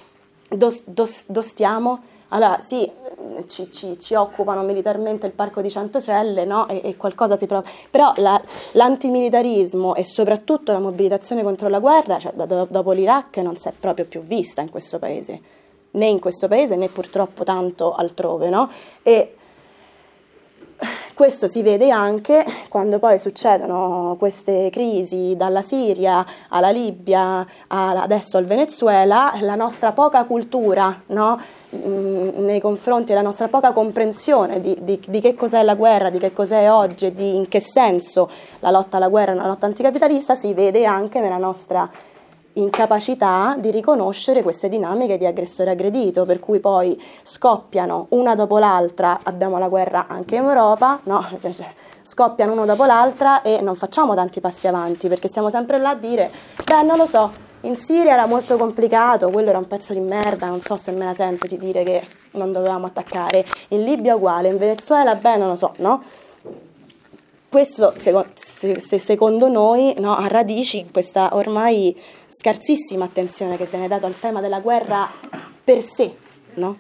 dove stiamo? Allora, sì, ci occupano militarmente il parco di Centocelle, no? E qualcosa si prova. Però l'antimilitarismo e soprattutto la mobilitazione contro la guerra, cioè, dopo l'Iraq, non si è proprio più vista in questo paese. Né in questo paese né purtroppo tanto altrove, no? E questo si vede anche quando poi succedono queste crisi, dalla Siria alla Libia, adesso al Venezuela, la nostra poca cultura, no? Nei confronti della nostra poca comprensione di che cos'è la guerra, di che cos'è oggi e di in che senso la lotta alla guerra è una lotta anticapitalista, si vede anche nella nostra incapacità di riconoscere queste dinamiche di aggressore-aggredito, per cui poi scoppiano una dopo l'altra, abbiamo la guerra anche in Europa, no? Scoppiano uno dopo l'altra e non facciamo tanti passi avanti, perché stiamo sempre là a dire, beh, non lo so, in Siria era molto complicato, quello era un pezzo di merda, non so se me la sento di dire che non dovevamo attaccare, in Libia uguale, in Venezuela, beh, non lo so, no? Questo secondo noi, no, ha radici in questa ormai scarsissima attenzione che viene data al tema della guerra per sé, no?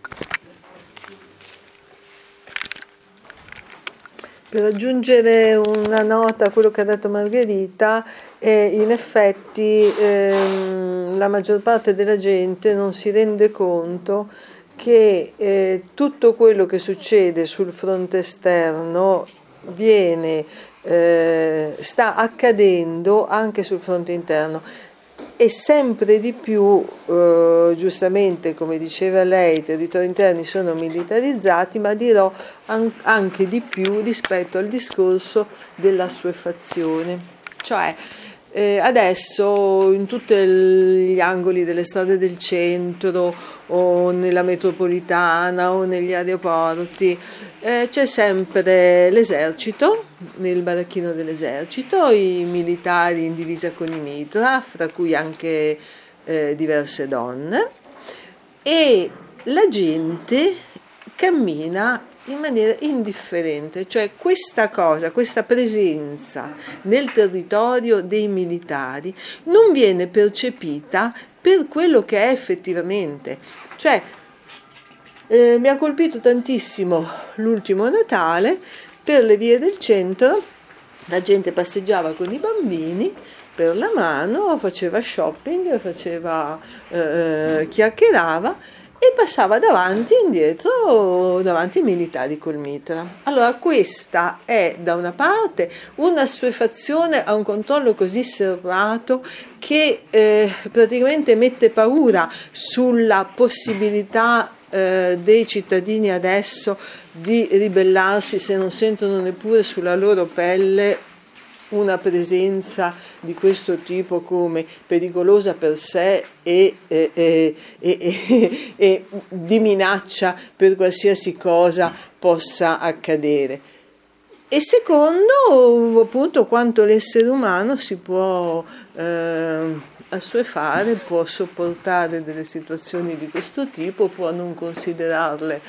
Per aggiungere una nota a quello che ha detto Margherita, in effetti la maggior parte della gente non si rende conto che tutto quello che succede sul fronte esterno sta accadendo anche sul fronte interno. E sempre di più, giustamente come diceva lei, i territori interni sono militarizzati, ma dirò anche di più rispetto al discorso dell'assuefazione. Cioè adesso in tutti gli angoli delle strade del centro o nella metropolitana o negli aeroporti c'è sempre l'esercito, nel baracchino dell'esercito, i militari in divisa con i mitra, fra cui anche diverse donne, e la gente cammina in maniera indifferente, cioè questa presenza nel territorio dei militari non viene percepita per quello che è effettivamente. Cioè mi ha colpito tantissimo l'ultimo Natale, per le vie del centro la gente passeggiava con i bambini per la mano, faceva shopping, chiacchierava e passava davanti e indietro davanti ai militari col mitra. Allora questa è da una parte una assuefazione a un controllo così serrato che praticamente mette paura sulla possibilità dei cittadini adesso di ribellarsi se non sentono neppure sulla loro pelle una presenza di questo tipo come pericolosa per sé e di minaccia per qualsiasi cosa possa accadere. E secondo, appunto, quanto l'essere umano si può assuefare, può sopportare delle situazioni di questo tipo, può non considerarle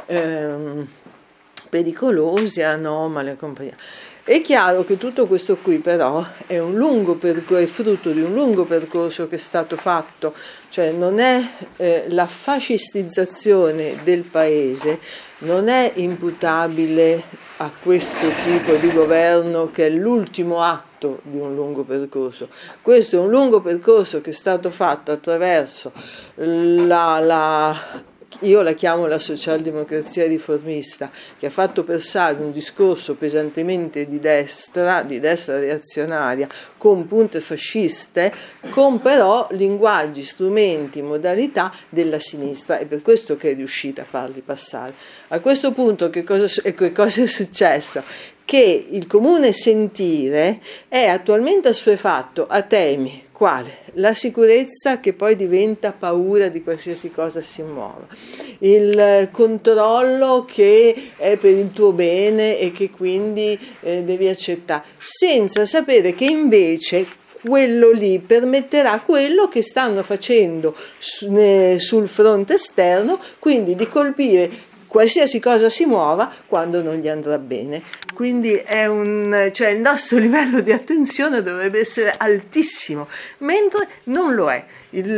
pericolose, anomale e compagnia. È chiaro che tutto questo qui però è frutto di un lungo percorso che è stato fatto, cioè non è la fascistizzazione del paese, non è imputabile a questo tipo di governo che è l'ultimo atto di un lungo percorso. Questo è un lungo percorso che è stato fatto attraverso io la chiamo la socialdemocrazia riformista, che ha fatto passare un discorso pesantemente di destra reazionaria, con punte fasciste, con però linguaggi, strumenti, modalità della sinistra, e per questo che è riuscita a farli passare. A questo punto che cosa è successo? Che il comune sentire è attualmente assuefatto a temi quale la sicurezza, che poi diventa paura di qualsiasi cosa si muova, il controllo che è per il tuo bene e che quindi devi accettare, senza sapere che invece quello lì permetterà quello che stanno facendo sul fronte esterno, quindi di colpire qualsiasi cosa si muova quando non gli andrà bene. Quindi cioè il nostro livello di attenzione dovrebbe essere altissimo, mentre non lo è.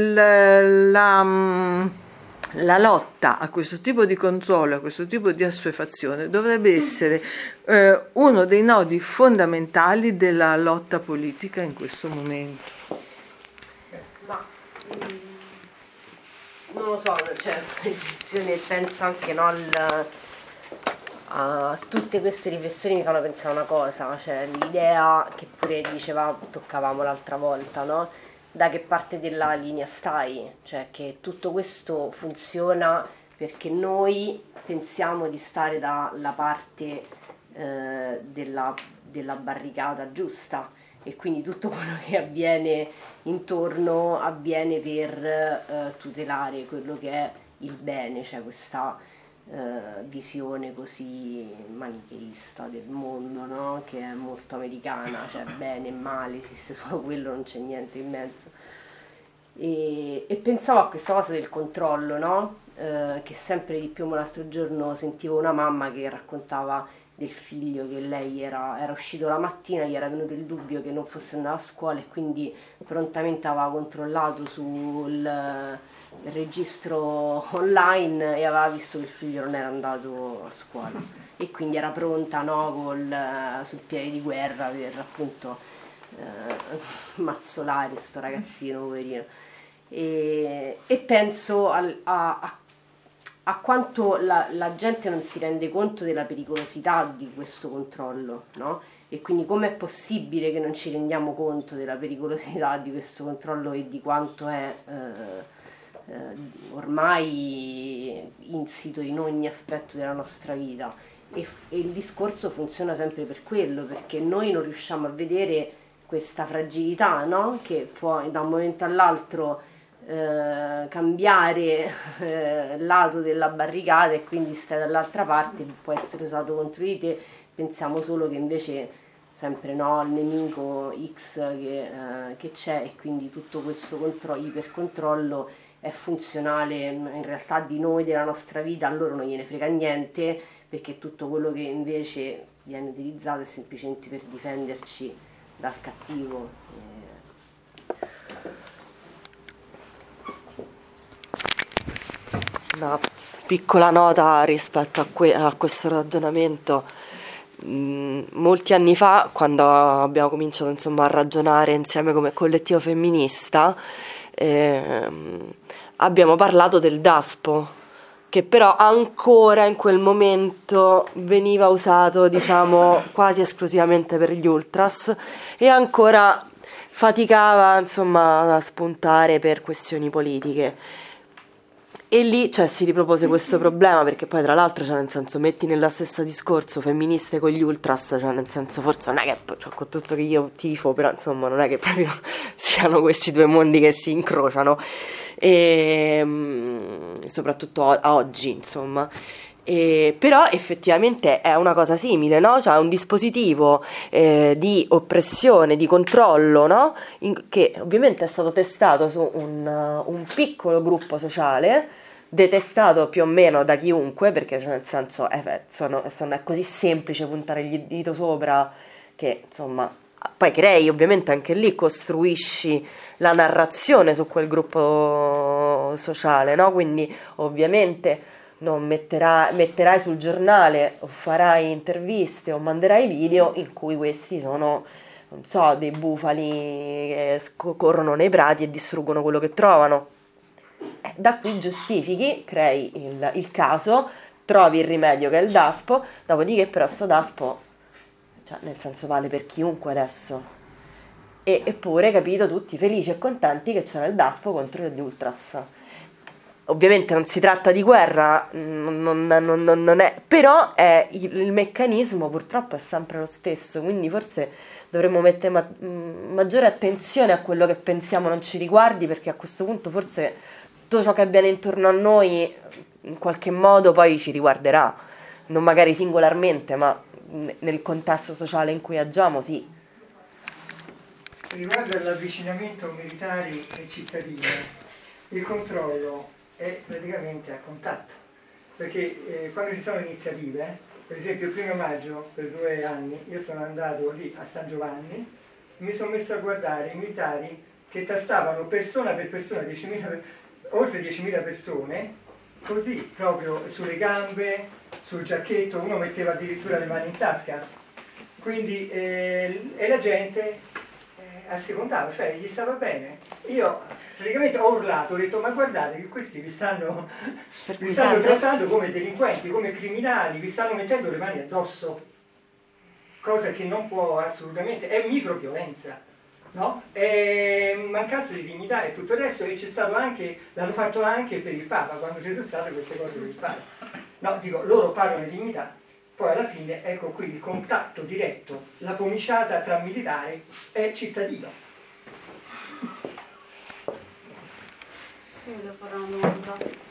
La lotta a questo tipo di controllo, a questo tipo di assuefazione dovrebbe essere uno dei nodi fondamentali della lotta politica in questo momento. Ma non lo so, cioè penso anche no, ma tutte queste riflessioni mi fanno pensare a una cosa, cioè l'idea che pure toccavamo l'altra volta, no? Da che parte della linea stai? Cioè che tutto questo funziona perché noi pensiamo di stare dalla parte della barricata giusta, e quindi tutto quello che avviene intorno avviene per tutelare quello che è il bene, cioè questa visione così manicheista del mondo, no? Che è molto americana, cioè bene e male, esiste solo quello, non c'è niente in mezzo. E pensavo a questa cosa del controllo, no? Che sempre di più l'altro giorno sentivo una mamma che raccontava del figlio che lei era uscito la mattina, gli era venuto il dubbio che non fosse andato a scuola, e quindi prontamente aveva controllato sul registro online e aveva visto che il figlio non era andato a scuola, e quindi era pronta, no, sul piede di guerra per appunto mazzolare sto ragazzino poverino. E penso a quanto la gente non si rende conto della pericolosità di questo controllo, no? E quindi com'è possibile che non ci rendiamo conto della pericolosità di questo controllo e di quanto è ormai insito in ogni aspetto della nostra vita. E il discorso funziona sempre per quello, perché noi non riusciamo a vedere questa fragilità, no? Che può da un momento all'altro cambiare lato della barricata, e quindi stai dall'altra parte, può essere usato contro di te. Pensiamo solo che invece sempre no, il nemico X che c'è, e quindi tutto questo ipercontrollo è funzionale in realtà di noi, della nostra vita. A loro non gliene frega niente, perché tutto quello che invece viene utilizzato è semplicemente per difenderci dal cattivo. Una piccola nota rispetto a questo ragionamento. Molti anni fa, quando abbiamo cominciato insomma a ragionare insieme come collettivo femminista, abbiamo parlato del DASPO, che però ancora in quel momento veniva usato, diciamo, quasi esclusivamente per gli ultras, e ancora faticava insomma a spuntare per questioni politiche. E lì, cioè, si ripropose questo problema, perché poi tra l'altro, cioè, nel senso, metti nella stessa discorso femministe con gli ultras, cioè nel senso, forse non è che, cioè, con tutto che io tifo, però insomma non è che proprio siano questi due mondi che si incrociano, e soprattutto oggi, insomma. Però effettivamente è una cosa simile, no? Cioè un dispositivo di oppressione, di controllo, no? Che ovviamente è stato testato su un piccolo gruppo sociale, detestato più o meno da chiunque, perché cioè, nel senso è così semplice puntare il dito sopra, che insomma poi crei, ovviamente anche lì costruisci la narrazione su quel gruppo sociale, no? Quindi ovviamente non metterai sul giornale o farai interviste o manderai video in cui questi sono, non so, dei bufali che corrono nei prati e distruggono quello che trovano. Da qui giustifichi, crei il caso, trovi il rimedio che è il DASPO, dopodiché però sto DASPO, cioè nel senso, vale per chiunque adesso. Eppure, capito, tutti felici e contenti che c'era il DASPO contro gli ultras. Ovviamente non si tratta di guerra, non è, però il meccanismo purtroppo è sempre lo stesso, quindi forse dovremmo mettere maggiore attenzione a quello che pensiamo non ci riguardi, perché a questo punto forse tutto ciò che avviene intorno a noi in qualche modo poi ci riguarderà, non magari singolarmente, ma nel contesto sociale in cui agiamo, sì. Riguardo all'avvicinamento militari e cittadini, il controllo è praticamente a contatto, perché quando ci sono iniziative, per esempio il 1° maggio per 2 anni io sono andato lì a San Giovanni e mi sono messo a guardare i militari che tastavano persona per persona, oltre 10.000 persone, così proprio sulle gambe, sul giacchetto, uno metteva addirittura le mani in tasca, quindi e la gente assecondava, cioè gli stava bene. Io praticamente ho urlato, ho detto ma guardate che questi vi stanno trattando come delinquenti, come criminali, vi stanno mettendo le mani addosso, cosa che non può assolutamente, è microviolenza, no? È mancanza di dignità e tutto il resto, e c'è stato anche, l'hanno fatto anche per il Papa, quando ci sono state queste cose per il Papa. No, dico, loro parlano di dignità, poi alla fine ecco qui il contatto diretto, la pomiciata tra militari e cittadino. Io volevo fare una domanda.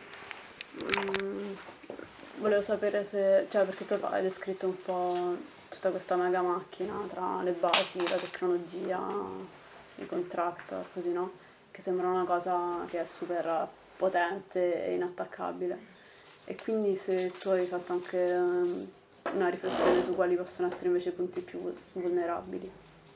Volevo sapere se, cioè perché tu hai descritto un po' tutta questa mega macchina tra le basi, la tecnologia, i contractor, così, no? Che sembra una cosa che è super potente e inattaccabile. E quindi se tu hai fatto anche una riflessione su quali possono essere invece i punti più vulnerabili.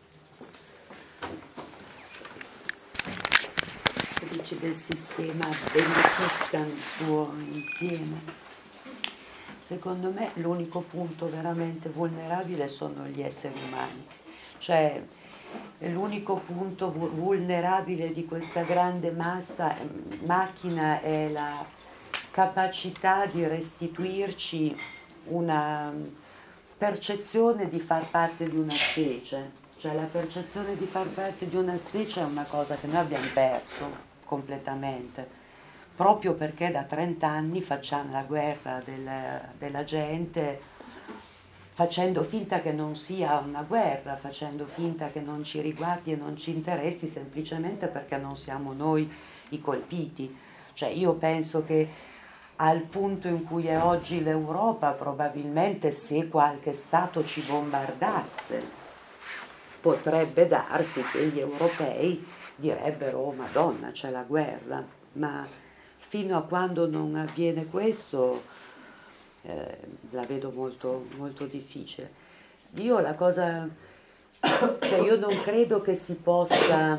Dici del sistema dell'artista nel suo insieme. Secondo me l'unico punto veramente vulnerabile sono gli esseri umani, cioè l'unico punto vulnerabile di questa grande macchina è la capacità di restituirci una percezione di far parte di una specie, cioè la percezione di far parte di una specie è una cosa che noi abbiamo perso completamente, proprio perché da 30 anni facciamo la guerra della gente, facendo finta che non sia una guerra, facendo finta che non ci riguardi e non ci interessi, semplicemente perché non siamo noi i colpiti. Cioè io penso che al punto in cui è oggi l'Europa, probabilmente se qualche Stato ci bombardasse, potrebbe darsi che gli europei direbbero oh Madonna c'è la guerra, ma fino a quando non avviene questo la vedo molto, molto difficile. Io la cosa, cioè io non credo che si possa,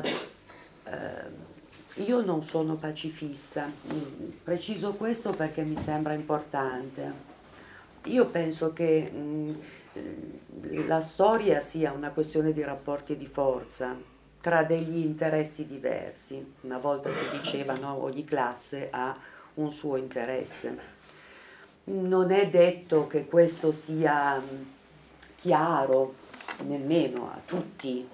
io non sono pacifista, preciso questo perché mi sembra importante. Io penso che la storia sia una questione di rapporti di forza tra degli interessi diversi. Una volta si diceva no, ogni classe ha un suo interesse. Non è detto che questo sia chiaro nemmeno a tutti,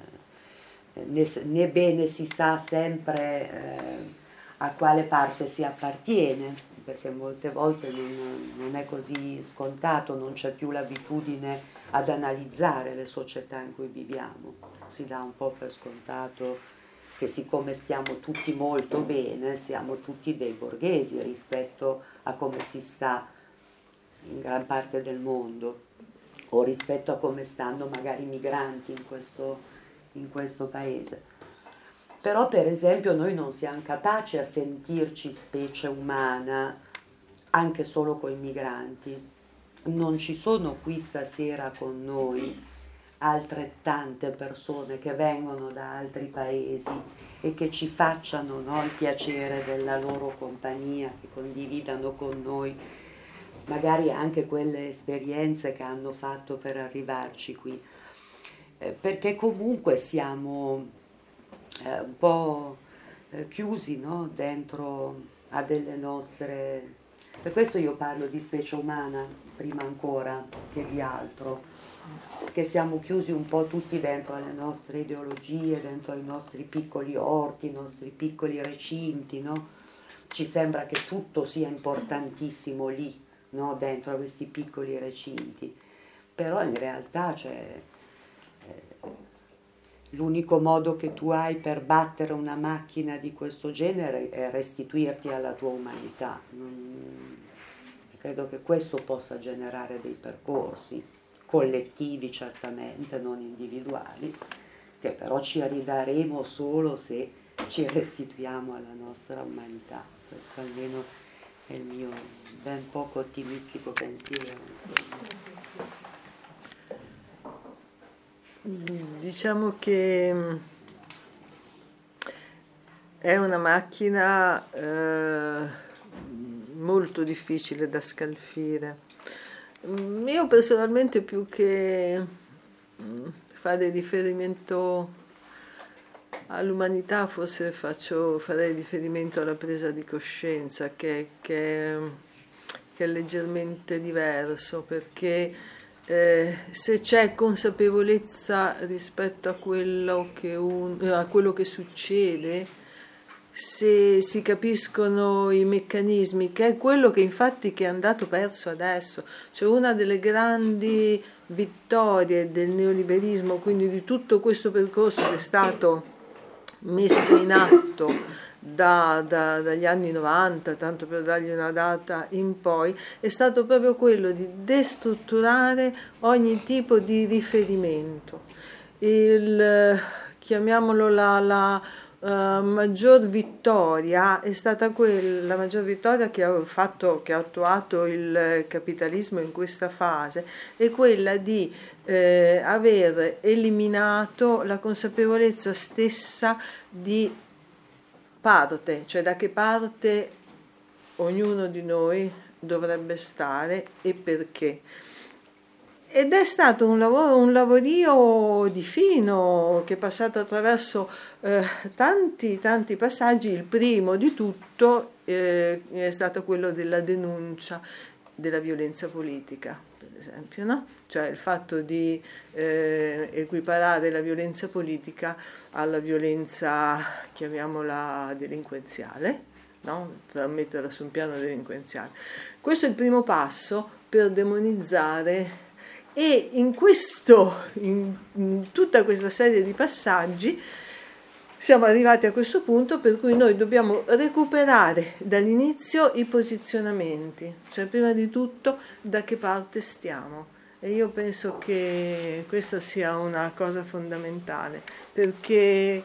né bene si sa sempre a quale parte si appartiene, perché molte volte non è così scontato, non c'è più l'abitudine ad analizzare le società in cui viviamo. Si dà un po' per scontato che siccome stiamo tutti molto bene, siamo tutti dei borghesi rispetto a come si sta in gran parte del mondo o rispetto a come stanno magari i migranti in questo paese. Però per esempio noi non siamo capaci a sentirci specie umana anche solo con i migranti. Non ci sono qui stasera con noi altrettante persone che vengono da altri paesi e che ci facciano no, il piacere della loro compagnia, che condividano con noi magari anche quelle esperienze che hanno fatto per arrivarci qui, perché comunque siamo un po' chiusi no, dentro a delle nostre... Per questo io parlo di specie umana prima ancora che di altro, che siamo chiusi un po' tutti dentro alle nostre ideologie, dentro ai nostri piccoli orti, i nostri piccoli recinti, no? Ci sembra che tutto sia importantissimo lì, no? Dentro a questi piccoli recinti, però in realtà cioè, l'unico modo che tu hai per battere una macchina di questo genere è restituirti alla tua umanità. Credo che questo possa generare dei percorsi collettivi certamente, non individuali, che però ci ridaremo solo se ci restituiamo alla nostra umanità. Questo almeno è il mio ben poco ottimistico pensiero. Diciamo che è una macchina molto difficile da scalfire. Io personalmente più che fare riferimento all'umanità forse farei riferimento alla presa di coscienza che è leggermente diverso, perché se c'è consapevolezza rispetto a quello che succede, se si capiscono i meccanismi, che è quello che infatti che è andato perso adesso, cioè una delle grandi vittorie del neoliberismo, quindi di tutto questo percorso che è stato messo in atto dagli anni 90, tanto per dargli una data in poi, è stato proprio quello di destrutturare ogni tipo di riferimento. Chiamiamolo la maggior vittoria è stata la maggior vittoria che ha attuato il capitalismo in questa fase, è quella di aver eliminato la consapevolezza stessa di parte, cioè da che parte ognuno di noi dovrebbe stare e perché. Ed è stato un lavorio di fino che è passato attraverso tanti passaggi. Il primo di tutto è stato quello della denuncia della violenza politica, per esempio, no? Cioè il fatto di equiparare la violenza politica alla violenza, chiamiamola delinquenziale, no? Metterla su un piano delinquenziale. Questo è il primo passo per demonizzare. E in tutta questa serie di passaggi siamo arrivati a questo punto per cui noi dobbiamo recuperare dall'inizio i posizionamenti, cioè prima di tutto da che parte stiamo. E io penso che questa sia una cosa fondamentale, perché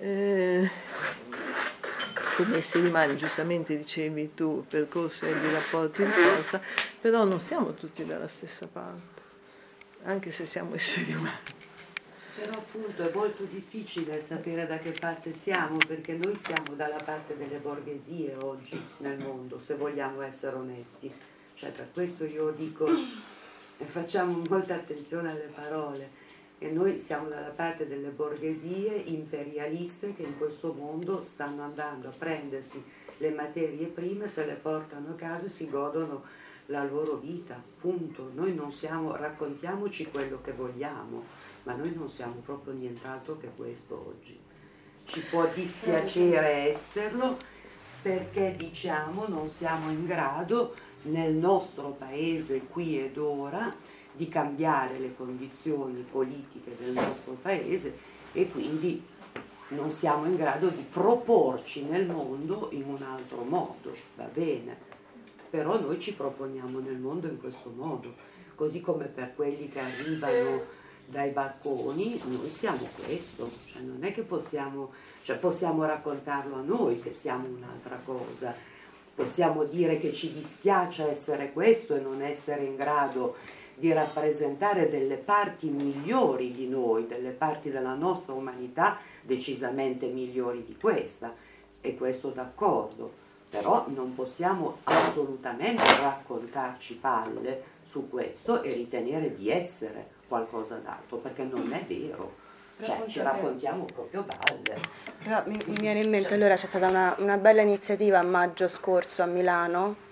come esseri umani, giustamente dicevi tu, percorso di rapporti di forza, però non stiamo tutti dalla stessa parte, anche se siamo esseri umani. Però appunto è molto difficile sapere da che parte siamo, perché noi siamo dalla parte delle borghesie oggi nel mondo, se vogliamo essere onesti. Cioè per questo io dico, e facciamo molta attenzione alle parole, che noi siamo dalla parte delle borghesie imperialiste che in questo mondo stanno andando a prendersi le materie prime, se le portano a casa e si godono la loro vita, punto. Noi non siamo, raccontiamoci quello che vogliamo, ma noi non siamo proprio nient'altro che questo oggi. Ci può dispiacere esserlo, perché diciamo non siamo in grado nel nostro paese qui ed ora di cambiare le condizioni politiche del nostro paese e quindi non siamo in grado di proporci nel mondo in un altro modo, va bene. Però noi ci proponiamo nel mondo in questo modo, così come per quelli che arrivano dai balconi, noi siamo questo, cioè non è che possiamo raccontarlo a noi che siamo un'altra cosa, possiamo dire che ci dispiace essere questo e non essere in grado di rappresentare delle parti migliori di noi, delle parti della nostra umanità decisamente migliori di questa, e questo d'accordo. Però non possiamo assolutamente raccontarci palle su questo e ritenere di essere qualcosa d'altro, perché non è vero, cioè ci raccontiamo proprio balle. Però mi viene in mente, allora c'è stata una bella iniziativa a maggio scorso a Milano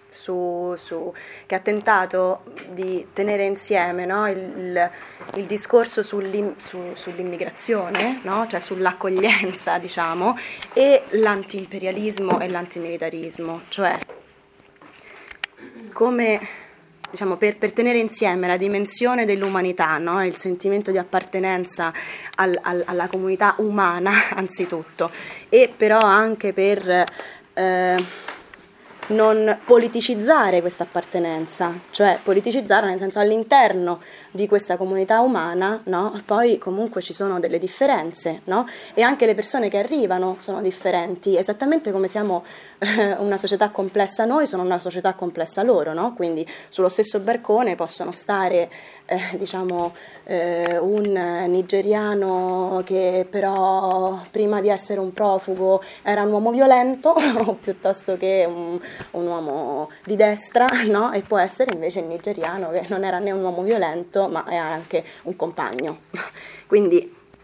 che ha tentato di tenere insieme, no, il discorso sull'immigrazione, no, cioè sull'accoglienza, diciamo, e l'antiimperialismo e l'antimilitarismo, cioè come, diciamo, per tenere insieme la dimensione dell'umanità, no, il sentimento di appartenenza alla comunità umana anzitutto, e però anche per non politicizzare questa appartenenza, cioè politicizzare nel senso all'interno di questa comunità umana, no? Poi comunque ci sono delle differenze, no? E anche le persone che arrivano sono differenti, esattamente come siamo una società complessa noi, sono una società complessa loro, no? Quindi sullo stesso barcone possono stare un nigeriano che però prima di essere un profugo era un uomo violento piuttosto che un uomo di destra, no? E può essere invece il nigeriano che non era né un uomo violento ma è anche un compagno. Quindi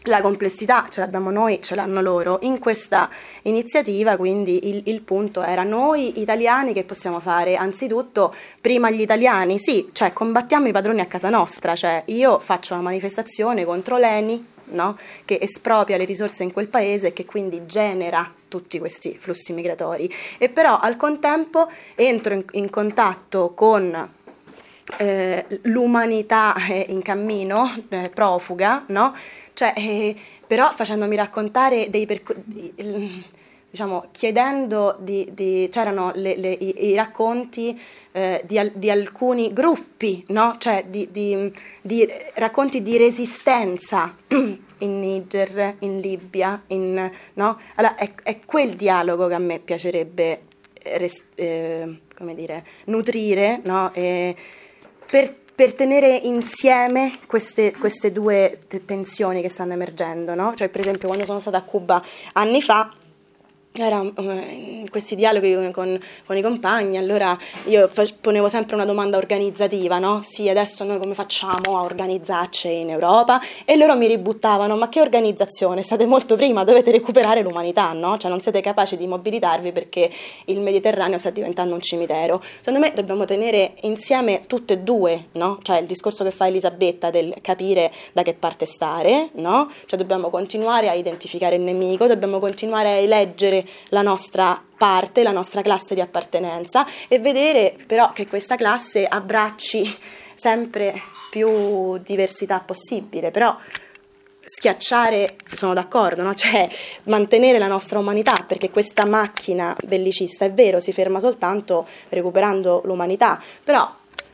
la complessità ce l'abbiamo noi, ce l'hanno loro. In questa iniziativa quindi il punto era noi italiani che possiamo fare, anzitutto prima gli italiani, sì, cioè combattiamo i padroni a casa nostra, cioè io faccio una manifestazione contro l'ENI, no? Che espropria le risorse in quel paese e che quindi genera tutti questi flussi migratori, e però al contempo entro in contatto con l'umanità in cammino, profuga, no? Cioè, però facendomi raccontare diciamo, chiedendo c'erano i racconti di alcuni gruppi, no? Cioè di racconti di resistenza in Niger, in Libia, no? Allora, è quel dialogo che a me piacerebbe come dire, nutrire, no? Per tenere insieme queste due tensioni che stanno emergendo, no? Cioè, per esempio, quando sono stata a Cuba anni fa, era questi dialoghi con i compagni, allora io ponevo sempre una domanda organizzativa, no? Sì, adesso noi come facciamo a organizzarci in Europa? E loro mi ributtavano, ma che organizzazione? State molto prima, dovete recuperare l'umanità, no? Cioè non siete capaci di mobilitarvi perché il Mediterraneo sta diventando un cimitero. Secondo me dobbiamo tenere insieme tutte e due, no? Cioè il discorso che fa Elisabetta del capire da che parte stare, no? Cioè dobbiamo continuare a identificare il nemico, dobbiamo continuare a eleggere la nostra parte, la nostra classe di appartenenza, e vedere però che questa classe abbracci sempre più diversità possibile, però schiacciare, sono d'accordo, no? Cioè mantenere la nostra umanità, perché questa macchina bellicista, è vero, si ferma soltanto recuperando l'umanità, però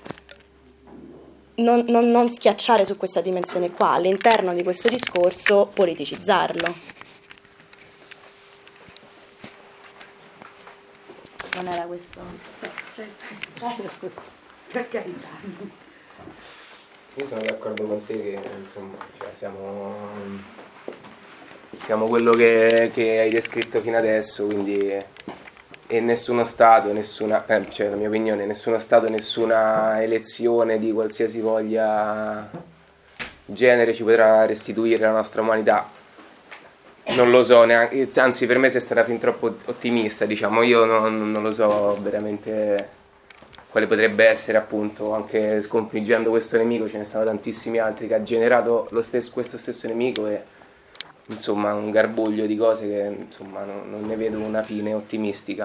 non schiacciare su questa dimensione qua, all'interno di questo discorso politicizzarlo. Non era questo? Certo. Per carità. Io sono d'accordo con te che insomma, cioè, siamo quello che hai descritto fino adesso, quindi e nessuno Stato, cioè la mia opinione, nessuno Stato, nessuna elezione di qualsiasi voglia genere ci potrà restituire la nostra umanità. Non lo so neanche, anzi per me sei stata fin troppo ottimista, diciamo. Io non lo so veramente quale potrebbe essere, appunto, anche sconfiggendo questo nemico ce ne stanno tantissimi altri che ha generato questo stesso nemico, e insomma un garbuglio di cose che insomma non ne vedo una fine ottimistica.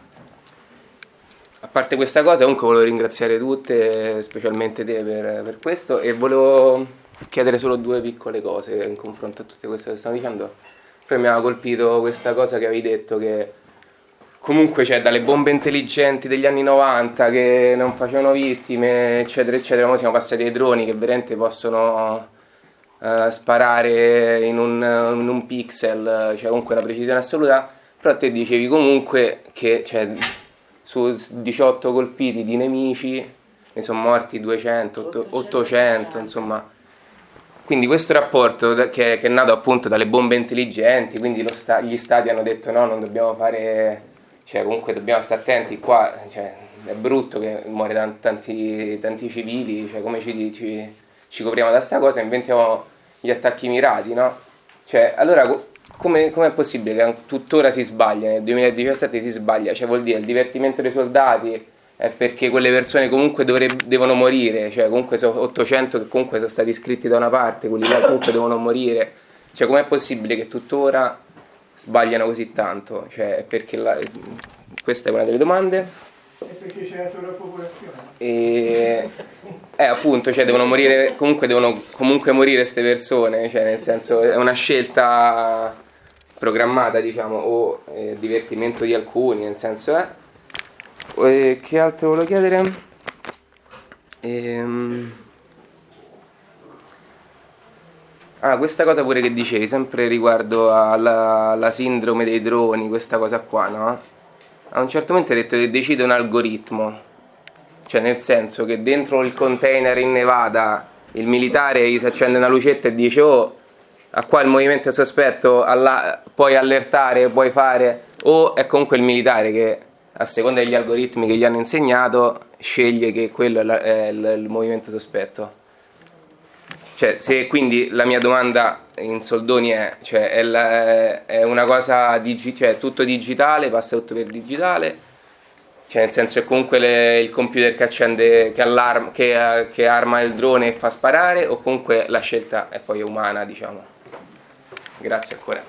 A parte questa cosa, comunque volevo ringraziare tutte, specialmente te per questo, e volevo chiedere solo due piccole cose in confronto a tutte queste che stanno dicendo. Poi mi aveva colpito questa cosa che avevi detto, che comunque c'è dalle bombe intelligenti degli anni 90 che non facevano vittime, eccetera eccetera, ora siamo passati ai droni che veramente possono sparare in un pixel, cioè comunque una precisione assoluta. Però te dicevi comunque che su 18 colpiti di nemici ne sono morti 200, 800, insomma. Quindi questo rapporto che è nato appunto dalle bombe intelligenti, quindi gli stati hanno detto no, non dobbiamo fare, cioè comunque dobbiamo stare attenti qua, cioè è brutto che muore tanti civili, cioè come ci copriamo da sta cosa, inventiamo gli attacchi mirati, no? Cioè allora come è possibile che tuttora si sbaglia, nel 2017 si sbaglia, cioè vuol dire il divertimento dei soldati è perché quelle persone comunque devono morire, cioè comunque sono 800 che comunque sono stati iscritti da una parte, quelli là comunque devono morire, cioè com'è possibile che tuttora sbagliano così tanto? Cioè è perché questa è una delle domande. È perché c'è la sovrappopolazione. E appunto, cioè devono morire comunque morire queste persone, cioè nel senso è una scelta programmata, diciamo, o divertimento di alcuni, nel senso che altro volevo chiedere? Questa cosa pure che dicevi, sempre riguardo alla sindrome dei droni, questa cosa qua, no? A un certo momento hai detto che decide un algoritmo, cioè nel senso che dentro il container in Nevada il militare gli si accende una lucetta e dice oh, a qua il movimento è sospetto, puoi allertare, puoi fare, o è comunque il militare che a seconda degli algoritmi che gli hanno insegnato sceglie che quello è il movimento sospetto. Cioè, se quindi la mia domanda in soldoni è, cioè, è una cosa cioè, tutto digitale, passa tutto per digitale, cioè nel senso che comunque il computer che accende, che arma il drone e fa sparare, o comunque la scelta è poi umana, diciamo. Grazie ancora.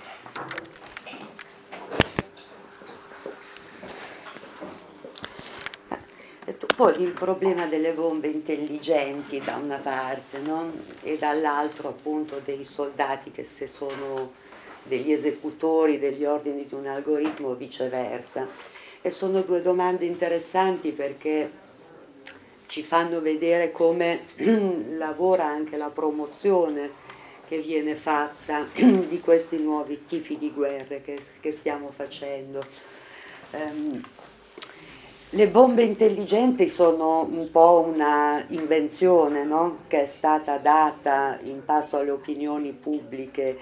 Poi il problema delle bombe intelligenti da una parte, no? E dall'altro appunto dei soldati che se sono degli esecutori degli ordini di un algoritmo o viceversa. E sono due domande interessanti perché ci fanno vedere come lavora anche la promozione che viene fatta di questi nuovi tipi di guerre che stiamo facendo. Le bombe intelligenti sono un po' una invenzione, no? Che è stata data in pasto alle opinioni pubbliche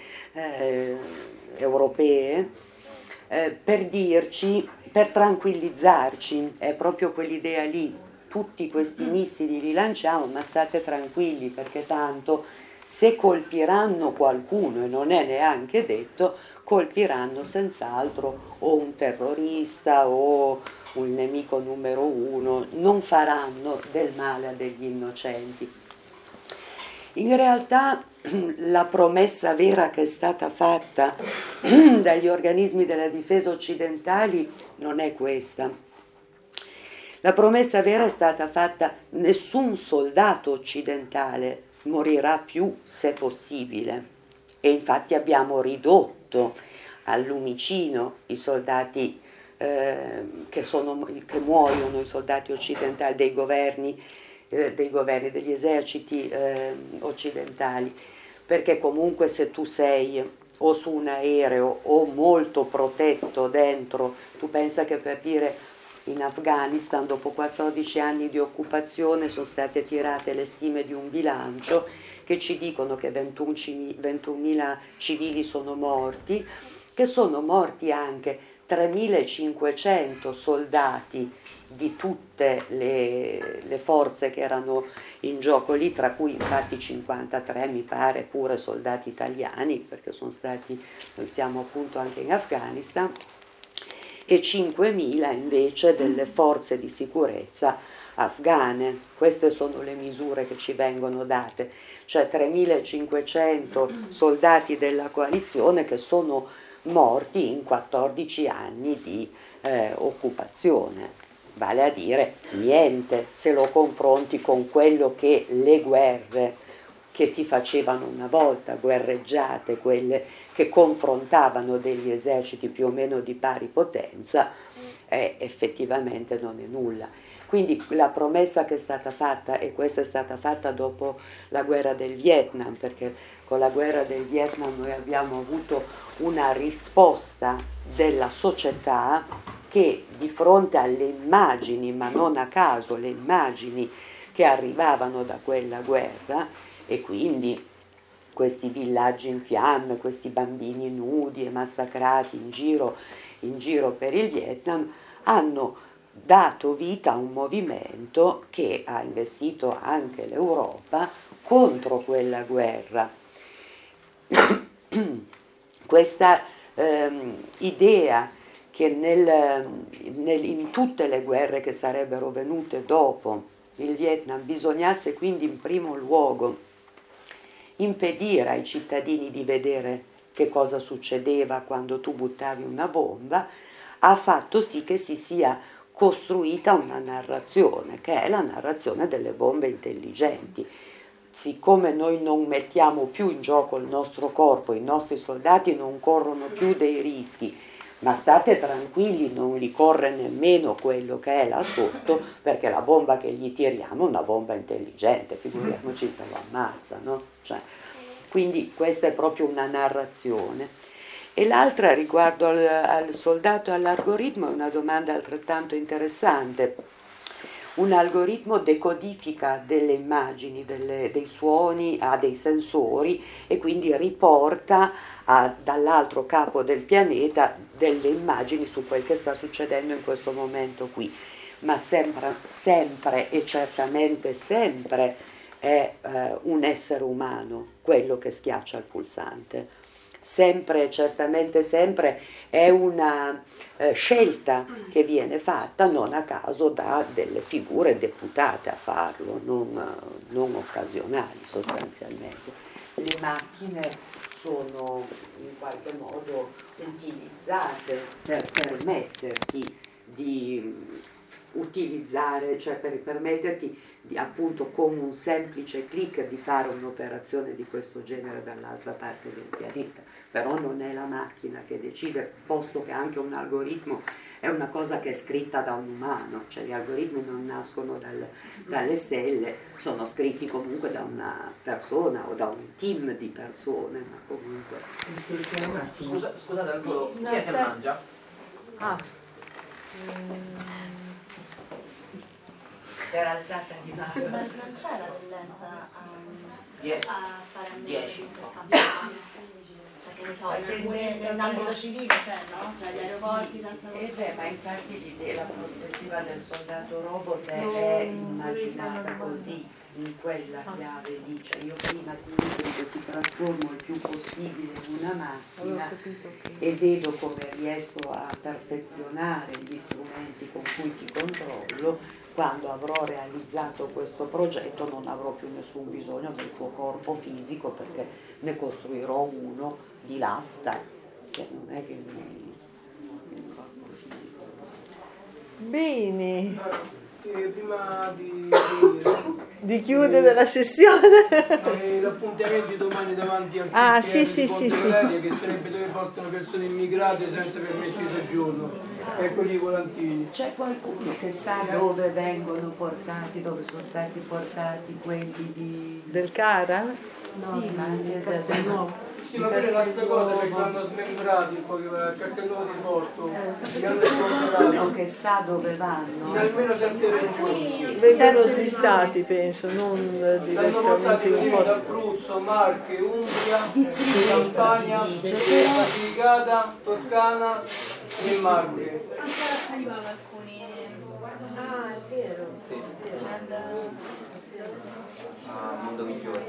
europee per dirci, per tranquillizzarci, è proprio quell'idea lì, tutti questi missili li lanciamo, ma state tranquilli perché tanto se colpiranno qualcuno, e non è neanche detto, colpiranno senz'altro o un terrorista o un nemico numero uno, non faranno del male a degli innocenti. In realtà la promessa vera che è stata fatta dagli organismi della difesa occidentali non è questa. La promessa vera è stata fatta: nessun soldato occidentale morirà più se possibile, e infatti abbiamo ridotto al lumicino i soldati che muoiono, i soldati occidentali degli eserciti occidentali, perché comunque se tu sei o su un aereo o molto protetto dentro, tu pensa che per dire in Afghanistan dopo 14 anni di occupazione sono state tirate le stime di un bilancio che ci dicono che 21.000 civili sono morti, che sono morti anche 3.500 soldati di tutte le forze che erano in gioco lì, tra cui infatti 53 mi pare pure soldati italiani, perché noi siamo appunto anche in Afghanistan, e 5.000 invece delle forze di sicurezza afghane. Queste sono le misure che ci vengono date, cioè 3.500 soldati della coalizione che sono morti in 14 anni di occupazione, vale a dire niente se lo confronti con quello che le guerre che si facevano una volta, guerreggiate, quelle che confrontavano degli eserciti più o meno di pari potenza, effettivamente non è nulla. Quindi la promessa che è stata fatta, e questa è stata fatta dopo la guerra del Vietnam, perché con la guerra del Vietnam noi abbiamo avuto una risposta della società che di fronte alle immagini, ma non a caso le immagini che arrivavano da quella guerra, e quindi questi villaggi in fiamme, questi bambini nudi e massacrati in giro per il Vietnam, hanno dato vita a un movimento che ha investito anche l'Europa contro quella guerra. Questa idea che in tutte le guerre che sarebbero venute dopo il Vietnam bisognasse quindi in primo luogo impedire ai cittadini di vedere che cosa succedeva quando tu buttavi una bomba, ha fatto sì che si sia costruita una narrazione, che è la narrazione delle bombe intelligenti. Siccome noi non mettiamo più in gioco il nostro corpo, i nostri soldati non corrono più dei rischi, ma state tranquilli, non li corre nemmeno quello che è là sotto, perché la bomba che gli tiriamo è una bomba intelligente, figuriamoci se lo ammazza, no? Quindi questa è proprio una narrazione. E l'altra riguardo al soldato e all'algoritmo è una domanda altrettanto interessante. Un algoritmo decodifica delle immagini, dei suoni, ha dei sensori e quindi riporta dall'altro capo del pianeta delle immagini su quel che sta succedendo in questo momento qui. Ma sempre e certamente sempre è un essere umano quello che schiaccia il pulsante. Sempre, certamente sempre, è una scelta che viene fatta non a caso da delle figure deputate a farlo, non occasionali sostanzialmente. Le macchine sono in qualche modo utilizzate per permetterti di utilizzare, cioè per permetterti appunto con un semplice clic di fare un'operazione di questo genere dall'altra parte del pianeta, però non è la macchina che decide, posto che anche un algoritmo è una cosa che è scritta da un umano, cioè gli algoritmi non nascono dalle stelle, sono scritti comunque da una persona o da un team di persone, ma comunque... Scusate al volo, chi è che mangia? Per alzata di mano. Ma non c'è la tendenza a fare 10. Perché ne so, in ambito civile c'è, no? Tra gli aeroporti senza Ma infatti l'idea, la prospettiva del soldato robot è immaginata così, in quella chiave lì, cioè io prima ti dico che ti trasformo il più possibile in una macchina e vedo come riesco a perfezionare gli strumenti con cui ti controllo. Quando avrò realizzato questo progetto non avrò più nessun bisogno del tuo corpo fisico, perché ne costruirò uno di latta, cioè non è che il corpo fisico. Bene. Prima di chiudere la sessione. L'appuntamento domani davanti al CPR di Ponte Valeria, che sarebbe dove portano persone immigrate senza permesso di soggiorno. Eccoli i volantini. C'è qualcuno che sa dove vengono portati, dove sono stati portati quelli del CARA? Sì, ma anche del Sì, ma quella è un'altra cosa, perché l'hanno smembrati poi a Castello di Porto, li hanno sgomberato. che sa dove vanno. In almeno 7 regioni. Vengono smistati, penso, non L'hanno portati direttamente in un posto. Abruzzo, Marche, Umbria, Campania, Basilicata, Toscana e Marche. ancora arrivava alcuni. Ah, è vero. Sì. Mondo migliore.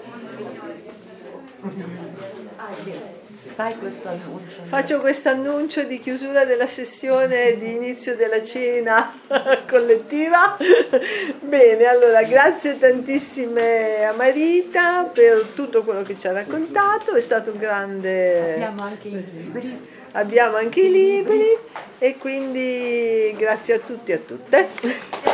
Fai questo annuncio. Faccio questo annuncio di chiusura della sessione di inizio della cena collettiva. Bene, allora grazie tantissime a Marita per tutto quello che ci ha raccontato, è stato un grande... Abbiamo anche i libri e quindi grazie a tutti e a tutte.